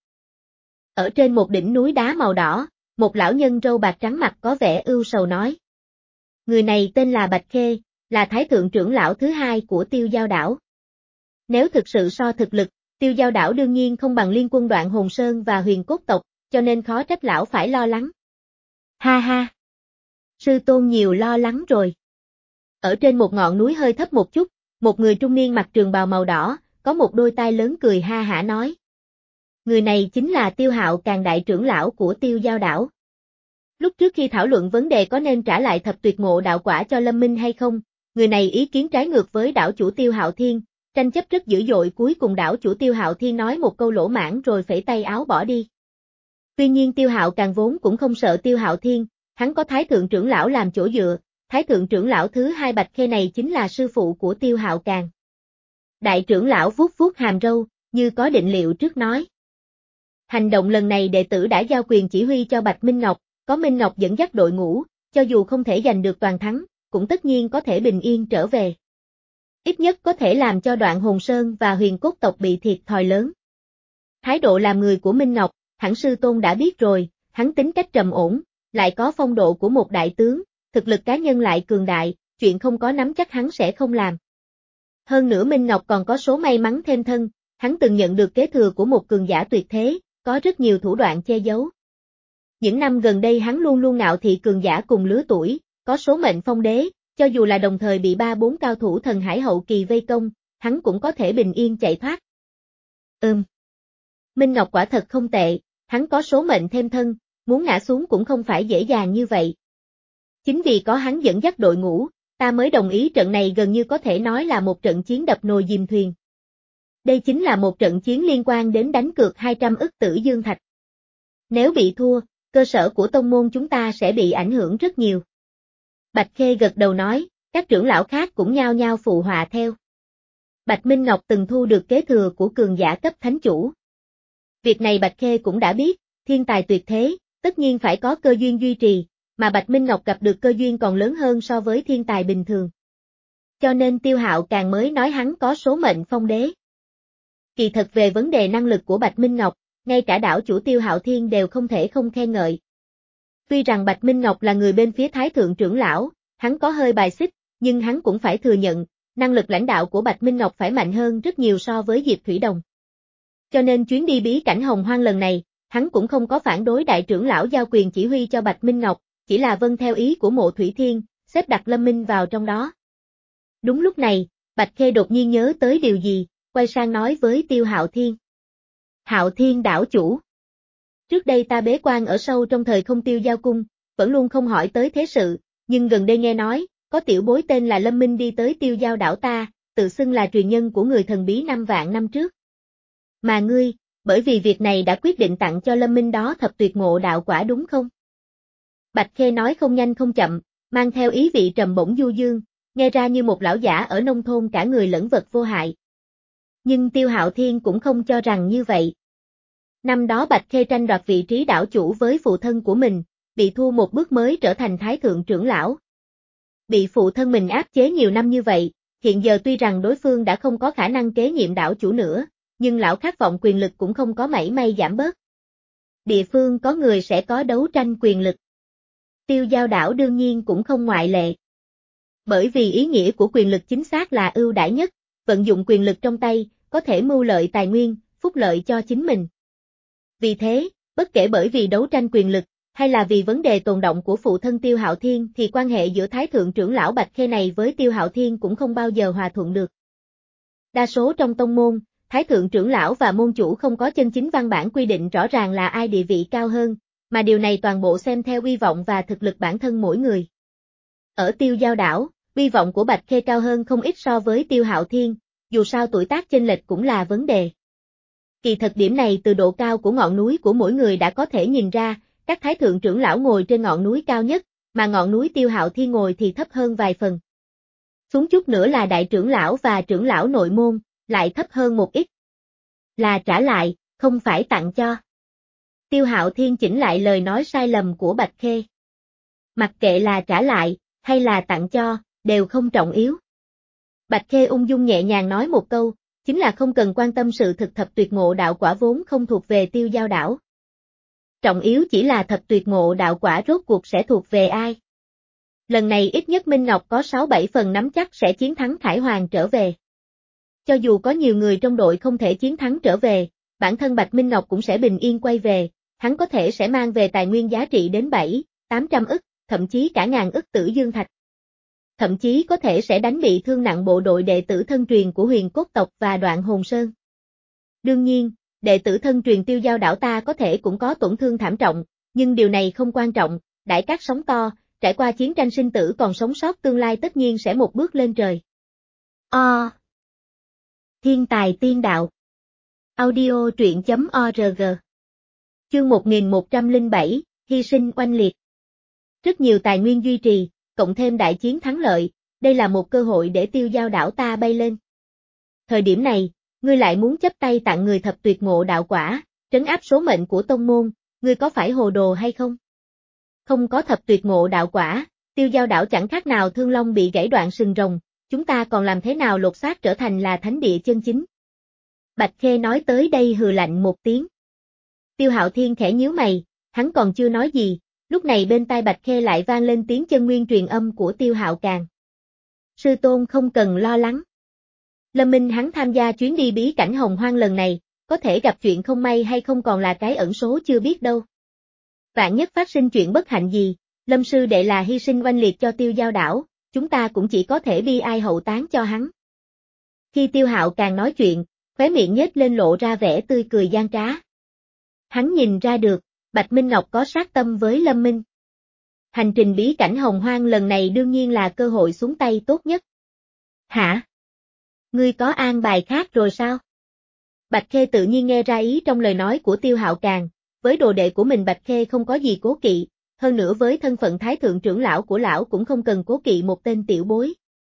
Ở trên một đỉnh núi đá màu đỏ, một lão nhân râu bạc trắng mặt có vẻ ưu sầu nói. Người này tên là Bạch Khê, là thái thượng trưởng lão thứ hai của Tiêu Giao đảo. Nếu thực sự so thực lực, Tiêu Giao đảo đương nhiên không bằng liên quân Đoạn Hồn Sơn và Huyền Cốt tộc, cho nên khó trách lão phải lo lắng. Ha ha! Sư tôn nhiều lo lắng rồi. Ở trên một ngọn núi hơi thấp một chút, một người trung niên mặc trường bào màu đỏ, có một đôi tai lớn cười ha hả nói. Người này chính là Tiêu Hạo Càng đại trưởng lão của Tiêu Giao đảo. Lúc trước khi thảo luận vấn đề có nên trả lại thập tuyệt ngộ đạo quả cho Lâm Minh hay không, người này ý kiến trái ngược với đảo chủ Tiêu Hạo Thiên, tranh chấp rất dữ dội, cuối cùng đảo chủ Tiêu Hạo Thiên nói một câu lỗ mãng rồi phẩy tay áo bỏ đi. Tuy nhiên Tiêu Hạo Càng vốn cũng không sợ Tiêu Hạo Thiên, hắn có Thái thượng trưởng lão làm chỗ dựa, Thái thượng trưởng lão thứ hai Bạch Khê này chính là sư phụ của Tiêu Hạo Càng. Đại trưởng lão vuốt vuốt hàm râu, như có định liệu trước nói. Hành động lần này đệ tử đã giao quyền chỉ huy cho Bạch Minh Ngọc, có Minh Ngọc dẫn dắt đội ngũ, cho dù không thể giành được toàn thắng, cũng tất nhiên có thể bình yên trở về. Ít nhất có thể làm cho Đoạn Hồn Sơn và Huyền Cốt tộc bị thiệt thòi lớn. Thái độ làm người của Minh Ngọc, hẳn sư tôn đã biết rồi, hắn tính cách trầm ổn, lại có phong độ của một đại tướng, thực lực cá nhân lại cường đại, chuyện không có nắm chắc hắn sẽ không làm. Hơn nữa Minh Ngọc còn có số may mắn thêm thân, hắn từng nhận được kế thừa của một cường giả tuyệt thế, có rất nhiều thủ đoạn che giấu. Những năm gần đây hắn luôn luôn ngạo thị cường giả cùng lứa tuổi, có số mệnh phong đế, cho dù là đồng thời bị ba bốn cao thủ thần hải hậu kỳ vây công, hắn cũng có thể bình yên chạy thoát. Ừm. Minh Ngọc quả thật không tệ, hắn có số mệnh thêm thân, muốn ngã xuống cũng không phải dễ dàng như vậy. Chính vì có hắn dẫn dắt đội ngũ, ta mới đồng ý trận này gần như có thể nói là một trận chiến đập nồi dìm thuyền. Đây chính là một trận chiến liên quan đến đánh cược hai trăm ức tử dương thạch. Nếu bị thua, cơ sở của tông môn chúng ta sẽ bị ảnh hưởng rất nhiều. Bạch Khê gật đầu nói, các trưởng lão khác cũng nhao nhao phụ họa theo. Bạch Minh Ngọc từng thu được kế thừa của cường giả cấp thánh chủ. Việc này Bạch Khê cũng đã biết, thiên tài tuyệt thế, tất nhiên phải có cơ duyên duy trì, mà Bạch Minh Ngọc gặp được cơ duyên còn lớn hơn so với thiên tài bình thường. Cho nên Tiêu Hạo Càng mới nói hắn có số mệnh phong đế. Kỳ thật về vấn đề năng lực của Bạch Minh Ngọc, ngay cả đảo chủ Tiêu Hạo Thiên đều không thể không khen ngợi. Tuy rằng Bạch Minh Ngọc là người bên phía Thái thượng trưởng lão, hắn có hơi bài xích, nhưng hắn cũng phải thừa nhận, năng lực lãnh đạo của Bạch Minh Ngọc phải mạnh hơn rất nhiều so với Diệp Thủy Đồng. Cho nên chuyến đi bí cảnh Hồng Hoang lần này, hắn cũng không có phản đối đại trưởng lão giao quyền chỉ huy cho Bạch Minh Ngọc, chỉ là vâng theo ý của Mộ Thủy Thiên, xếp đặt Lâm Minh vào trong đó. Đúng lúc này, Bạch Khê đột nhiên nhớ tới điều gì, quay sang nói với Tiêu Hạo Thiên. Hạo Thiên đảo chủ. Trước đây ta bế quan ở sâu trong thời không Tiêu Giao cung, vẫn luôn không hỏi tới thế sự, nhưng gần đây nghe nói, có tiểu bối tên là Lâm Minh đi tới Tiêu Giao đảo ta, tự xưng là truyền nhân của người thần bí năm vạn năm trước. Mà ngươi, bởi vì việc này đã quyết định tặng cho Lâm Minh đó thập tuyệt ngộ đạo quả đúng không? Bạch Khê nói không nhanh không chậm, mang theo ý vị trầm bổng du dương, nghe ra như một lão giả ở nông thôn cả người lẫn vật vô hại. Nhưng Tiêu Hạo Thiên cũng không cho rằng như vậy. Năm đó Bạch Khê tranh đoạt vị trí đảo chủ với phụ thân của mình, bị thua một bước mới trở thành thái thượng trưởng lão. Bị phụ thân mình áp chế nhiều năm như vậy, hiện giờ tuy rằng đối phương đã không có khả năng kế nhiệm đảo chủ nữa, nhưng lão khát vọng quyền lực cũng không có mảy may giảm bớt. Địa phương có người sẽ có đấu tranh quyền lực. Tiêu Giao đảo đương nhiên cũng không ngoại lệ. Bởi vì ý nghĩa của quyền lực chính xác là ưu đãi nhất, vận dụng quyền lực trong tay, có thể mưu lợi tài nguyên, phúc lợi cho chính mình. Vì thế, bất kể bởi vì đấu tranh quyền lực, hay là vì vấn đề tồn động của phụ thân Tiêu Hạo Thiên thì quan hệ giữa Thái thượng trưởng lão Bạch Khê này với Tiêu Hạo Thiên cũng không bao giờ hòa thuận được. Đa số trong tông môn, Thái thượng trưởng lão và môn chủ không có chân chính văn bản quy định rõ ràng là ai địa vị cao hơn, mà điều này toàn bộ xem theo uy vọng và thực lực bản thân mỗi người. Ở Tiêu Giao đảo, uy vọng của Bạch Khê cao hơn không ít so với Tiêu Hạo Thiên, dù sao tuổi tác chênh lệch cũng là vấn đề. Kỳ thật điểm này từ độ cao của ngọn núi của mỗi người đã có thể nhìn ra, các thái thượng trưởng lão ngồi trên ngọn núi cao nhất, mà ngọn núi Tiêu Hạo Thiên ngồi thì thấp hơn vài phần. Xuống chút nữa là đại trưởng lão và trưởng lão nội môn, lại thấp hơn một ít. Là trả lại, không phải tặng cho. Tiêu Hạo Thiên chỉnh lại lời nói sai lầm của Bạch Khê. Mặc kệ là trả lại, hay là tặng cho, đều không trọng yếu. Bạch Khê ung dung nhẹ nhàng nói một câu, chính là không cần quan tâm sự thực thập tuyệt ngộ đạo quả vốn không thuộc về Tiêu Giao đảo. Trọng yếu chỉ là thập tuyệt ngộ đạo quả rốt cuộc sẽ thuộc về ai. Lần này ít nhất Minh Ngọc có sáu bảy phần nắm chắc sẽ chiến thắng Khải Hoàng trở về. Cho dù có nhiều người trong đội không thể chiến thắng trở về, bản thân Bạch Minh Ngọc cũng sẽ bình yên quay về, hắn có thể sẽ mang về tài nguyên giá trị đến bảy, tám trăm ức, thậm chí cả ngàn ức tử dương thạch. Thậm chí có thể sẽ đánh bị thương nặng bộ đội đệ tử thân truyền của Huyền Cốt tộc và Đoạn Hồn Sơn. Đương nhiên, đệ tử thân truyền Tiêu Giao đảo ta có thể cũng có tổn thương thảm trọng, nhưng điều này không quan trọng, đãi các sóng to, trải qua chiến tranh sinh tử còn sống sót tương lai tất nhiên sẽ một bước lên trời. O. Thiên tài tiên đạo. Audio truyện chấm org. Chương một nghìn một trăm lẻ bảy, hy sinh oanh liệt. Rất nhiều tài nguyên duy trì, cộng thêm đại chiến thắng lợi, đây là một cơ hội để Tiêu Giao đảo ta bay lên. Thời điểm này, ngươi lại muốn chấp tay tặng người thập tuyệt ngộ đạo quả, trấn áp số mệnh của tông môn, ngươi có phải hồ đồ hay không? Không có thập tuyệt ngộ đạo quả, Tiêu Giao đảo chẳng khác nào Thương Long bị gãy đoạn sừng rồng, chúng ta còn làm thế nào lột xác trở thành là thánh địa chân chính? Bạch Khê nói tới đây hừ lạnh một tiếng. Tiêu Hạo Thiên khẽ nhíu mày, hắn còn chưa nói gì, lúc này bên tai Bạch Khê lại vang lên tiếng chân nguyên truyền âm của Tiêu Hạo Càng. Sư tôn không cần lo lắng. Lâm Minh hắn tham gia chuyến đi bí cảnh Hồng Hoang lần này, có thể gặp chuyện không may hay không còn là cái ẩn số chưa biết đâu. Vạn nhất phát sinh chuyện bất hạnh gì, Lâm sư đệ là hy sinh oanh liệt cho Tiêu Giao đảo, chúng ta cũng chỉ có thể bi ai hậu táng cho hắn. Khi Tiêu Hạo Càng nói chuyện, khóe miệng nhếch lên lộ ra vẻ tươi cười gian trá. Hắn nhìn ra được, Bạch Minh Ngọc có sát tâm với Lâm Minh. Hành trình bí cảnh Hồng Hoang lần này đương nhiên là cơ hội xuống tay tốt nhất. Hả? Ngươi có an bài khác rồi sao? Bạch Khê tự nhiên nghe ra ý trong lời nói của Tiêu Hạo Càng, với đồ đệ của mình Bạch Khê không có gì cố kỵ, hơn nữa với thân phận thái thượng trưởng lão của lão cũng không cần cố kỵ một tên tiểu bối.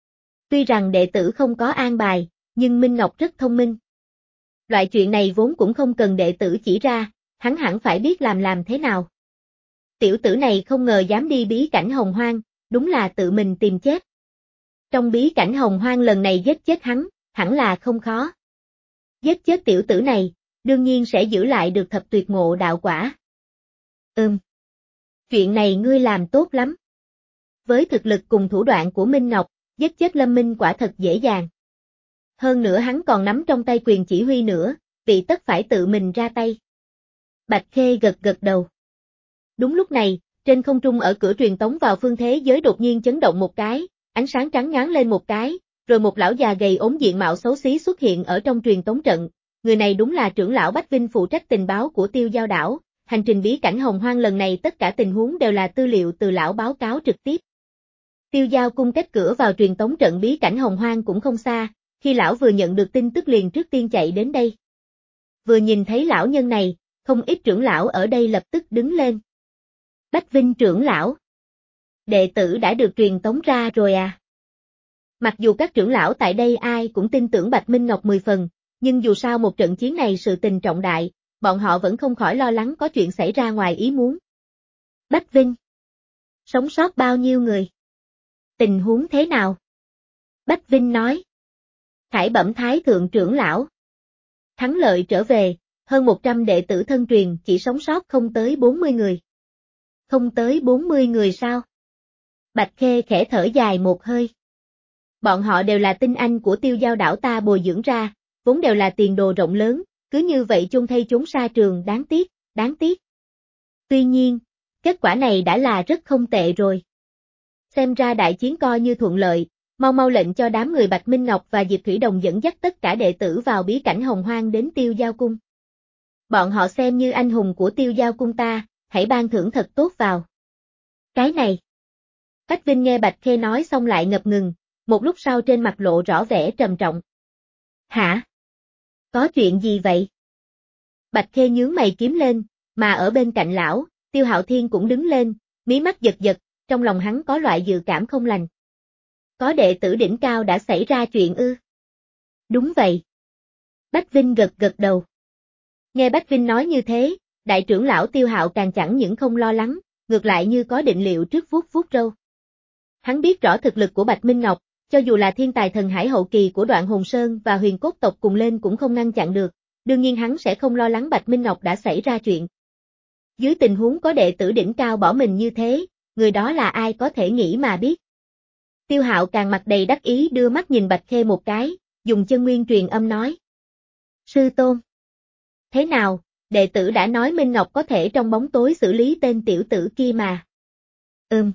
Tuy rằng đệ tử không có an bài, nhưng Minh Ngọc rất thông minh. Loại chuyện này vốn cũng không cần đệ tử chỉ ra, hắn hẳn phải biết làm làm thế nào. Tiểu tử này không ngờ dám đi bí cảnh Hồng Hoang, đúng là tự mình tìm chết. Trong bí cảnh Hồng Hoang lần này giết chết hắn, hẳn là không khó. Giết chết tiểu tử này, đương nhiên sẽ giữ lại được thập tuyệt ngộ đạo quả. Ừm. Chuyện này ngươi làm tốt lắm. Với thực lực cùng thủ đoạn của Minh Ngọc, giết chết Lâm Minh quả thật dễ dàng. Hơn nữa hắn còn nắm trong tay quyền chỉ huy nữa, vị tất phải tự mình ra tay. Bạch Khê gật gật đầu. Đúng lúc này, trên không trung ở cửa truyền tống vào phương thế giới đột nhiên chấn động một cái, ánh sáng trắng nhoáng lên một cái, rồi một lão già gầy ốm diện mạo xấu xí xuất hiện ở trong truyền tống trận. Người này đúng là trưởng lão Bách Vinh phụ trách tình báo của Tiêu Giao đảo, hành trình bí cảnh Hồng Hoang lần này tất cả tình huống đều là tư liệu từ lão báo cáo trực tiếp. Tiêu Giao cung cách cửa vào truyền tống trận bí cảnh Hồng Hoang cũng không xa, khi lão vừa nhận được tin tức liền trước tiên chạy đến đây. Vừa nhìn thấy lão nhân này, không ít trưởng lão ở đây lập tức đứng lên. Bách Vinh trưởng lão. Đệ tử đã được truyền tống ra rồi à? Mặc dù các trưởng lão tại đây ai cũng tin tưởng Bạch Minh Ngọc mười phần, nhưng dù sao một trận chiến này sự tình trọng đại, bọn họ vẫn không khỏi lo lắng có chuyện xảy ra ngoài ý muốn. Bách Vinh. Sống sót bao nhiêu người? Tình huống thế nào? Bách Vinh nói. Khải bẩm thái thượng trưởng lão. Thắng lợi trở về, hơn một trăm đệ tử thân truyền chỉ sống sót không tới bốn mươi người. Không tới bốn mươi người sao? Bạch Khê khẽ thở dài một hơi. Bọn họ đều là tinh anh của Tiêu Giao đảo ta bồi dưỡng ra, vốn đều là tiền đồ rộng lớn, cứ như vậy chôn thay chốn sa trường, đáng tiếc, đáng tiếc. Tuy nhiên, kết quả này đã là rất không tệ rồi. Xem ra đại chiến coi như thuận lợi, mau mau lệnh cho đám người Bạch Minh Ngọc và Diệp Thủy Đồng dẫn dắt tất cả đệ tử vào bí cảnh Hồng Hoang đến Tiêu Giao Cung. Bọn họ xem như anh hùng của Tiêu Giao Cung ta, hãy ban thưởng thật tốt vào. Cái này. Bách Vinh nghe Bạch Khê nói xong lại ngập ngừng, một lúc sau trên mặt lộ rõ vẻ trầm trọng. Hả? Có chuyện gì vậy? Bạch Khê nhướng mày kiếm lên, mà ở bên cạnh lão, Tiêu Hạo Thiên cũng đứng lên, mí mắt giật giật, trong lòng hắn có loại dự cảm không lành. Có đệ tử đỉnh cao đã xảy ra chuyện ư? Đúng vậy. Bách Vinh gật gật đầu. Nghe Bách Vinh nói như thế, đại trưởng lão Tiêu Hạo càng chẳng những không lo lắng, ngược lại như có định liệu trước vuốt vuốt râu. Hắn biết rõ thực lực của Bạch Minh Ngọc, cho dù là thiên tài thần hải hậu kỳ của Đoạn Hồn Sơn và Huyền Cốt tộc cùng lên cũng không ngăn chặn được, đương nhiên hắn sẽ không lo lắng Bạch Minh Ngọc đã xảy ra chuyện. Dưới tình huống có đệ tử đỉnh cao bỏ mình như thế, người đó là ai có thể nghĩ mà biết. Tiêu Hạo càng mặt đầy đắc ý đưa mắt nhìn Bạch Khê một cái, dùng chân nguyên truyền âm nói. Sư tôn. Thế nào, đệ tử đã nói Minh Ngọc có thể trong bóng tối xử lý tên tiểu tử kia mà. Ừm.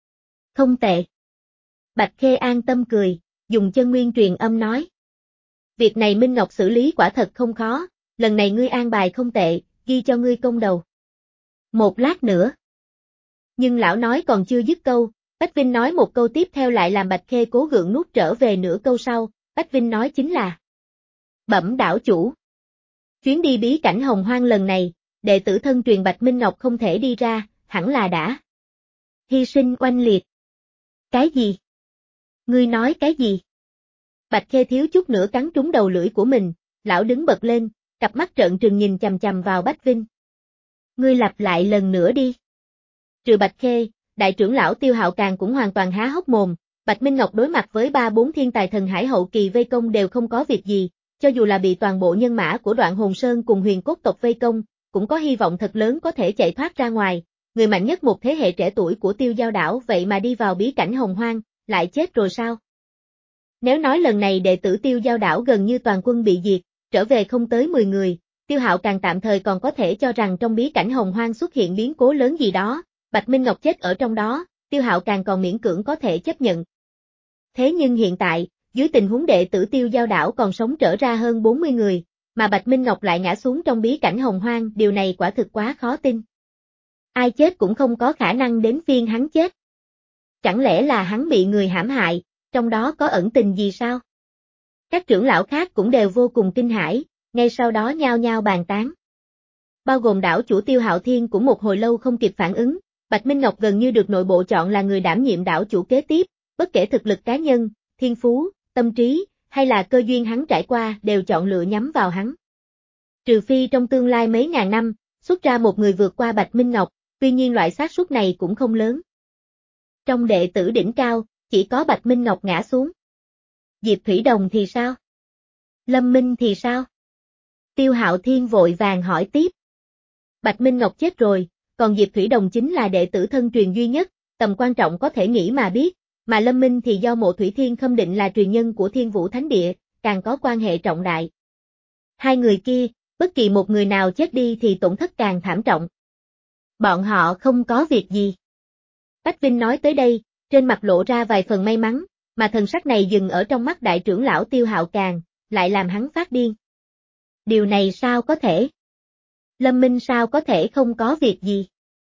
Không tệ. Bạch Khê an tâm cười, dùng chân nguyên truyền âm nói. Việc này Minh Ngọc xử lý quả thật không khó, lần này ngươi an bài không tệ, ghi cho ngươi công đầu. Một lát nữa. Nhưng lão nói còn chưa dứt câu, Bách Vinh nói một câu tiếp theo lại làm Bạch Khê cố gượng nuốt trở về nửa câu sau, Bách Vinh nói chính là. Bẩm đảo chủ. Chuyến đi bí cảnh Hồng Hoang lần này, đệ tử thân truyền Bạch Minh Ngọc không thể đi ra, hẳn là đã. Hy sinh oanh liệt. Cái gì? Ngươi nói cái gì? Bạch Khê thiếu chút nữa cắn trúng đầu lưỡi của mình, lão đứng bật lên, cặp mắt trợn trừng nhìn chằm chằm vào Bách Vinh. Ngươi lặp lại lần nữa đi. Trừ Bạch Khê, đại trưởng lão Tiêu Hạo Càng cũng hoàn toàn há hốc mồm, Bạch Minh Ngọc đối mặt với ba bốn thiên tài thần hải hậu kỳ vây công đều không có việc gì, cho dù là bị toàn bộ nhân mã của Đoạn Hồn Sơn cùng Huyền Cốt tộc vây công, cũng có hy vọng thật lớn có thể chạy thoát ra ngoài, người mạnh nhất một thế hệ trẻ tuổi của Tiêu Giao đảo vậy mà đi vào bí cảnh Hồng Hoang, lại chết rồi sao? Nếu nói lần này đệ tử Tiêu Giao đảo gần như toàn quân bị diệt, trở về không tới mười người, Tiêu Hạo Càng tạm thời còn có thể cho rằng trong bí cảnh Hồng Hoang xuất hiện biến cố lớn gì đó, Bạch Minh Ngọc chết ở trong đó, Tiêu Hạo Càng còn miễn cưỡng có thể chấp nhận. Thế nhưng hiện tại, dưới tình huống đệ tử Tiêu Giao đảo còn sống trở ra hơn bốn mươi người, mà Bạch Minh Ngọc lại ngã xuống trong bí cảnh Hồng Hoang, điều này quả thực quá khó tin. Ai chết cũng không có khả năng đến phiên hắn chết. Chẳng lẽ là hắn bị người hãm hại, trong đó có ẩn tình gì sao? Các trưởng lão khác cũng đều vô cùng kinh hãi, ngay sau đó nhao nhao bàn tán. Bao gồm đảo chủ Tiêu Hạo Thiên cũng một hồi lâu không kịp phản ứng, Bạch Minh Ngọc gần như được nội bộ chọn là người đảm nhiệm đảo chủ kế tiếp, bất kể thực lực cá nhân, thiên phú, tâm trí, hay là cơ duyên hắn trải qua đều chọn lựa nhắm vào hắn. Trừ phi trong tương lai mấy ngàn năm, xuất ra một người vượt qua Bạch Minh Ngọc, tuy nhiên loại xác suất này cũng không lớn. Trong đệ tử đỉnh cao, chỉ có Bạch Minh Ngọc ngã xuống. Diệp Thủy Đồng thì sao? Lâm Minh thì sao? Tiêu Hạo Thiên vội vàng hỏi tiếp. Bạch Minh Ngọc chết rồi, còn Diệp Thủy Đồng chính là đệ tử thân truyền duy nhất, tầm quan trọng có thể nghĩ mà biết, mà Lâm Minh thì do Mộ Thủy Thiên khâm định là truyền nhân của Thiên Vũ Thánh Địa, càng có quan hệ trọng đại. Hai người kia, bất kỳ một người nào chết đi thì tổn thất càng thảm trọng. Bọn họ không có việc gì. Bách Vinh nói tới đây, trên mặt lộ ra vài phần may mắn, mà thần sắc này dừng ở trong mắt đại trưởng lão Tiêu Hạo Càng, lại làm hắn phát điên. Điều này sao có thể? Lâm Minh sao có thể không có việc gì?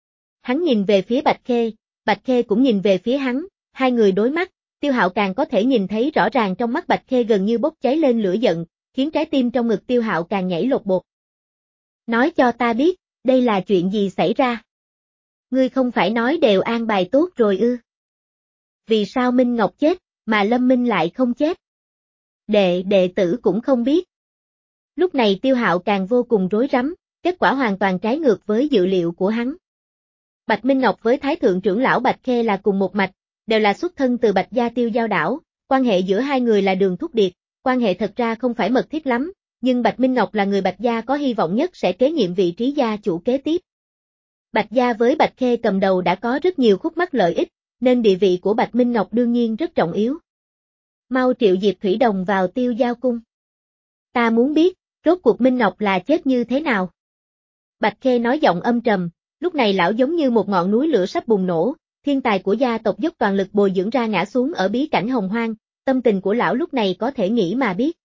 Hắn nhìn về phía Bạch Khê, Bạch Khê cũng nhìn về phía hắn, hai người đối mắt, Tiêu Hạo Càng có thể nhìn thấy rõ ràng trong mắt Bạch Khê gần như bốc cháy lên lửa giận, khiến trái tim trong ngực Tiêu Hạo Càng nhảy lột bột. Nói cho ta biết, đây là chuyện gì xảy ra? Ngươi không phải nói đều an bài tốt rồi ư? Vì sao Minh Ngọc chết, mà Lâm Minh lại không chết? Đệ đệ tử cũng không biết. Lúc này Tiêu Hạo Càng vô cùng rối rắm, kết quả hoàn toàn trái ngược với dự liệu của hắn. Bạch Minh Ngọc với Thái Thượng trưởng lão Bạch Khê là cùng một mạch, đều là xuất thân từ Bạch gia Tiêu Giao đảo, quan hệ giữa hai người là đường thúc điệp, quan hệ thật ra không phải mật thiết lắm, nhưng Bạch Minh Ngọc là người Bạch gia có hy vọng nhất sẽ kế nhiệm vị trí gia chủ kế tiếp. Bạch gia với Bạch Khê cầm đầu đã có rất nhiều khúc mắc lợi ích, nên địa vị của Bạch Minh Ngọc đương nhiên rất trọng yếu. Mau triệu Diệp Thủy Đồng vào Tiêu Giao cung. Ta muốn biết, rốt cuộc Minh Ngọc là chết như thế nào? Bạch Khê nói giọng âm trầm, lúc này lão giống như một ngọn núi lửa sắp bùng nổ, thiên tài của gia tộc dốc toàn lực bồi dưỡng ra ngã xuống ở bí cảnh Hồng Hoang, tâm tình của lão lúc này có thể nghĩ mà biết.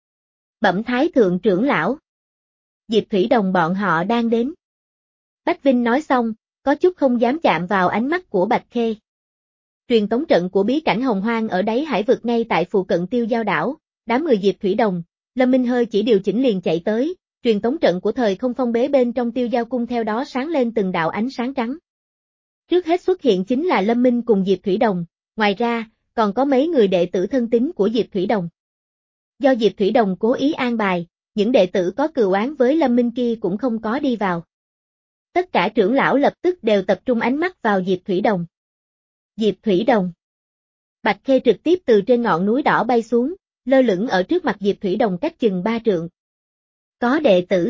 Bẩm Thái Thượng trưởng lão. Diệp Thủy Đồng bọn họ đang đến. Bách Vinh nói xong, có chút không dám chạm vào ánh mắt của Bạch Khê. Truyền tống trận của bí cảnh Hồng Hoang ở đáy hải vực ngay tại phụ cận Tiêu Giao đảo, đám người Diệp Thủy Đồng, Lâm Minh hơi chỉ điều chỉnh liền chạy tới, truyền tống trận của thời không phong bế bên trong Tiêu Giao cung theo đó sáng lên từng đạo ánh sáng trắng. Trước hết xuất hiện chính là Lâm Minh cùng Diệp Thủy Đồng, ngoài ra, còn có mấy người đệ tử thân tín của Diệp Thủy Đồng. Do Diệp Thủy Đồng cố ý an bài, những đệ tử có cừu oán với Lâm Minh kia cũng không có đi vào. Tất cả trưởng lão lập tức đều tập trung ánh mắt vào Diệp Thủy Đồng. Diệp Thủy Đồng. Bạch Khê trực tiếp từ trên ngọn núi đỏ bay xuống, lơ lửng ở trước mặt Diệp Thủy Đồng cách chừng ba trượng. Có đệ tử.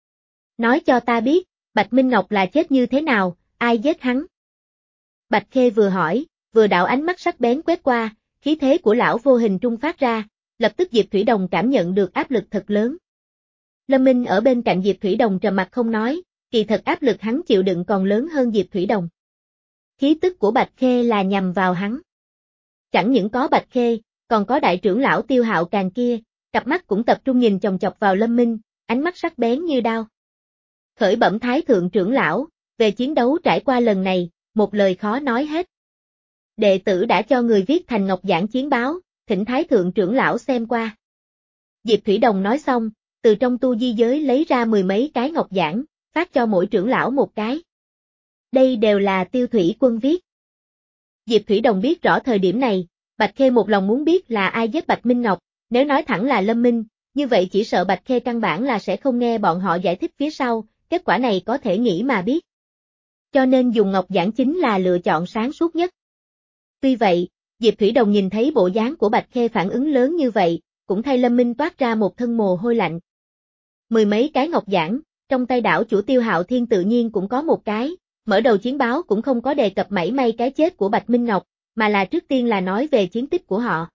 Nói cho ta biết, Bạch Minh Ngọc là chết như thế nào, ai giết hắn? Bạch Khê vừa hỏi, vừa đạo ánh mắt sắc bén quét qua, khí thế của lão vô hình trung phát ra, lập tức Diệp Thủy Đồng cảm nhận được áp lực thật lớn. Lâm Minh ở bên cạnh Diệp Thủy Đồng trầm mặt không nói, kỳ thật áp lực hắn chịu đựng còn lớn hơn Diệp Thủy Đồng. Khí tức của Bạch Khê là nhằm vào hắn. Chẳng những có Bạch Khê, còn có đại trưởng lão Tiêu Hạo Càng kia, cặp mắt cũng tập trung nhìn chòng chọc vào Lâm Minh, ánh mắt sắc bén như đao. Khởi bẩm Thái Thượng trưởng lão, về chiến đấu trải qua lần này, một lời khó nói hết. Đệ tử đã cho người viết thành ngọc giản chiến báo, thỉnh Thái Thượng trưởng lão xem qua. Diệp Thủy Đồng nói xong, từ trong tu di giới lấy ra mười mấy cái ngọc giản, phát cho mỗi trưởng lão một cái. Đây đều là Tiêu Thủy Quân viết. Diệp Thủy Đồng biết rõ thời điểm này, Bạch Khê một lòng muốn biết là ai giết Bạch Minh Ngọc, nếu nói thẳng là Lâm Minh, như vậy chỉ sợ Bạch Khê căn bản là sẽ không nghe bọn họ giải thích phía sau, kết quả này có thể nghĩ mà biết. Cho nên dùng ngọc giản chính là lựa chọn sáng suốt nhất. Tuy vậy, Diệp Thủy Đồng nhìn thấy bộ dáng của Bạch Khê phản ứng lớn như vậy, cũng thay Lâm Minh toát ra một thân mồ hôi lạnh. Mười mấy cái ngọc giản, trong tay đảo chủ Tiêu Hạo Thiên tự nhiên cũng có một cái, mở đầu chiến báo cũng không có đề cập mảy may cái chết của Bạch Minh Ngọc, mà là trước tiên là nói về chiến tích của họ.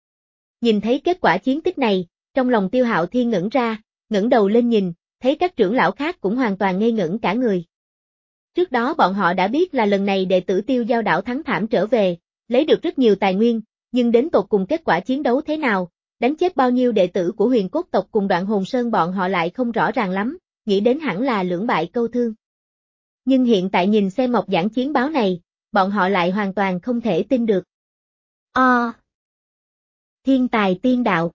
Nhìn thấy kết quả chiến tích này, trong lòng Tiêu Hạo Thiên ngẩn ra, ngẩng đầu lên nhìn, thấy các trưởng lão khác cũng hoàn toàn ngây ngẩn cả người. Trước đó bọn họ đã biết là lần này đệ tử Tiêu Giao đảo thắng thảm trở về, lấy được rất nhiều tài nguyên, nhưng đến tột cùng kết quả chiến đấu thế nào, đánh chết bao nhiêu đệ tử của Huyền Cốt tộc cùng Đoạn Hồn Sơn bọn họ lại không rõ ràng lắm, nghĩ đến hẳn là lưỡng bại câu thương. Nhưng hiện tại nhìn xem ngọc giản chiến báo này, bọn họ lại hoàn toàn không thể tin được. O. Thiên tài tiên đạo.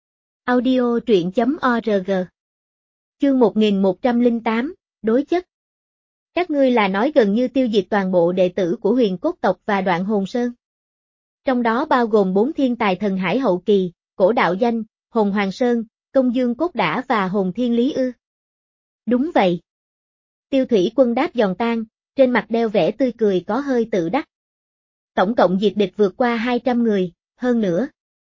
Audio truyện chấm org. Chương một nghìn một trăm lẻ tám, đối chất. Các ngươi là nói gần như tiêu diệt toàn bộ đệ tử của Huyền Cốt tộc và Đoạn Hồn Sơn. Trong đó bao gồm bốn thiên tài thần hải hậu kỳ, Cổ Đạo Danh, Hồn Hoàng Sơn, Công Dương Cốt Đả và Hồn Thiên Lý ư? Đúng vậy. Tiêu Thủy Quân đáp giòn tan, trên mặt đeo vẻ tươi cười có hơi tự đắc. Tổng cộng diệt địch vượt qua hai trăm người, hơn nữa.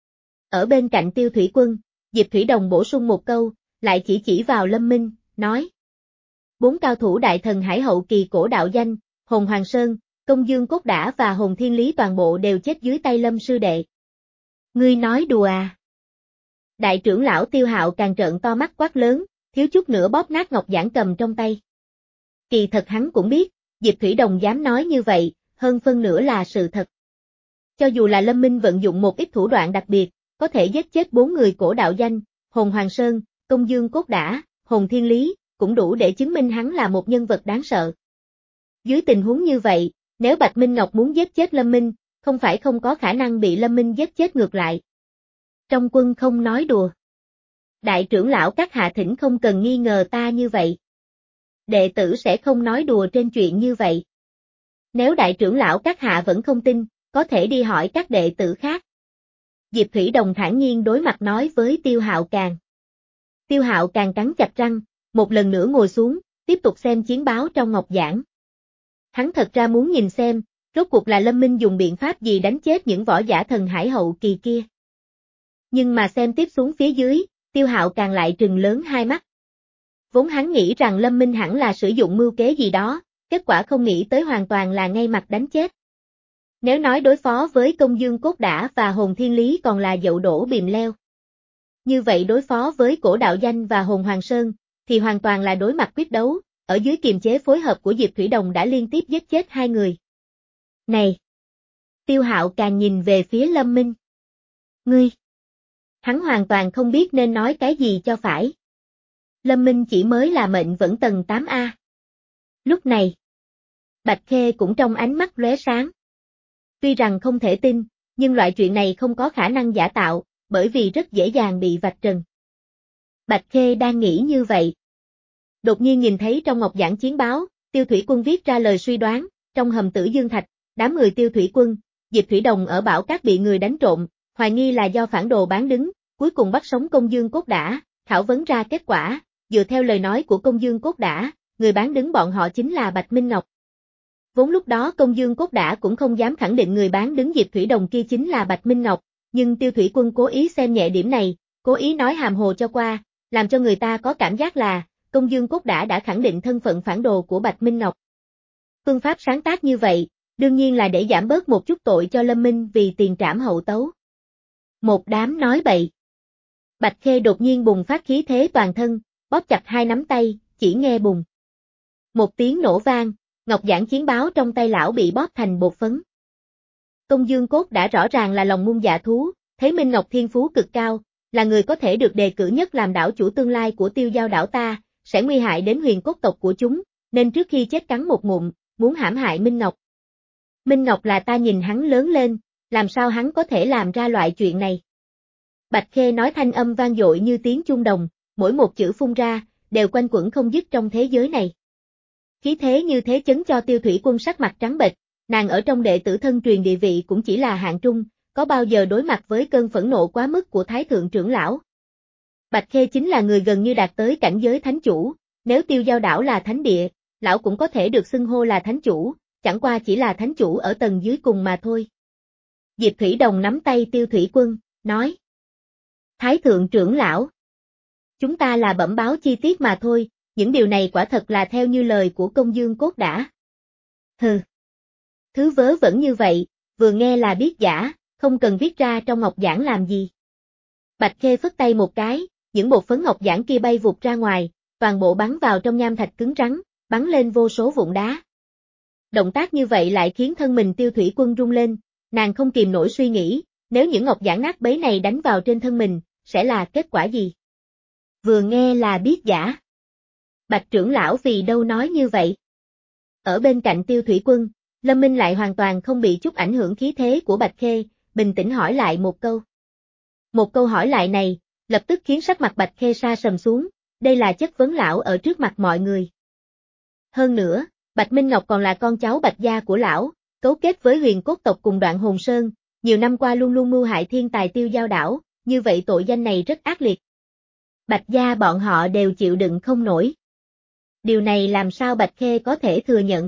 Ở bên cạnh Tiêu Thủy Quân, Diệp Thủy Đồng bổ sung một câu, lại chỉ chỉ vào Lâm Minh, nói. Bốn cao thủ đại thần hải hậu kỳ Cổ Đạo Danh, Hồn Hoàng Sơn, Công Dương Cốt Đả và Hồn Thiên Lý toàn bộ đều chết dưới tay Lâm sư đệ. Ngươi nói đùa à? Đại trưởng lão Tiêu Hạo càng trợn to mắt quát lớn, thiếu chút nữa bóp nát ngọc giản cầm trong tay. Kỳ thật hắn cũng biết, Diệp Thủy Đồng dám nói như vậy, hơn phân nửa là sự thật. Cho dù là Lâm Minh vận dụng một ít thủ đoạn đặc biệt, có thể giết chết bốn người Cổ Đạo Danh, Hồn Hoàng Sơn, Công Dương Cốt Đả, Hồn Thiên Lý, cũng đủ để chứng minh hắn là một nhân vật đáng sợ. Dưới tình huống như vậy, nếu Bạch Minh Ngọc muốn giết chết Lâm Minh, không phải không có khả năng bị Lâm Minh giết chết ngược lại. Trong quân không nói đùa. Đại trưởng lão các hạ thỉnh không cần nghi ngờ ta như vậy. Đệ tử sẽ không nói đùa trên chuyện như vậy. Nếu đại trưởng lão các hạ vẫn không tin, có thể đi hỏi các đệ tử khác. Diệp Thủy Đồng thản nhiên đối mặt nói với Tiêu Hạo Càng. Tiêu Hạo Càng cắn chặt răng, một lần nữa ngồi xuống, tiếp tục xem chiến báo trong ngọc giản. Hắn thật ra muốn nhìn xem, rốt cuộc là Lâm Minh dùng biện pháp gì đánh chết những võ giả thần hải hậu kỳ kia. Nhưng mà xem tiếp xuống phía dưới, Tiêu Hạo Càng lại trừng lớn hai mắt. Vốn hắn nghĩ rằng Lâm Minh hẳn là sử dụng mưu kế gì đó, kết quả không nghĩ tới hoàn toàn là ngay mặt đánh chết. Nếu nói đối phó với Công Dương Cốt Đả và Hồn Thiên Lý còn là dậu đổ bìm leo. Như vậy đối phó với Cổ Đạo Danh và Hồn Hoàng Sơn, thì hoàn toàn là đối mặt quyết đấu, ở dưới kiềm chế phối hợp của Diệp Thủy Đồng đã liên tiếp giết chết hai người. Này! Tiêu Hạo Càng nhìn về phía Lâm Minh. Ngươi! Hắn hoàn toàn không biết nên nói cái gì cho phải. Lâm Minh chỉ mới là mệnh vẫn tầng tám A. Lúc này, Bạch Khê cũng trong ánh mắt lóe sáng. Tuy rằng không thể tin, nhưng loại chuyện này không có khả năng giả tạo, bởi vì rất dễ dàng bị vạch trần. Bạch Khê đang nghĩ như vậy. Đột nhiên nhìn thấy trong ngọc giảng chiến báo, Tiêu Thủy Quân viết ra lời suy đoán, trong hầm Tử Dương Thạch, đám người Tiêu Thủy Quân, Diệp Thủy Đồng ở Bảo Cát bị người đánh trộm, hoài nghi là do phản đồ bán đứng, cuối cùng bắt sống Công Dương Cốt Đả, khảo vấn ra kết quả, dựa theo lời nói của Công Dương Cốt Đả, người bán đứng bọn họ chính là Bạch Minh Ngọc. Vốn lúc đó Công Dương Cốt Đả cũng không dám khẳng định người bán đứng Diệp Thủy Đồng kia chính là Bạch Minh Ngọc, nhưng Tiêu Thủy Quân cố ý xem nhẹ điểm này, cố ý nói hàm hồ cho qua, làm cho người ta có cảm giác là Công Dương Cốt Đả đã khẳng định thân phận phản đồ của Bạch Minh Ngọc. Phương pháp sáng tác như vậy, đương nhiên là để giảm bớt một chút tội cho Lâm Minh vì tiền trảm hậu tấu. Một đám nói bậy. Bạch Khê đột nhiên bùng phát khí thế toàn thân, bóp chặt hai nắm tay, chỉ nghe bùng. Một tiếng nổ vang, ngọc giản chiến báo trong tay lão bị bóp thành bột phấn. Công Dương Cốt đã rõ ràng là lòng muôn dạ thú, thấy Minh Ngọc thiên phú cực cao, là người có thể được đề cử nhất làm đảo chủ tương lai của Tiêu Giao đảo ta, sẽ nguy hại đến huyền cốt tộc của chúng, nên trước khi chết cắn một ngụm, muốn hãm hại Minh Ngọc. Minh Ngọc là ta nhìn hắn lớn lên, làm sao hắn có thể làm ra loại chuyện này? Bạch Khê nói thanh âm vang dội như tiếng chuông đồng, mỗi một chữ phun ra, đều quanh quẩn không dứt trong thế giới này. Khí thế như thế chấn cho Tiêu Thủy Quân sắc mặt trắng bệch, nàng ở trong đệ tử thân truyền địa vị cũng chỉ là hạng trung, có bao giờ đối mặt với cơn phẫn nộ quá mức của Thái Thượng trưởng lão. Bạch Khê chính là người gần như đạt tới cảnh giới thánh chủ, nếu Tiêu Giao đảo là thánh địa, lão cũng có thể được xưng hô là thánh chủ, chẳng qua chỉ là thánh chủ ở tầng dưới cùng mà thôi. Diệp Thủy Đồng nắm tay Tiêu Thủy Quân, nói. Thái Thượng trưởng lão. Chúng ta là bẩm báo chi tiết mà thôi, những điều này quả thật là theo như lời của Công Dương Cốt Đả. Hừ. Thứ vớ vẩn như vậy, vừa nghe là biết giả, không cần viết ra trong ngọc giản làm gì. Bạch Khê phất tay một cái, những bột phấn ngọc giản kia bay vụt ra ngoài, toàn bộ bắn vào trong nham thạch cứng rắn, bắn lên vô số vụn đá. Động tác như vậy lại khiến thân mình Tiêu Thủy Quân rung lên, nàng không kìm nổi suy nghĩ, nếu những ngọc giản nát bấy này đánh vào trên thân mình, sẽ là kết quả gì? Vừa nghe là biết giả. Bạch trưởng lão vì đâu nói như vậy? Ở bên cạnh Tiêu Thủy Quân, Lâm Minh lại hoàn toàn không bị chút ảnh hưởng khí thế của Bạch Khê, bình tĩnh hỏi lại một câu. Một câu hỏi lại này, lập tức khiến sắc mặt Bạch Khê sa sầm xuống, đây là chất vấn lão ở trước mặt mọi người. Hơn nữa, Bạch Minh Ngọc còn là con cháu Bạch gia của lão, cấu kết với huyền cốt tộc cùng Đoạn Hồn Sơn, nhiều năm qua luôn luôn mưu hại thiên tài Tiêu Giao đảo, như vậy tội danh này rất ác liệt. Bạch gia bọn họ đều chịu đựng không nổi. Điều này làm sao Bạch Khê có thể thừa nhận?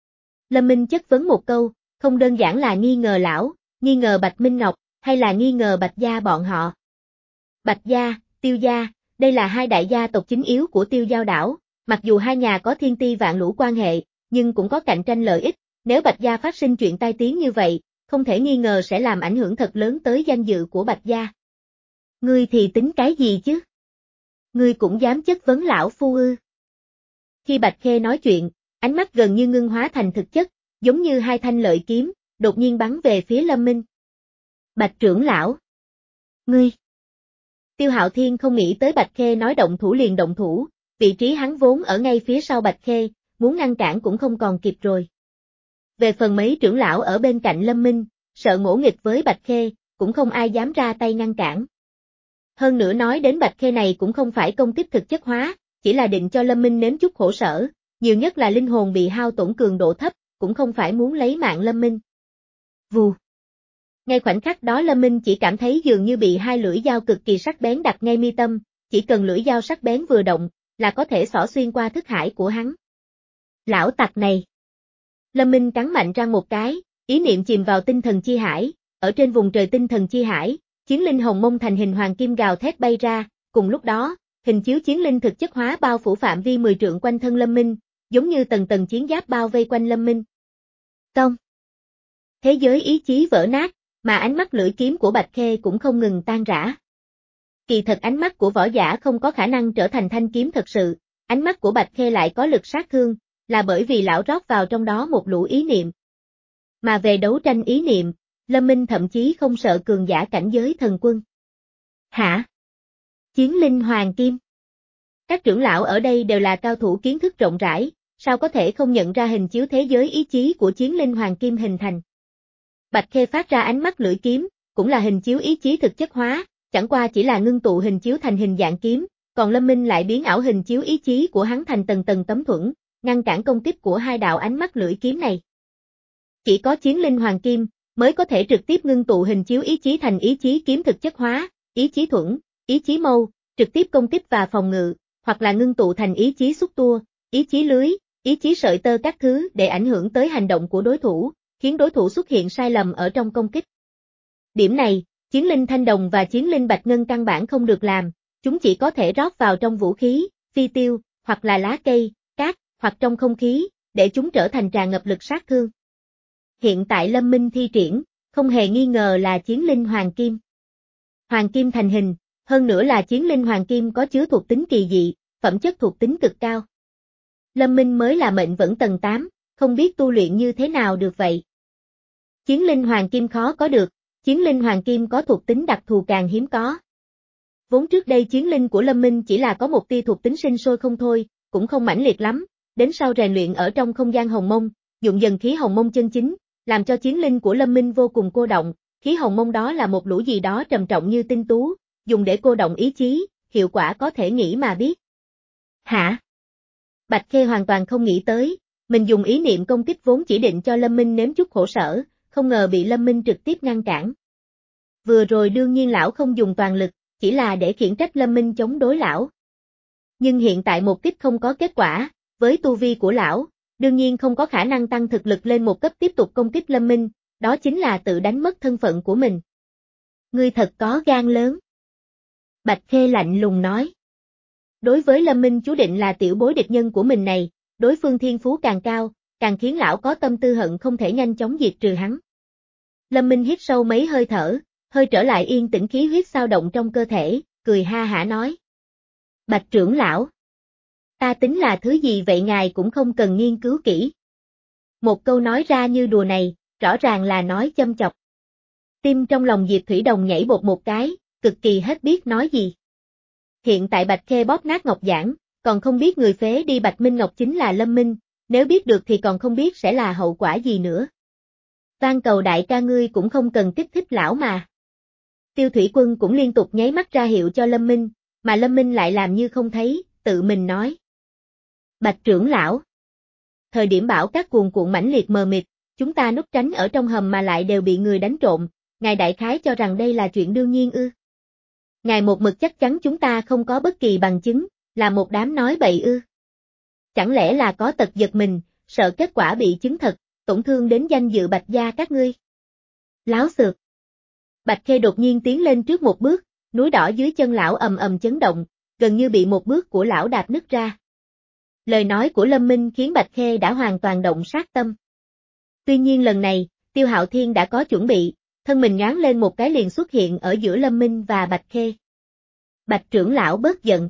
Lâm Minh chất vấn một câu, không đơn giản là nghi ngờ lão, nghi ngờ Bạch Minh Ngọc, hay là nghi ngờ Bạch gia bọn họ. Bạch gia, Tiêu gia, đây là hai đại gia tộc chính yếu của Tiêu Giao đảo, mặc dù hai nhà có thiên ti vạn lũ quan hệ, nhưng cũng có cạnh tranh lợi ích, nếu Bạch gia phát sinh chuyện tai tiếng như vậy, không thể nghi ngờ sẽ làm ảnh hưởng thật lớn tới danh dự của Bạch gia. Ngươi thì tính cái gì chứ? Ngươi cũng dám chất vấn lão phu ư? Khi Bạch Khê nói chuyện, ánh mắt gần như ngưng hóa thành thực chất, giống như hai thanh lợi kiếm, đột nhiên bắn về phía Lâm Minh. Bạch trưởng lão. Ngươi. Tiêu Hạo Thiên không nghĩ tới Bạch Khê nói động thủ liền động thủ, vị trí hắn vốn ở ngay phía sau Bạch Khê, muốn ngăn cản cũng không còn kịp rồi. Về phần mấy trưởng lão ở bên cạnh Lâm Minh, sợ ngỗ nghịch với Bạch Khê, cũng không ai dám ra tay ngăn cản. Hơn nữa nói đến Bạch Khê này cũng không phải công kích thực chất hóa, chỉ là định cho Lâm Minh nếm chút khổ sở, nhiều nhất là linh hồn bị hao tổn cường độ thấp, cũng không phải muốn lấy mạng Lâm Minh. Vù. Ngay khoảnh khắc đó Lâm Minh chỉ cảm thấy dường như bị hai lưỡi dao cực kỳ sắc bén đặt ngay mi tâm, chỉ cần lưỡi dao sắc bén vừa động, là có thể xỏ xuyên qua thức hải của hắn. Lão tặc này. Lâm Minh cắn mạnh răng một cái, ý niệm chìm vào tinh thần chi hải, ở trên vùng trời tinh thần chi hải, chiến linh hồng mông thành hình hoàng kim gào thét bay ra, cùng lúc đó, hình chiếu chiến linh thực chất hóa bao phủ phạm vi mười trượng quanh thân Lâm Minh, giống như tầng tầng chiến giáp bao vây quanh Lâm Minh. Tông. Thế giới ý chí vỡ nát, mà ánh mắt lưỡi kiếm của Bạch Khê cũng không ngừng tan rã. Kỳ thật ánh mắt của võ giả không có khả năng trở thành thanh kiếm thật sự, ánh mắt của Bạch Khê lại có lực sát thương, là bởi vì lão rót vào trong đó một lũ ý niệm. Mà về đấu tranh ý niệm, Lâm Minh thậm chí không sợ cường giả cảnh giới thần quân. Hả? Chiến linh hoàng kim. Các trưởng lão ở đây đều là cao thủ kiến thức rộng rãi, sao có thể không nhận ra hình chiếu thế giới ý chí của chiến linh hoàng kim hình thành. Bạch Khê phát ra ánh mắt lưỡi kiếm, cũng là hình chiếu ý chí thực chất hóa, chẳng qua chỉ là ngưng tụ hình chiếu thành hình dạng kiếm, còn Lâm Minh lại biến ảo hình chiếu ý chí của hắn thành tầng tầng tấm thuẫn, ngăn cản công kích của hai đạo ánh mắt lưỡi kiếm này. Chỉ có chiến linh hoàng kim mới có thể trực tiếp ngưng tụ hình chiếu ý chí thành ý chí kiếm thực chất hóa, ý chí thuẫn, ý chí mâu, trực tiếp công kích và phòng ngự, hoặc là ngưng tụ thành ý chí xúc tua, ý chí lưới, ý chí sợi tơ các thứ để ảnh hưởng tới hành động của đối thủ, khiến đối thủ xuất hiện sai lầm ở trong công kích. Điểm này, chiến linh thanh đồng và chiến linh bạch ngân căn bản không được làm, chúng chỉ có thể rót vào trong vũ khí, phi tiêu, hoặc là lá cây, cát, hoặc trong không khí, để chúng trở thành tràn ngập lực sát thương. Hiện tại Lâm Minh thi triển, không hề nghi ngờ là chiến linh hoàng kim. Hoàng kim thành hình, hơn nữa là chiến linh hoàng kim có chứa thuộc tính kỳ dị, phẩm chất thuộc tính cực cao. Lâm Minh mới là mệnh vẫn tầng tám, không biết tu luyện như thế nào được vậy. Chiến linh hoàng kim khó có được, chiến linh hoàng kim có thuộc tính đặc thù càng hiếm có. Vốn trước đây chiến linh của Lâm Minh chỉ là có một tia thuộc tính sinh sôi không thôi, cũng không mãnh liệt lắm, đến sau rèn luyện ở trong không gian hồng mông, dụng dần khí hồng mông chân chính, làm cho chiến linh của Lâm Minh vô cùng cô động, khí hồng mông đó là một lũ gì đó trầm trọng như tinh tú, dùng để cô động ý chí, hiệu quả có thể nghĩ mà biết. Hả? Bạch Khê hoàn toàn không nghĩ tới, mình dùng ý niệm công kích vốn chỉ định cho Lâm Minh nếm chút khổ sở, không ngờ bị Lâm Minh trực tiếp ngăn cản. Vừa rồi đương nhiên lão không dùng toàn lực, chỉ là để khiển trách Lâm Minh chống đối lão. Nhưng hiện tại một kích không có kết quả, với tu vi của lão, đương nhiên không có khả năng tăng thực lực lên một cấp tiếp tục công kích Lâm Minh, đó chính là tự đánh mất thân phận của mình. Ngươi thật có gan lớn. Bạch Khê lạnh lùng nói. Đối với Lâm Minh chú định là tiểu bối địch nhân của mình này, đối phương thiên phú càng cao, càng khiến lão có tâm tư hận không thể nhanh chóng diệt trừ hắn. Lâm Minh hít sâu mấy hơi thở, hơi trở lại yên tĩnh khí huyết sao động trong cơ thể, cười ha hả nói. Bạch trưởng lão, ta tính là thứ gì vậy ngài cũng không cần nghiên cứu kỹ. Một câu nói ra như đùa này, rõ ràng là nói châm chọc. Tim trong lòng Diệp Thủy Đồng nhảy bột một cái, cực kỳ hết biết nói gì. Hiện tại Bạch Khê bóp nát ngọc giản, còn không biết người phế đi Bạch Minh Ngọc chính là Lâm Minh, nếu biết được thì còn không biết sẽ là hậu quả gì nữa. Van cầu đại ca ngươi cũng không cần kích thích lão mà. Tiêu Thủy Quân cũng liên tục nháy mắt ra hiệu cho Lâm Minh, mà Lâm Minh lại làm như không thấy, tự mình nói. Bạch trưởng lão. Thời điểm bão các cuồn cuộn mãnh liệt mờ mịt, chúng ta núp tránh ở trong hầm mà lại đều bị người đánh trộm, ngài đại khái cho rằng đây là chuyện đương nhiên ư. Ngài một mực chắc chắn chúng ta không có bất kỳ bằng chứng, là một đám nói bậy ư. Chẳng lẽ là có tật giật mình, sợ kết quả bị chứng thật, tổn thương đến danh dự Bạch gia các ngươi. Láo xược. Bạch Khê đột nhiên tiến lên trước một bước, núi đỏ dưới chân lão ầm ầm chấn động, gần như bị một bước của lão đạp nứt ra. Lời nói của Lâm Minh khiến Bạch Khê đã hoàn toàn động sát tâm. Tuy nhiên lần này, Tiêu Hạo Thiên đã có chuẩn bị, thân mình nhoáng lên một cái liền xuất hiện ở giữa Lâm Minh và Bạch Khê. Bạch trưởng lão bớt giận.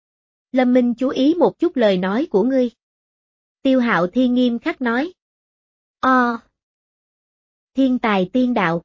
Lâm Minh chú ý một chút lời nói của ngươi. Tiêu Hạo Thiên nghiêm khắc nói. O. Thiên tài tiên đạo.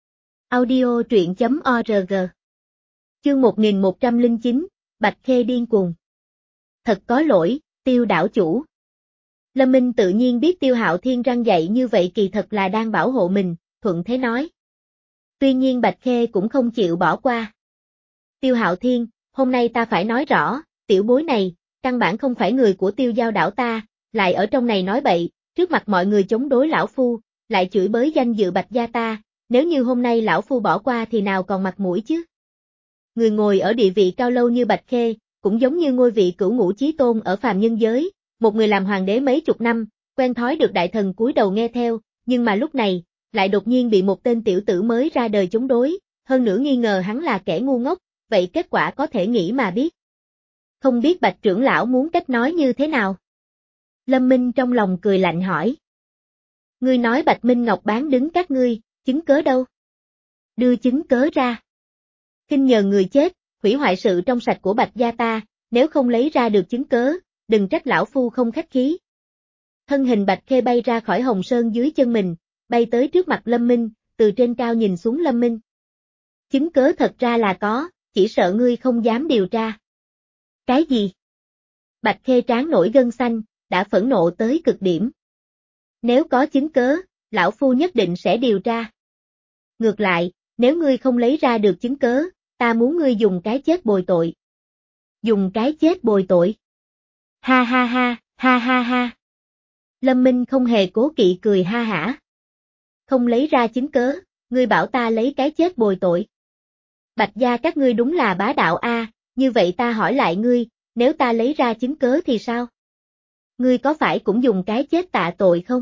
Audio truyện chấm org. Chương một nghìn một trăm lẻ chín, Bạch Khê điên cuồng. Thật có lỗi, Tiêu đảo chủ. Lâm Minh tự nhiên biết Tiêu Hạo Thiên răng dạy như vậy kỳ thật là đang bảo hộ mình, thuận thế nói. Tuy nhiên Bạch Khê cũng không chịu bỏ qua. Tiêu Hạo Thiên, hôm nay ta phải nói rõ, tiểu bối này, căn bản không phải người của Tiêu Giao đảo ta, lại ở trong này nói bậy, trước mặt mọi người chống đối lão phu, lại chửi bới danh dự Bạch gia ta, nếu như hôm nay lão phu bỏ qua thì nào còn mặt mũi chứ. Người ngồi ở địa vị cao lâu như Bạch Khê, cũng giống như ngôi vị cửu ngũ chí tôn ở phàm nhân giới, một người làm hoàng đế mấy chục năm, quen thói được đại thần cúi đầu nghe theo, nhưng mà lúc này, lại đột nhiên bị một tên tiểu tử mới ra đời chống đối, hơn nữa nghi ngờ hắn là kẻ ngu ngốc, vậy kết quả có thể nghĩ mà biết. Không biết Bạch trưởng lão muốn cách nói như thế nào? Lâm Minh trong lòng cười lạnh hỏi. Ngươi nói Bạch Minh Ngọc bán đứng các ngươi, chứng cớ đâu? Đưa chứng cớ ra. Kinh nhờ người chết, hủy hoại sự trong sạch của Bạch gia ta, nếu không lấy ra được chứng cớ, đừng trách lão phu không khách khí. Thân hình Bạch Khê bay ra khỏi Hồng Sơn dưới chân mình, bay tới trước mặt Lâm Minh, từ trên cao nhìn xuống Lâm Minh. Chứng cớ thật ra là có, chỉ sợ ngươi không dám điều tra. Cái gì? Bạch Khê trán nổi gân xanh, đã phẫn nộ tới cực điểm. Nếu có chứng cớ, lão phu nhất định sẽ điều tra. Ngược lại, nếu ngươi không lấy ra được chứng cớ, ta muốn ngươi dùng cái chết bồi tội. Dùng cái chết bồi tội. Ha ha ha, ha ha ha. Lâm Minh không hề cố kỵ cười ha hả. Không lấy ra chứng cớ, ngươi bảo ta lấy cái chết bồi tội. Bạch gia các ngươi đúng là bá đạo a, như vậy ta hỏi lại ngươi, nếu ta lấy ra chứng cớ thì sao? Ngươi có phải cũng dùng cái chết tạ tội không?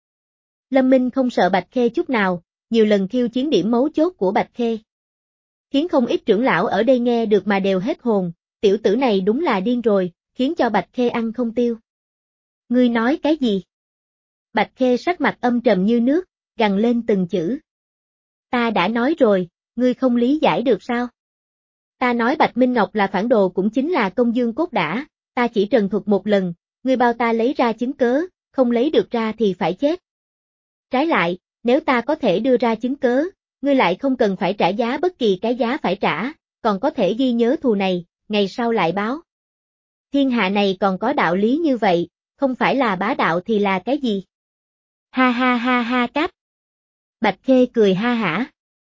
Lâm Minh không sợ Bạch Khê chút nào, nhiều lần khiêu chiến điểm mấu chốt của Bạch Khê. Khiến không ít trưởng lão ở đây nghe được mà đều hết hồn, tiểu tử này đúng là điên rồi, khiến cho Bạch Khê ăn không tiêu. Ngươi nói cái gì? Bạch Khê sắc mặt âm trầm như nước, gằn lên từng chữ. Ta đã nói rồi, ngươi không lý giải được sao? Ta nói Bạch Minh Ngọc là phản đồ cũng chính là công dương cốt đã, ta chỉ trần thuật một lần, ngươi bao ta lấy ra chứng cớ, không lấy được ra thì phải chết. Trái lại, nếu ta có thể đưa ra chứng cớ, ngươi lại không cần phải trả giá bất kỳ cái giá phải trả, còn có thể ghi nhớ thù này, ngày sau lại báo. Thiên hạ này còn có đạo lý như vậy, không phải là bá đạo thì là cái gì? Ha ha ha ha cáp. Bạch Khê cười ha hả.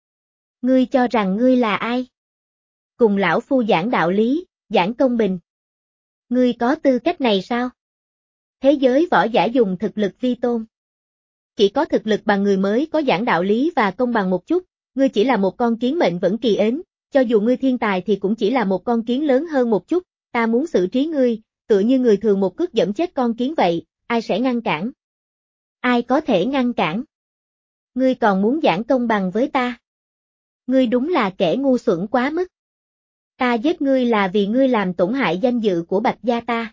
Ngươi cho rằng ngươi là ai? Cùng lão phu giảng đạo lý, giảng công bình. Ngươi có tư cách này sao? Thế giới võ giả dùng thực lực vi tôn. Chỉ có thực lực bằng người mới có giảng đạo lý và công bằng một chút, ngươi chỉ là một con kiến mệnh vẫn kỳ ến, cho dù ngươi thiên tài thì cũng chỉ là một con kiến lớn hơn một chút, ta muốn xử trí ngươi, tựa như người thường một cước dẫm chết con kiến vậy, ai sẽ ngăn cản? Ai có thể ngăn cản? Ngươi còn muốn giảng công bằng với ta? Ngươi đúng là kẻ ngu xuẩn quá mức. Ta giết ngươi là vì ngươi làm tổn hại danh dự của Bạch gia ta.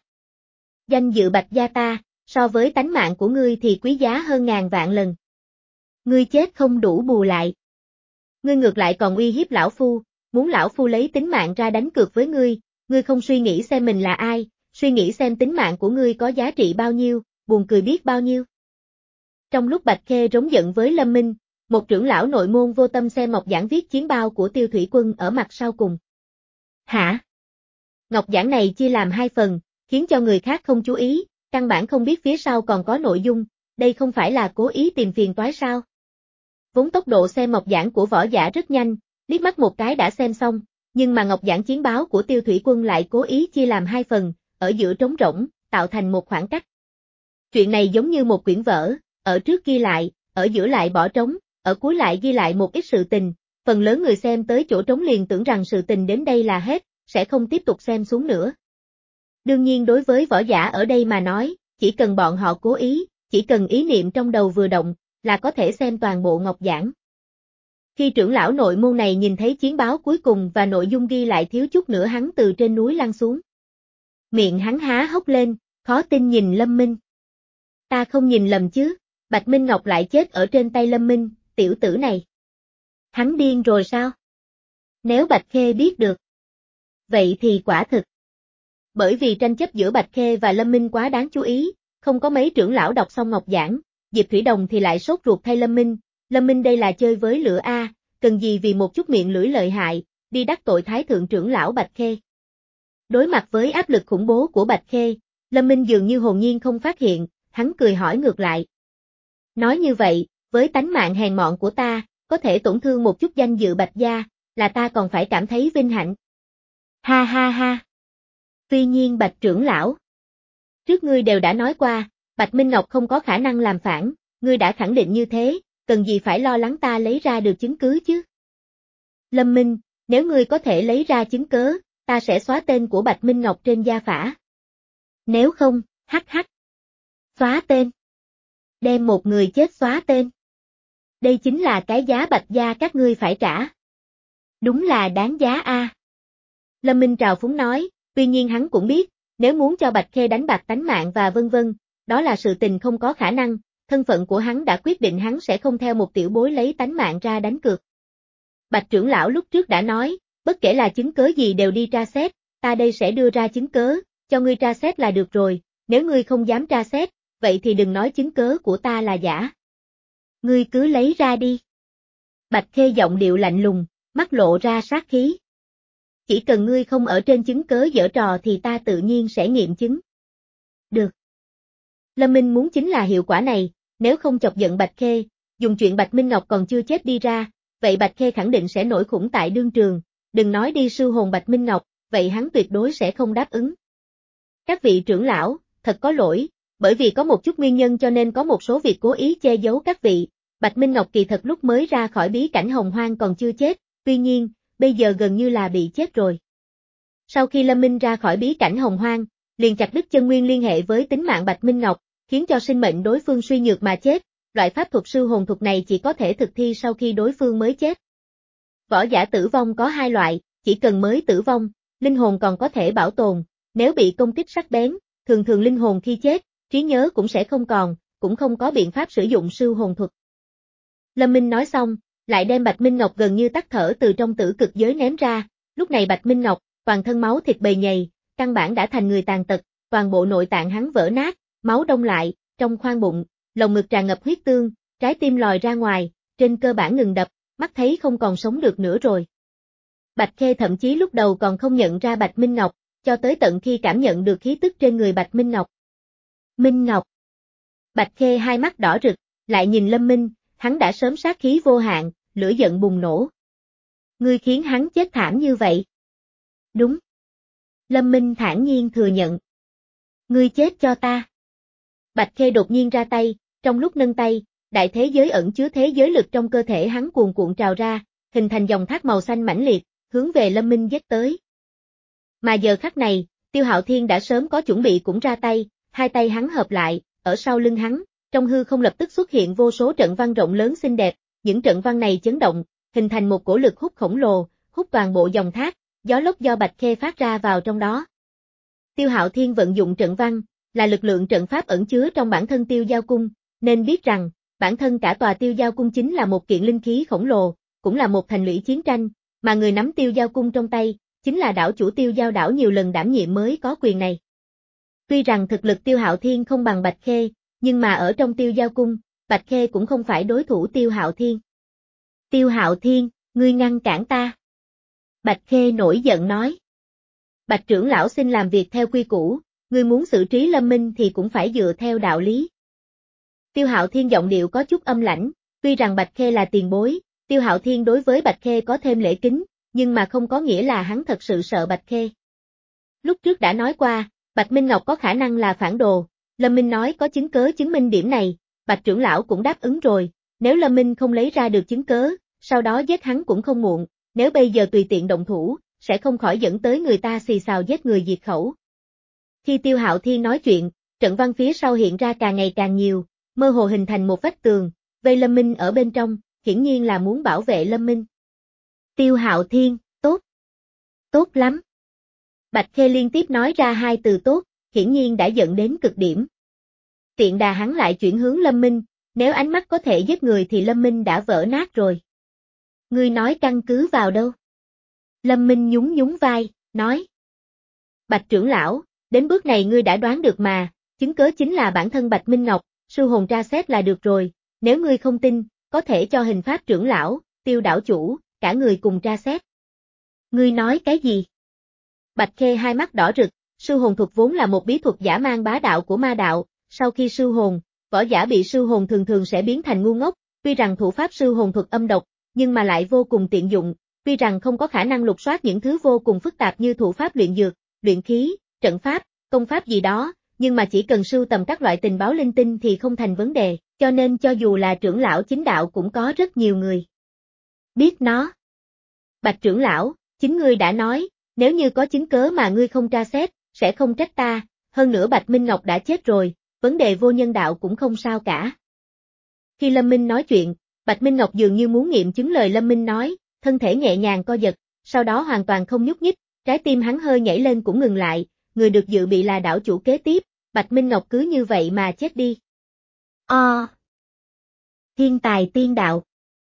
Danh dự Bạch gia ta, so với tánh mạng của ngươi thì quý giá hơn ngàn vạn lần. Ngươi chết không đủ bù lại. Ngươi ngược lại còn uy hiếp lão phu, muốn lão phu lấy tính mạng ra đánh cược với ngươi, ngươi không suy nghĩ xem mình là ai, suy nghĩ xem tính mạng của ngươi có giá trị bao nhiêu, buồn cười biết bao nhiêu. Trong lúc Bạch Khê rống giận với Lâm Minh, một trưởng lão nội môn vô tâm xem Ngọc Giản viết chiến bao của Tiêu Thủy Quân ở mặt sau cùng. Hả? Ngọc Giản này chia làm hai phần, khiến cho người khác không chú ý, căn bản không biết phía sau còn có nội dung, đây không phải là cố ý tìm phiền toái sao? Vốn tốc độ xem Ngọc Giản của võ giả rất nhanh, liếc mắt một cái đã xem xong, nhưng mà Ngọc Giản chiến báo của Tiêu Thủy Quân lại cố ý chia làm hai phần, ở giữa trống rỗng, tạo thành một khoảng cách. Chuyện này giống như một quyển vở, ở trước ghi lại, ở giữa lại bỏ trống, ở cuối lại ghi lại một ít sự tình, phần lớn người xem tới chỗ trống liền tưởng rằng sự tình đến đây là hết, sẽ không tiếp tục xem xuống nữa. Đương nhiên đối với võ giả ở đây mà nói, chỉ cần bọn họ cố ý, chỉ cần ý niệm trong đầu vừa động, là có thể xem toàn bộ Ngọc Giản. Khi trưởng lão nội môn này nhìn thấy chiến báo cuối cùng và nội dung ghi lại thiếu chút nữa hắn từ trên núi lăn xuống. Miệng hắn há hốc lên, khó tin nhìn Lâm Minh. Ta không nhìn lầm chứ, Bạch Minh Ngọc lại chết ở trên tay Lâm Minh, tiểu tử này. Hắn điên rồi sao? Nếu Bạch Khê biết được. Vậy thì quả thực. Bởi vì tranh chấp giữa Bạch Khê và Lâm Minh quá đáng chú ý, không có mấy trưởng lão đọc xong Ngọc Giản, Diệp Thủy Đồng thì lại sốt ruột thay Lâm Minh, Lâm Minh đây là chơi với lửa a, cần gì vì một chút miệng lưỡi lợi hại, đi đắc tội thái thượng trưởng lão Bạch Khê. Đối mặt với áp lực khủng bố của Bạch Khê, Lâm Minh dường như hồn nhiên không phát hiện, hắn cười hỏi ngược lại. Nói như vậy, với tánh mạng hèn mọn của ta, có thể tổn thương một chút danh dự Bạch gia, là ta còn phải cảm thấy vinh hạnh. Ha ha ha. Tuy nhiên Bạch trưởng lão. Trước ngươi đều đã nói qua, Bạch Minh Ngọc không có khả năng làm phản, ngươi đã khẳng định như thế, cần gì phải lo lắng ta lấy ra được chứng cứ chứ? Lâm Minh, nếu ngươi có thể lấy ra chứng cớ, ta sẽ xóa tên của Bạch Minh Ngọc trên gia phả. Nếu không, hắc hắc. Xóa tên. Đem một người chết xóa tên. Đây chính là cái giá Bạch gia các ngươi phải trả. Đúng là đáng giá a. Lâm Minh trào phúng nói, tuy nhiên hắn cũng biết, nếu muốn cho Bạch Khê đánh bạc tánh mạng và vân vân, đó là sự tình không có khả năng, thân phận của hắn đã quyết định hắn sẽ không theo một tiểu bối lấy tánh mạng ra đánh cược. Bạch trưởng lão lúc trước đã nói, bất kể là chứng cớ gì đều đi tra xét, ta đây sẽ đưa ra chứng cớ, cho ngươi tra xét là được rồi, nếu ngươi không dám tra xét, vậy thì đừng nói chứng cớ của ta là giả. Ngươi cứ lấy ra đi. Bạch Khê giọng điệu lạnh lùng, mắt lộ ra sát khí. Chỉ cần ngươi không ở trên chứng cớ giở trò thì ta tự nhiên sẽ nghiệm chứng. Được. Lâm Minh muốn chính là hiệu quả này, nếu không chọc giận Bạch Khê, dùng chuyện Bạch Minh Ngọc còn chưa chết đi ra, vậy Bạch Khê khẳng định sẽ nổi khủng tại đương trường, đừng nói đi sưu hồn Bạch Minh Ngọc, vậy hắn tuyệt đối sẽ không đáp ứng. Các vị trưởng lão, thật có lỗi, bởi vì có một chút nguyên nhân cho nên có một số việc cố ý che giấu các vị, Bạch Minh Ngọc kỳ thật lúc mới ra khỏi bí cảnh Hồng Hoang còn chưa chết, tuy nhiên, bây giờ gần như là bị chết rồi. Sau khi Lâm Minh ra khỏi bí cảnh Hồng Hoang, liền chặt đứt chân nguyên liên hệ với tính mạng Bạch Minh Ngọc, khiến cho sinh mệnh đối phương suy nhược mà chết, loại pháp thuật sư hồn thuật này chỉ có thể thực thi sau khi đối phương mới chết. Võ giả tử vong có hai loại, chỉ cần mới tử vong, linh hồn còn có thể bảo tồn, nếu bị công kích sắc bén, thường thường linh hồn khi chết, trí nhớ cũng sẽ không còn, cũng không có biện pháp sử dụng sư hồn thuật. Lâm Minh nói xong, lại đem Bạch Minh Ngọc gần như tắt thở từ trong tử cực giới ném ra, lúc này Bạch Minh Ngọc, toàn thân máu thịt bầy nhầy, căn bản đã thành người tàn tật, toàn bộ nội tạng hắn vỡ nát, máu đông lại, trong khoang bụng, lồng ngực tràn ngập huyết tương, trái tim lòi ra ngoài, trên cơ bản ngừng đập, mắt thấy không còn sống được nữa rồi. Bạch Khê thậm chí lúc đầu còn không nhận ra Bạch Minh Ngọc, cho tới tận khi cảm nhận được khí tức trên người Bạch Minh Ngọc. Minh Ngọc. Bạch Khê hai mắt đỏ rực, lại nhìn Lâm Minh, hắn đã sớm sát khí vô hạn, lửa giận bùng nổ. Ngươi khiến hắn chết thảm như vậy. Đúng. Lâm Minh thản nhiên thừa nhận. Ngươi chết cho ta. Bạch Khê đột nhiên ra tay, trong lúc nâng tay, đại thế giới ẩn chứa thế giới lực trong cơ thể hắn cuồn cuộn trào ra, hình thành dòng thác màu xanh mãnh liệt, hướng về Lâm Minh giết tới. Mà giờ khắc này, Tiêu Hạo Thiên đã sớm có chuẩn bị cũng ra tay, hai tay hắn hợp lại, ở sau lưng hắn, trong hư không lập tức xuất hiện vô số trận văn rộng lớn xinh đẹp, những trận văn này chấn động, hình thành một cổ lực hút khổng lồ, hút toàn bộ dòng thác, gió lốc do Bạch Khê phát ra vào trong đó. Tiêu Hạo Thiên vận dụng trận văn, là lực lượng trận pháp ẩn chứa trong bản thân Tiêu Giao Cung, nên biết rằng, bản thân cả tòa Tiêu Giao Cung chính là một kiện linh khí khổng lồ, cũng là một thành lũy chiến tranh, mà người nắm Tiêu Giao Cung trong tay, chính là đảo chủ Tiêu Giao đảo nhiều lần đảm nhiệm mới có quyền này. Tuy rằng thực lực Tiêu Hạo Thiên không bằng Bạch Khê, nhưng mà ở trong Tiêu Giao Cung, Bạch Khê cũng không phải đối thủ Tiêu Hạo Thiên. Tiêu Hạo Thiên, ngươi ngăn cản ta. Bạch Khê nổi giận nói. Bạch trưởng lão xin làm việc theo quy củ, ngươi muốn xử trí Lâm Minh thì cũng phải dựa theo đạo lý. Tiêu Hạo Thiên giọng điệu có chút âm lãnh, tuy rằng Bạch Khê là tiền bối, Tiêu Hạo Thiên đối với Bạch Khê có thêm lễ kính, nhưng mà không có nghĩa là hắn thật sự sợ Bạch Khê. Lúc trước đã nói qua, Bạch Minh Ngọc có khả năng là phản đồ, Lâm Minh nói có chứng cớ chứng minh điểm này, Bạch trưởng lão cũng đáp ứng rồi, nếu Lâm Minh không lấy ra được chứng cớ, sau đó giết hắn cũng không muộn, nếu bây giờ tùy tiện động thủ, sẽ không khỏi dẫn tới người ta xì xào giết người diệt khẩu. Khi Tiêu Hạo Thiên nói chuyện, trận văn phía sau hiện ra càng ngày càng nhiều, mơ hồ hình thành một vách tường, vây Lâm Minh ở bên trong, hiển nhiên là muốn bảo vệ Lâm Minh. Tiêu Hạo Thiên, tốt. Tốt lắm. Bạch Khê liên tiếp nói ra hai từ tốt, hiển nhiên đã giận đến cực điểm. Tiện đà hắn lại chuyển hướng Lâm Minh, nếu ánh mắt có thể giết người thì Lâm Minh đã vỡ nát rồi. Ngươi nói căn cứ vào đâu? Lâm Minh nhún nhún vai, nói. Bạch trưởng lão, đến bước này ngươi đã đoán được mà, chứng cớ chính là bản thân Bạch Minh Ngọc, sư hồn tra xét là được rồi, nếu ngươi không tin, có thể cho hình pháp trưởng lão, Tiêu đảo chủ, cả người cùng tra xét. Ngươi nói cái gì? Bạch Khê hai mắt đỏ rực, sư hồn thuật vốn là một bí thuật giả mang bá đạo của ma đạo, sau khi sư hồn, võ giả bị sư hồn thường thường sẽ biến thành ngu ngốc, tuy rằng thủ pháp sư hồn thuật âm độc, nhưng mà lại vô cùng tiện dụng, tuy rằng không có khả năng lục soát những thứ vô cùng phức tạp như thủ pháp luyện dược, luyện khí, trận pháp, công pháp gì đó, nhưng mà chỉ cần sưu tầm các loại tình báo linh tinh thì không thành vấn đề, cho nên cho dù là trưởng lão chính đạo cũng có rất nhiều người biết nó. Bạch trưởng lão, chính ngươi đã nói, nếu như có chứng cớ mà ngươi không tra xét, sẽ không trách ta, hơn nữa Bạch Minh Ngọc đã chết rồi, vấn đề vô nhân đạo cũng không sao cả. Khi Lâm Minh nói chuyện, Bạch Minh Ngọc dường như muốn nghiệm chứng lời Lâm Minh nói, thân thể nhẹ nhàng co giật, sau đó hoàn toàn không nhúc nhích, trái tim hắn hơi nhảy lên cũng ngừng lại, người được dự bị là đảo chủ kế tiếp, Bạch Minh Ngọc cứ như vậy mà chết đi. O. Thiên tài tiên đạo.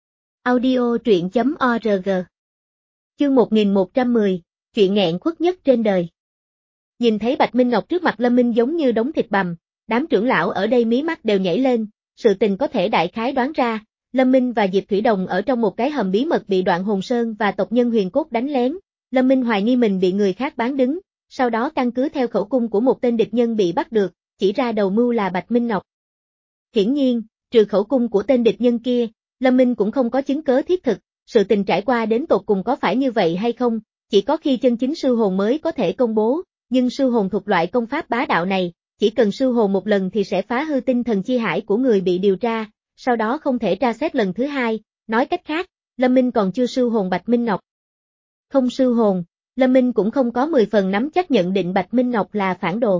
Audio truyện chấm org. Chương một nghìn một trăm mười, chuyện nghẹn khuất nhất trên đời. Nhìn thấy Bạch Minh Ngọc trước mặt Lâm Minh giống như đống thịt bằm, đám trưởng lão ở đây mí mắt đều nhảy lên, sự tình có thể đại khái đoán ra, Lâm Minh và Diệp Thủy Đồng ở trong một cái hầm bí mật bị Đoạn Hồn Sơn và tộc nhân Huyền Cốt đánh lén. Lâm Minh hoài nghi mình bị người khác bán đứng, sau đó căn cứ theo khẩu cung của một tên địch nhân bị bắt được, chỉ ra đầu mưu là Bạch Minh Ngọc. Hiển nhiên, trừ khẩu cung của tên địch nhân kia, Lâm Minh cũng không có chứng cớ thiết thực, sự tình trải qua đến tột cùng có phải như vậy hay không, chỉ có khi chân chính sư hồn mới có thể công bố, nhưng sư hồn thuộc loại công pháp bá đạo này, chỉ cần sư hồn một lần thì sẽ phá hư tinh thần chi hải của người bị điều tra, sau đó không thể tra xét lần thứ hai, nói cách khác, Lâm Minh còn chưa sư hồn Bạch Minh Ngọc. Không sư hồn, Lâm Minh cũng không có mười phần nắm chắc nhận định Bạch Minh Ngọc là phản đồ.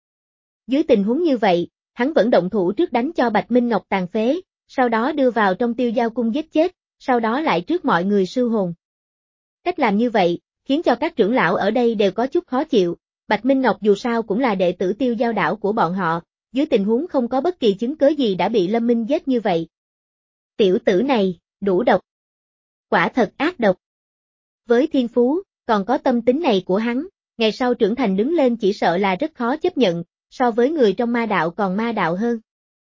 Dưới tình huống như vậy, hắn vẫn động thủ trước đánh cho Bạch Minh Ngọc tàn phế, sau đó đưa vào trong Tiêu Giao cung giết chết, sau đó lại trước mọi người sư hồn. Cách làm như vậy, khiến cho các trưởng lão ở đây đều có chút khó chịu, Bạch Minh Ngọc dù sao cũng là đệ tử Tiêu Giao đảo của bọn họ, dưới tình huống không có bất kỳ chứng cớ gì đã bị Lâm Minh giết như vậy. Tiểu tử này, đủ độc. Quả thật ác độc. Với thiên phú, còn có tâm tính này của hắn, ngày sau trưởng thành đứng lên chỉ sợ là rất khó chấp nhận, so với người trong ma đạo còn ma đạo hơn.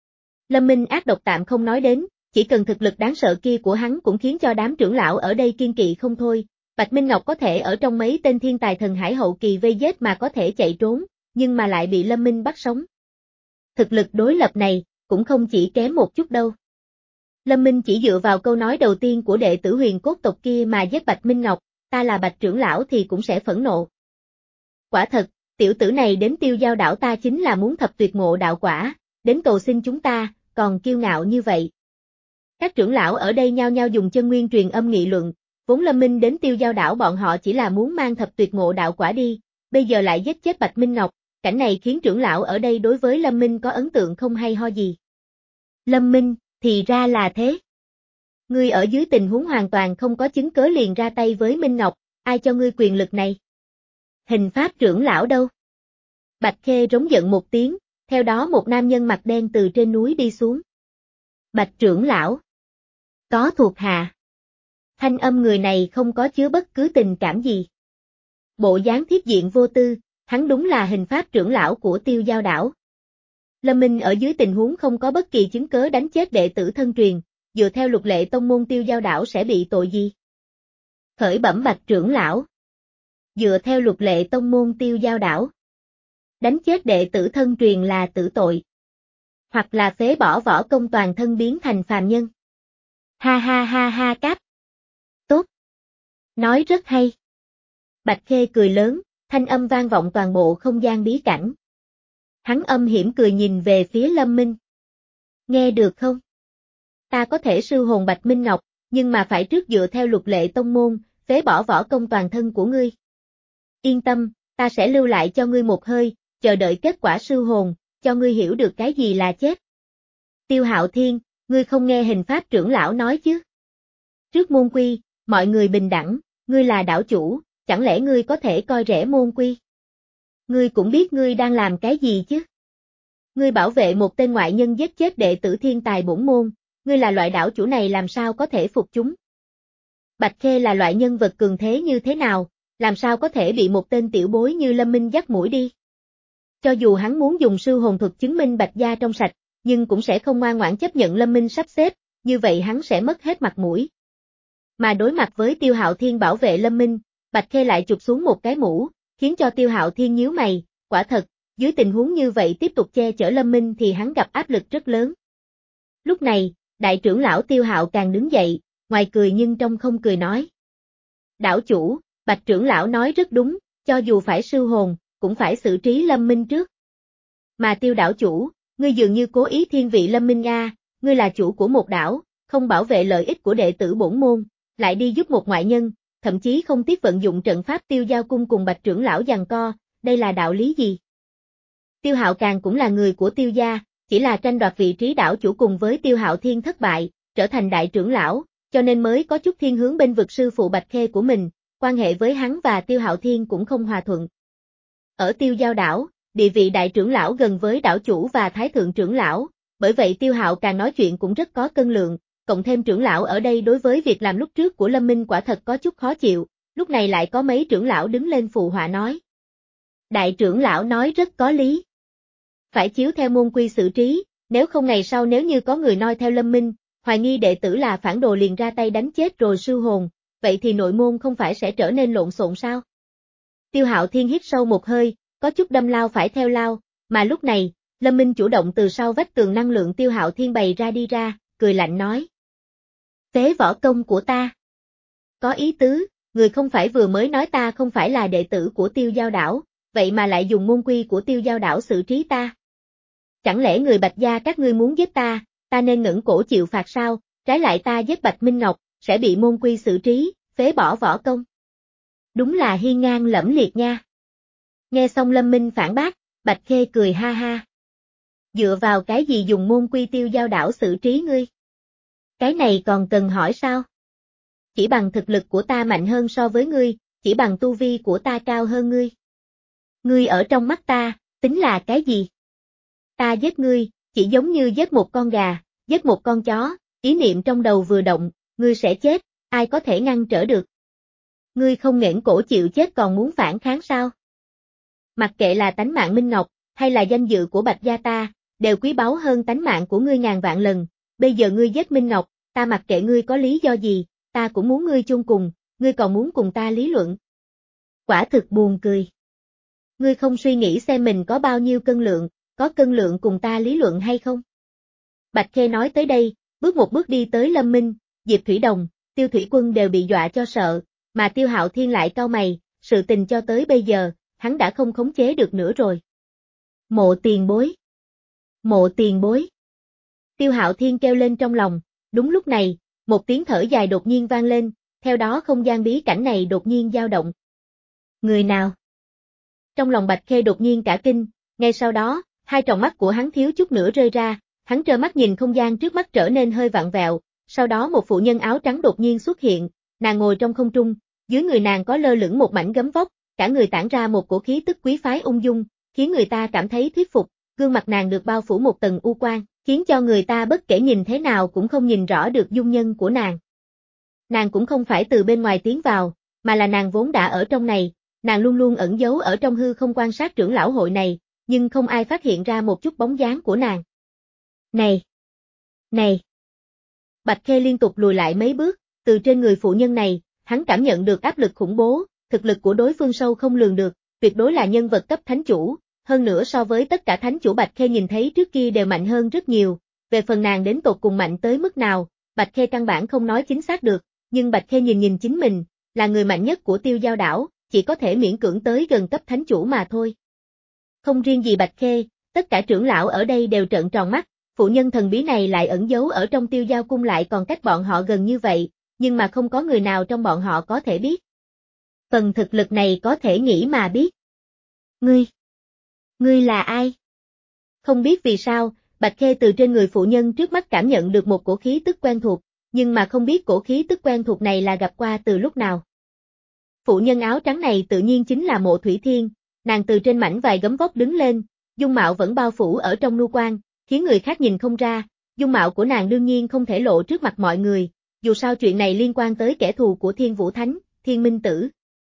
Lâm Minh ác độc tạm không nói đến, chỉ cần thực lực đáng sợ kia của hắn cũng khiến cho đám trưởng lão ở đây kiên kỵ không thôi. Bạch Minh Ngọc có thể ở trong mấy tên thiên tài thần hải hậu kỳ vây giết mà có thể chạy trốn, nhưng mà lại bị Lâm Minh bắt sống. Thực lực đối lập này, cũng không chỉ kém một chút đâu. Lâm Minh chỉ dựa vào câu nói đầu tiên của đệ tử Huyền Cốt tộc kia mà giết Bạch Minh Ngọc, ta là Bạch trưởng lão thì cũng sẽ phẫn nộ. Quả thật, tiểu tử này đến Tiêu Giao đảo ta chính là muốn thập tuyệt ngộ đạo quả, đến cầu xin chúng ta, còn kiêu ngạo như vậy. Các trưởng lão ở đây nhao nhao dùng chân nguyên truyền âm nghị luận, vốn Lâm Minh đến Tiêu Giao đảo bọn họ chỉ là muốn mang thập tuyệt ngộ đạo quả đi, bây giờ lại giết chết Bạch Minh Ngọc, cảnh này khiến trưởng lão ở đây đối với Lâm Minh có ấn tượng không hay ho gì. Lâm Minh, thì ra là thế. Ngươi ở dưới tình huống hoàn toàn không có chứng cớ liền ra tay với Minh Ngọc, ai cho ngươi quyền lực này? Hình pháp trưởng lão đâu? Bạch Khê rống giận một tiếng, theo đó một nam nhân mặt đen từ trên núi đi xuống. Bạch trưởng lão. Có thuộc hạ. Thanh âm người này không có chứa bất cứ tình cảm gì. Bộ dáng thiết diện vô tư, hắn đúng là hình pháp trưởng lão của Tiêu Giao đảo. Lâm Minh ở dưới tình huống không có bất kỳ chứng cớ đánh chết đệ tử thân truyền, dựa theo luật lệ tông môn Tiêu Giao đảo sẽ bị tội gì? Khởi bẩm Bạch trưởng lão. Dựa theo luật lệ tông môn Tiêu Giao đảo, đánh chết đệ tử thân truyền là tử tội, hoặc là phế bỏ võ công toàn thân biến thành phàm nhân. Ha ha ha ha cáp. Tốt. Nói rất hay. Bạch Khê cười lớn, thanh âm vang vọng toàn bộ không gian bí cảnh. Hắn âm hiểm cười nhìn về phía Lâm Minh. Nghe được không? Ta có thể sư hồn Bạch Minh Ngọc, nhưng mà phải trước dựa theo luật lệ tông môn, phế bỏ võ công toàn thân của ngươi. Yên tâm, ta sẽ lưu lại cho ngươi một hơi, chờ đợi kết quả sư hồn, cho ngươi hiểu được cái gì là chết. Tiêu Hạo Thiên, ngươi không nghe hình pháp trưởng lão nói chứ? Trước môn quy, mọi người bình đẳng, ngươi là đảo chủ, chẳng lẽ ngươi có thể coi rẻ môn quy? Ngươi cũng biết ngươi đang làm cái gì chứ? Ngươi bảo vệ một tên ngoại nhân giết chết đệ tử thiên tài bổn môn, ngươi là loại đảo chủ này làm sao có thể phục chúng? Bạch Khê là loại nhân vật cường thế như thế nào, làm sao có thể bị một tên tiểu bối như Lâm Minh dắt mũi đi? Cho dù hắn muốn dùng sư hồn thuật chứng minh Bạch gia trong sạch, nhưng cũng sẽ không ngoan ngoãn chấp nhận Lâm Minh sắp xếp, như vậy hắn sẽ mất hết mặt mũi. Mà đối mặt với Tiêu Hạo Thiên bảo vệ Lâm Minh, Bạch Khê lại chụp xuống một cái mũ, khiến cho Tiêu Hạo Thiên nhíu mày, quả thật, dưới tình huống như vậy tiếp tục che chở Lâm Minh thì hắn gặp áp lực rất lớn. Lúc này, đại trưởng lão Tiêu Hạo càng đứng dậy, ngoài cười nhưng trong không cười nói. Đảo chủ, Bạch trưởng lão nói rất đúng, cho dù phải sư hồn, cũng phải xử trí Lâm Minh trước. Mà Tiêu đảo chủ, ngươi dường như cố ý thiên vị Lâm Minh a, ngươi là chủ của một đảo, không bảo vệ lợi ích của đệ tử bổn môn, lại đi giúp một ngoại nhân, thậm chí không tiếc vận dụng trận pháp Tiêu Giao cung cùng Bạch trưởng lão giằng co, đây là đạo lý gì? Tiêu Hạo Càng cũng là người của Tiêu gia, chỉ là tranh đoạt vị trí đảo chủ cùng với Tiêu Hạo Thiên thất bại, trở thành đại trưởng lão, cho nên mới có chút thiên hướng bên vực sư phụ Bạch Khê của mình, quan hệ với hắn và Tiêu Hạo Thiên cũng không hòa thuận. Ở Tiêu Giao đảo, địa vị đại trưởng lão gần với đảo chủ và thái thượng trưởng lão, bởi vậy Tiêu Hạo Càng nói chuyện cũng rất có cân lượng, cộng thêm trưởng lão ở đây đối với việc làm lúc trước của Lâm Minh quả thật có chút khó chịu, lúc này lại có mấy trưởng lão đứng lên phụ họa nói. Đại trưởng lão nói rất có lý. Phải chiếu theo môn quy xử trí, nếu không ngày sau nếu như có người noi theo Lâm Minh, hoài nghi đệ tử là phản đồ liền ra tay đánh chết rồi sưu hồn, vậy thì nội môn không phải sẽ trở nên lộn xộn sao? Tiêu Hạo Thiên hít sâu một hơi, có chút đâm lao phải theo lao, mà lúc này, Lâm Minh chủ động từ sau vách tường năng lượng Tiêu Hạo Thiên bày ra đi ra, cười lạnh nói. Phế võ công của ta. Có ý tứ, người không phải vừa mới nói ta không phải là đệ tử của Tiêu Giao Đảo, vậy mà lại dùng môn quy của Tiêu Giao Đảo xử trí ta. Chẳng lẽ người Bạch gia các ngươi muốn giết ta, ta nên ngẩng cổ chịu phạt sao, trái lại ta giết Bạch Minh Ngọc, sẽ bị môn quy xử trí, phế bỏ võ công. Đúng là hiên ngang lẫm liệt nha. Nghe xong Lâm Minh phản bác, Bạch Khê cười ha ha. Dựa vào cái gì dùng môn quy Tiêu Giao Đảo xử trí ngươi? Cái này còn cần hỏi sao? Chỉ bằng thực lực của ta mạnh hơn so với ngươi, chỉ bằng tu vi của ta cao hơn ngươi. Ngươi ở trong mắt ta, tính là cái gì? Ta giết ngươi, chỉ giống như giết một con gà, giết một con chó, ý niệm trong đầu vừa động, ngươi sẽ chết, ai có thể ngăn trở được? Ngươi không nghển cổ chịu chết còn muốn phản kháng sao? Mặc kệ là tánh mạng Minh Ngọc, hay là danh dự của Bạch gia ta, đều quý báu hơn tánh mạng của ngươi ngàn vạn lần, bây giờ ngươi giết Minh Ngọc, ta mặc kệ ngươi có lý do gì, ta cũng muốn ngươi chung cùng, ngươi còn muốn cùng ta lý luận. Quả thực buồn cười. Ngươi không suy nghĩ xem mình có bao nhiêu cân lượng, có cân lượng cùng ta lý luận hay không? Bạch Khê nói tới đây, bước một bước đi tới Lâm Minh, Diệp Thủy Đồng, Tiêu Thủy Quân đều bị dọa cho sợ, mà Tiêu Hạo Thiên lại cau mày, sự tình cho tới bây giờ, hắn đã không khống chế được nữa rồi. Mộ tiền bối. Mộ tiền bối. Tiêu Hạo Thiên kêu lên trong lòng, đúng lúc này, một tiếng thở dài đột nhiên vang lên, theo đó không gian bí cảnh này đột nhiên dao động. Người nào? Trong lòng Bạch Khê đột nhiên cả kinh, ngay sau đó, hai tròng mắt của hắn thiếu chút nữa rơi ra, hắn trơ mắt nhìn không gian trước mắt trở nên hơi vặn vẹo, sau đó một phụ nhân áo trắng đột nhiên xuất hiện, nàng ngồi trong không trung, dưới người nàng có lơ lửng một mảnh gấm vóc, cả người tản ra một cổ khí tức quý phái ung dung, khiến người ta cảm thấy thuyết phục, gương mặt nàng được bao phủ một tầng u quang, khiến cho người ta bất kể nhìn thế nào cũng không nhìn rõ được dung nhân của nàng. Nàng cũng không phải từ bên ngoài tiến vào, mà là nàng vốn đã ở trong này, nàng luôn luôn ẩn giấu ở trong hư không quan sát trưởng lão hội này, nhưng không ai phát hiện ra một chút bóng dáng của nàng. Này! Này! Bạch Khê liên tục lùi lại mấy bước, từ trên người phụ nhân này, hắn cảm nhận được áp lực khủng bố, thực lực của đối phương sâu không lường được, tuyệt đối là nhân vật cấp thánh chủ, hơn nữa so với tất cả thánh chủ Bạch Khê nhìn thấy trước kia đều mạnh hơn rất nhiều, về phần nàng đến tột cùng mạnh tới mức nào, Bạch Khê căn bản không nói chính xác được, nhưng Bạch Khê nhìn nhìn chính mình, là người mạnh nhất của Tiêu Giao Đảo, chỉ có thể miễn cưỡng tới gần cấp thánh chủ mà thôi. Không riêng gì Bạch Khê, tất cả trưởng lão ở đây đều trợn tròn mắt, phụ nhân thần bí này lại ẩn giấu ở trong Tiêu Giao cung lại còn cách bọn họ gần như vậy, nhưng mà không có người nào trong bọn họ có thể biết. Phần thực lực này có thể nghĩ mà biết. Ngươi! Ngươi là ai? Không biết vì sao, Bạch Khê từ trên người phụ nhân trước mắt cảm nhận được một cổ khí tức quen thuộc, nhưng mà không biết cổ khí tức quen thuộc này là gặp qua từ lúc nào. Phụ nhân áo trắng này tự nhiên chính là Mộ Thủy Thiên, nàng từ trên mảnh vài gấm vóc đứng lên, dung mạo vẫn bao phủ ở trong nu quang, khiến người khác nhìn không ra, dung mạo của nàng đương nhiên không thể lộ trước mặt mọi người, dù sao chuyện này liên quan tới kẻ thù của Thiên Vũ Thánh, Thiên Minh Tử.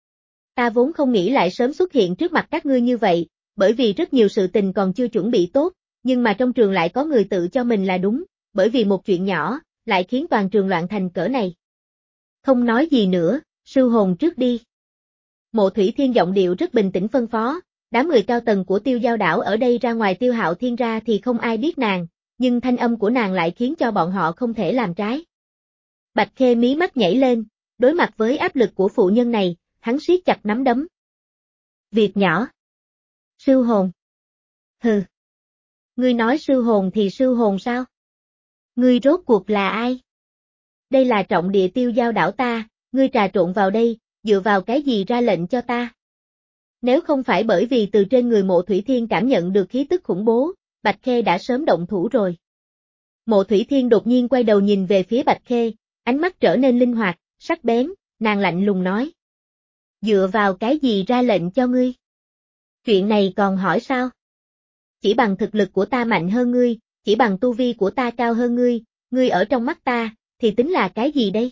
Ta vốn không nghĩ lại sớm xuất hiện trước mặt các ngươi như vậy, bởi vì rất nhiều sự tình còn chưa chuẩn bị tốt, nhưng mà trong trường lại có người tự cho mình là đúng, bởi vì một chuyện nhỏ, lại khiến toàn trường loạn thành cỡ này. Không nói gì nữa, sư hồn trước đi. Mộ Thủy Thiên giọng điệu rất bình tĩnh phân phó, đám người cao tầng của Tiêu Giao Đảo ở đây ra ngoài Tiêu Hạo Thiên ra thì không ai biết nàng, nhưng thanh âm của nàng lại khiến cho bọn họ không thể làm trái. Bạch Khê mí mắt nhảy lên, đối mặt với áp lực của phụ nhân này, hắn siết chặt nắm đấm. Việc nhỏ. Sư hồn. Hừ. Ngươi nói sư hồn thì sư hồn sao? Ngươi rốt cuộc là ai? Đây là trọng địa Tiêu Giao Đảo ta, ngươi trà trộn vào đây, dựa vào cái gì ra lệnh cho ta? Nếu không phải bởi vì từ trên người Mộ Thủy Thiên cảm nhận được khí tức khủng bố, Bạch Khê đã sớm động thủ rồi. Mộ Thủy Thiên đột nhiên quay đầu nhìn về phía Bạch Khê, ánh mắt trở nên linh hoạt, sắc bén, nàng lạnh lùng nói. Dựa vào cái gì ra lệnh cho ngươi? Chuyện này còn hỏi sao? Chỉ bằng thực lực của ta mạnh hơn ngươi, chỉ bằng tu vi của ta cao hơn ngươi, ngươi ở trong mắt ta, thì tính là cái gì đây?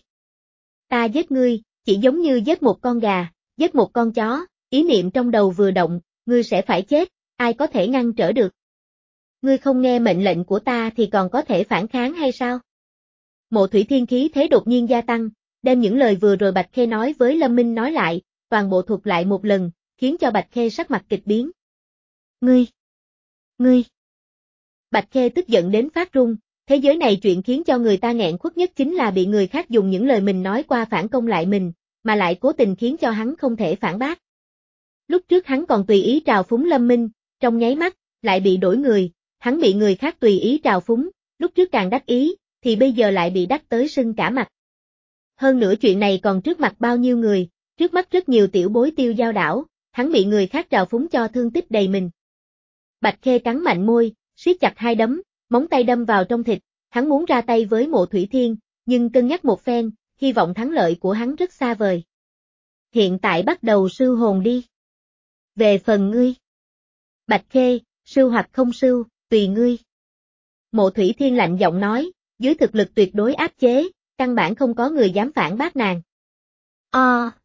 Ta giết ngươi, chỉ giống như giết một con gà, giết một con chó, ý niệm trong đầu vừa động, ngươi sẽ phải chết, ai có thể ngăn trở được? Ngươi không nghe mệnh lệnh của ta thì còn có thể phản kháng hay sao? Mộ Thủy Thiên khí thế đột nhiên gia tăng, đem những lời vừa rồi Bạch Khê nói với Lâm Minh nói lại, toàn bộ thuật lại một lần, khiến cho Bạch Khê sắc mặt kịch biến. Ngươi! Ngươi! Bạch Khê tức giận đến phát run, thế giới này chuyện khiến cho người ta nghẹn khuất nhất chính là bị người khác dùng những lời mình nói qua phản công lại mình, mà lại cố tình khiến cho hắn không thể phản bác. Lúc trước hắn còn tùy ý trào phúng Lâm Minh, trong nháy mắt, lại bị đổi người, hắn bị người khác tùy ý trào phúng, lúc trước càng đắc ý, thì bây giờ lại bị đắc tới sưng cả mặt. Hơn nữa chuyện này còn trước mặt bao nhiêu người, trước mắt rất nhiều tiểu bối Tiêu Giao đảo, hắn bị người khác trào phúng cho thương tích đầy mình. Bạch Khê cắn mạnh môi, siết chặt hai đấm, móng tay đâm vào trong thịt, hắn muốn ra tay với Mộ Thủy Thiên, nhưng cân nhắc một phen, hy vọng thắng lợi của hắn rất xa vời. Hiện tại bắt đầu sưu hồn đi. Về phần ngươi. Bạch Khê, sưu hoặc không sưu, tùy ngươi. Mộ Thủy Thiên lạnh giọng nói, dưới thực lực tuyệt đối áp chế, căn bản không có người dám phản bác nàng. A.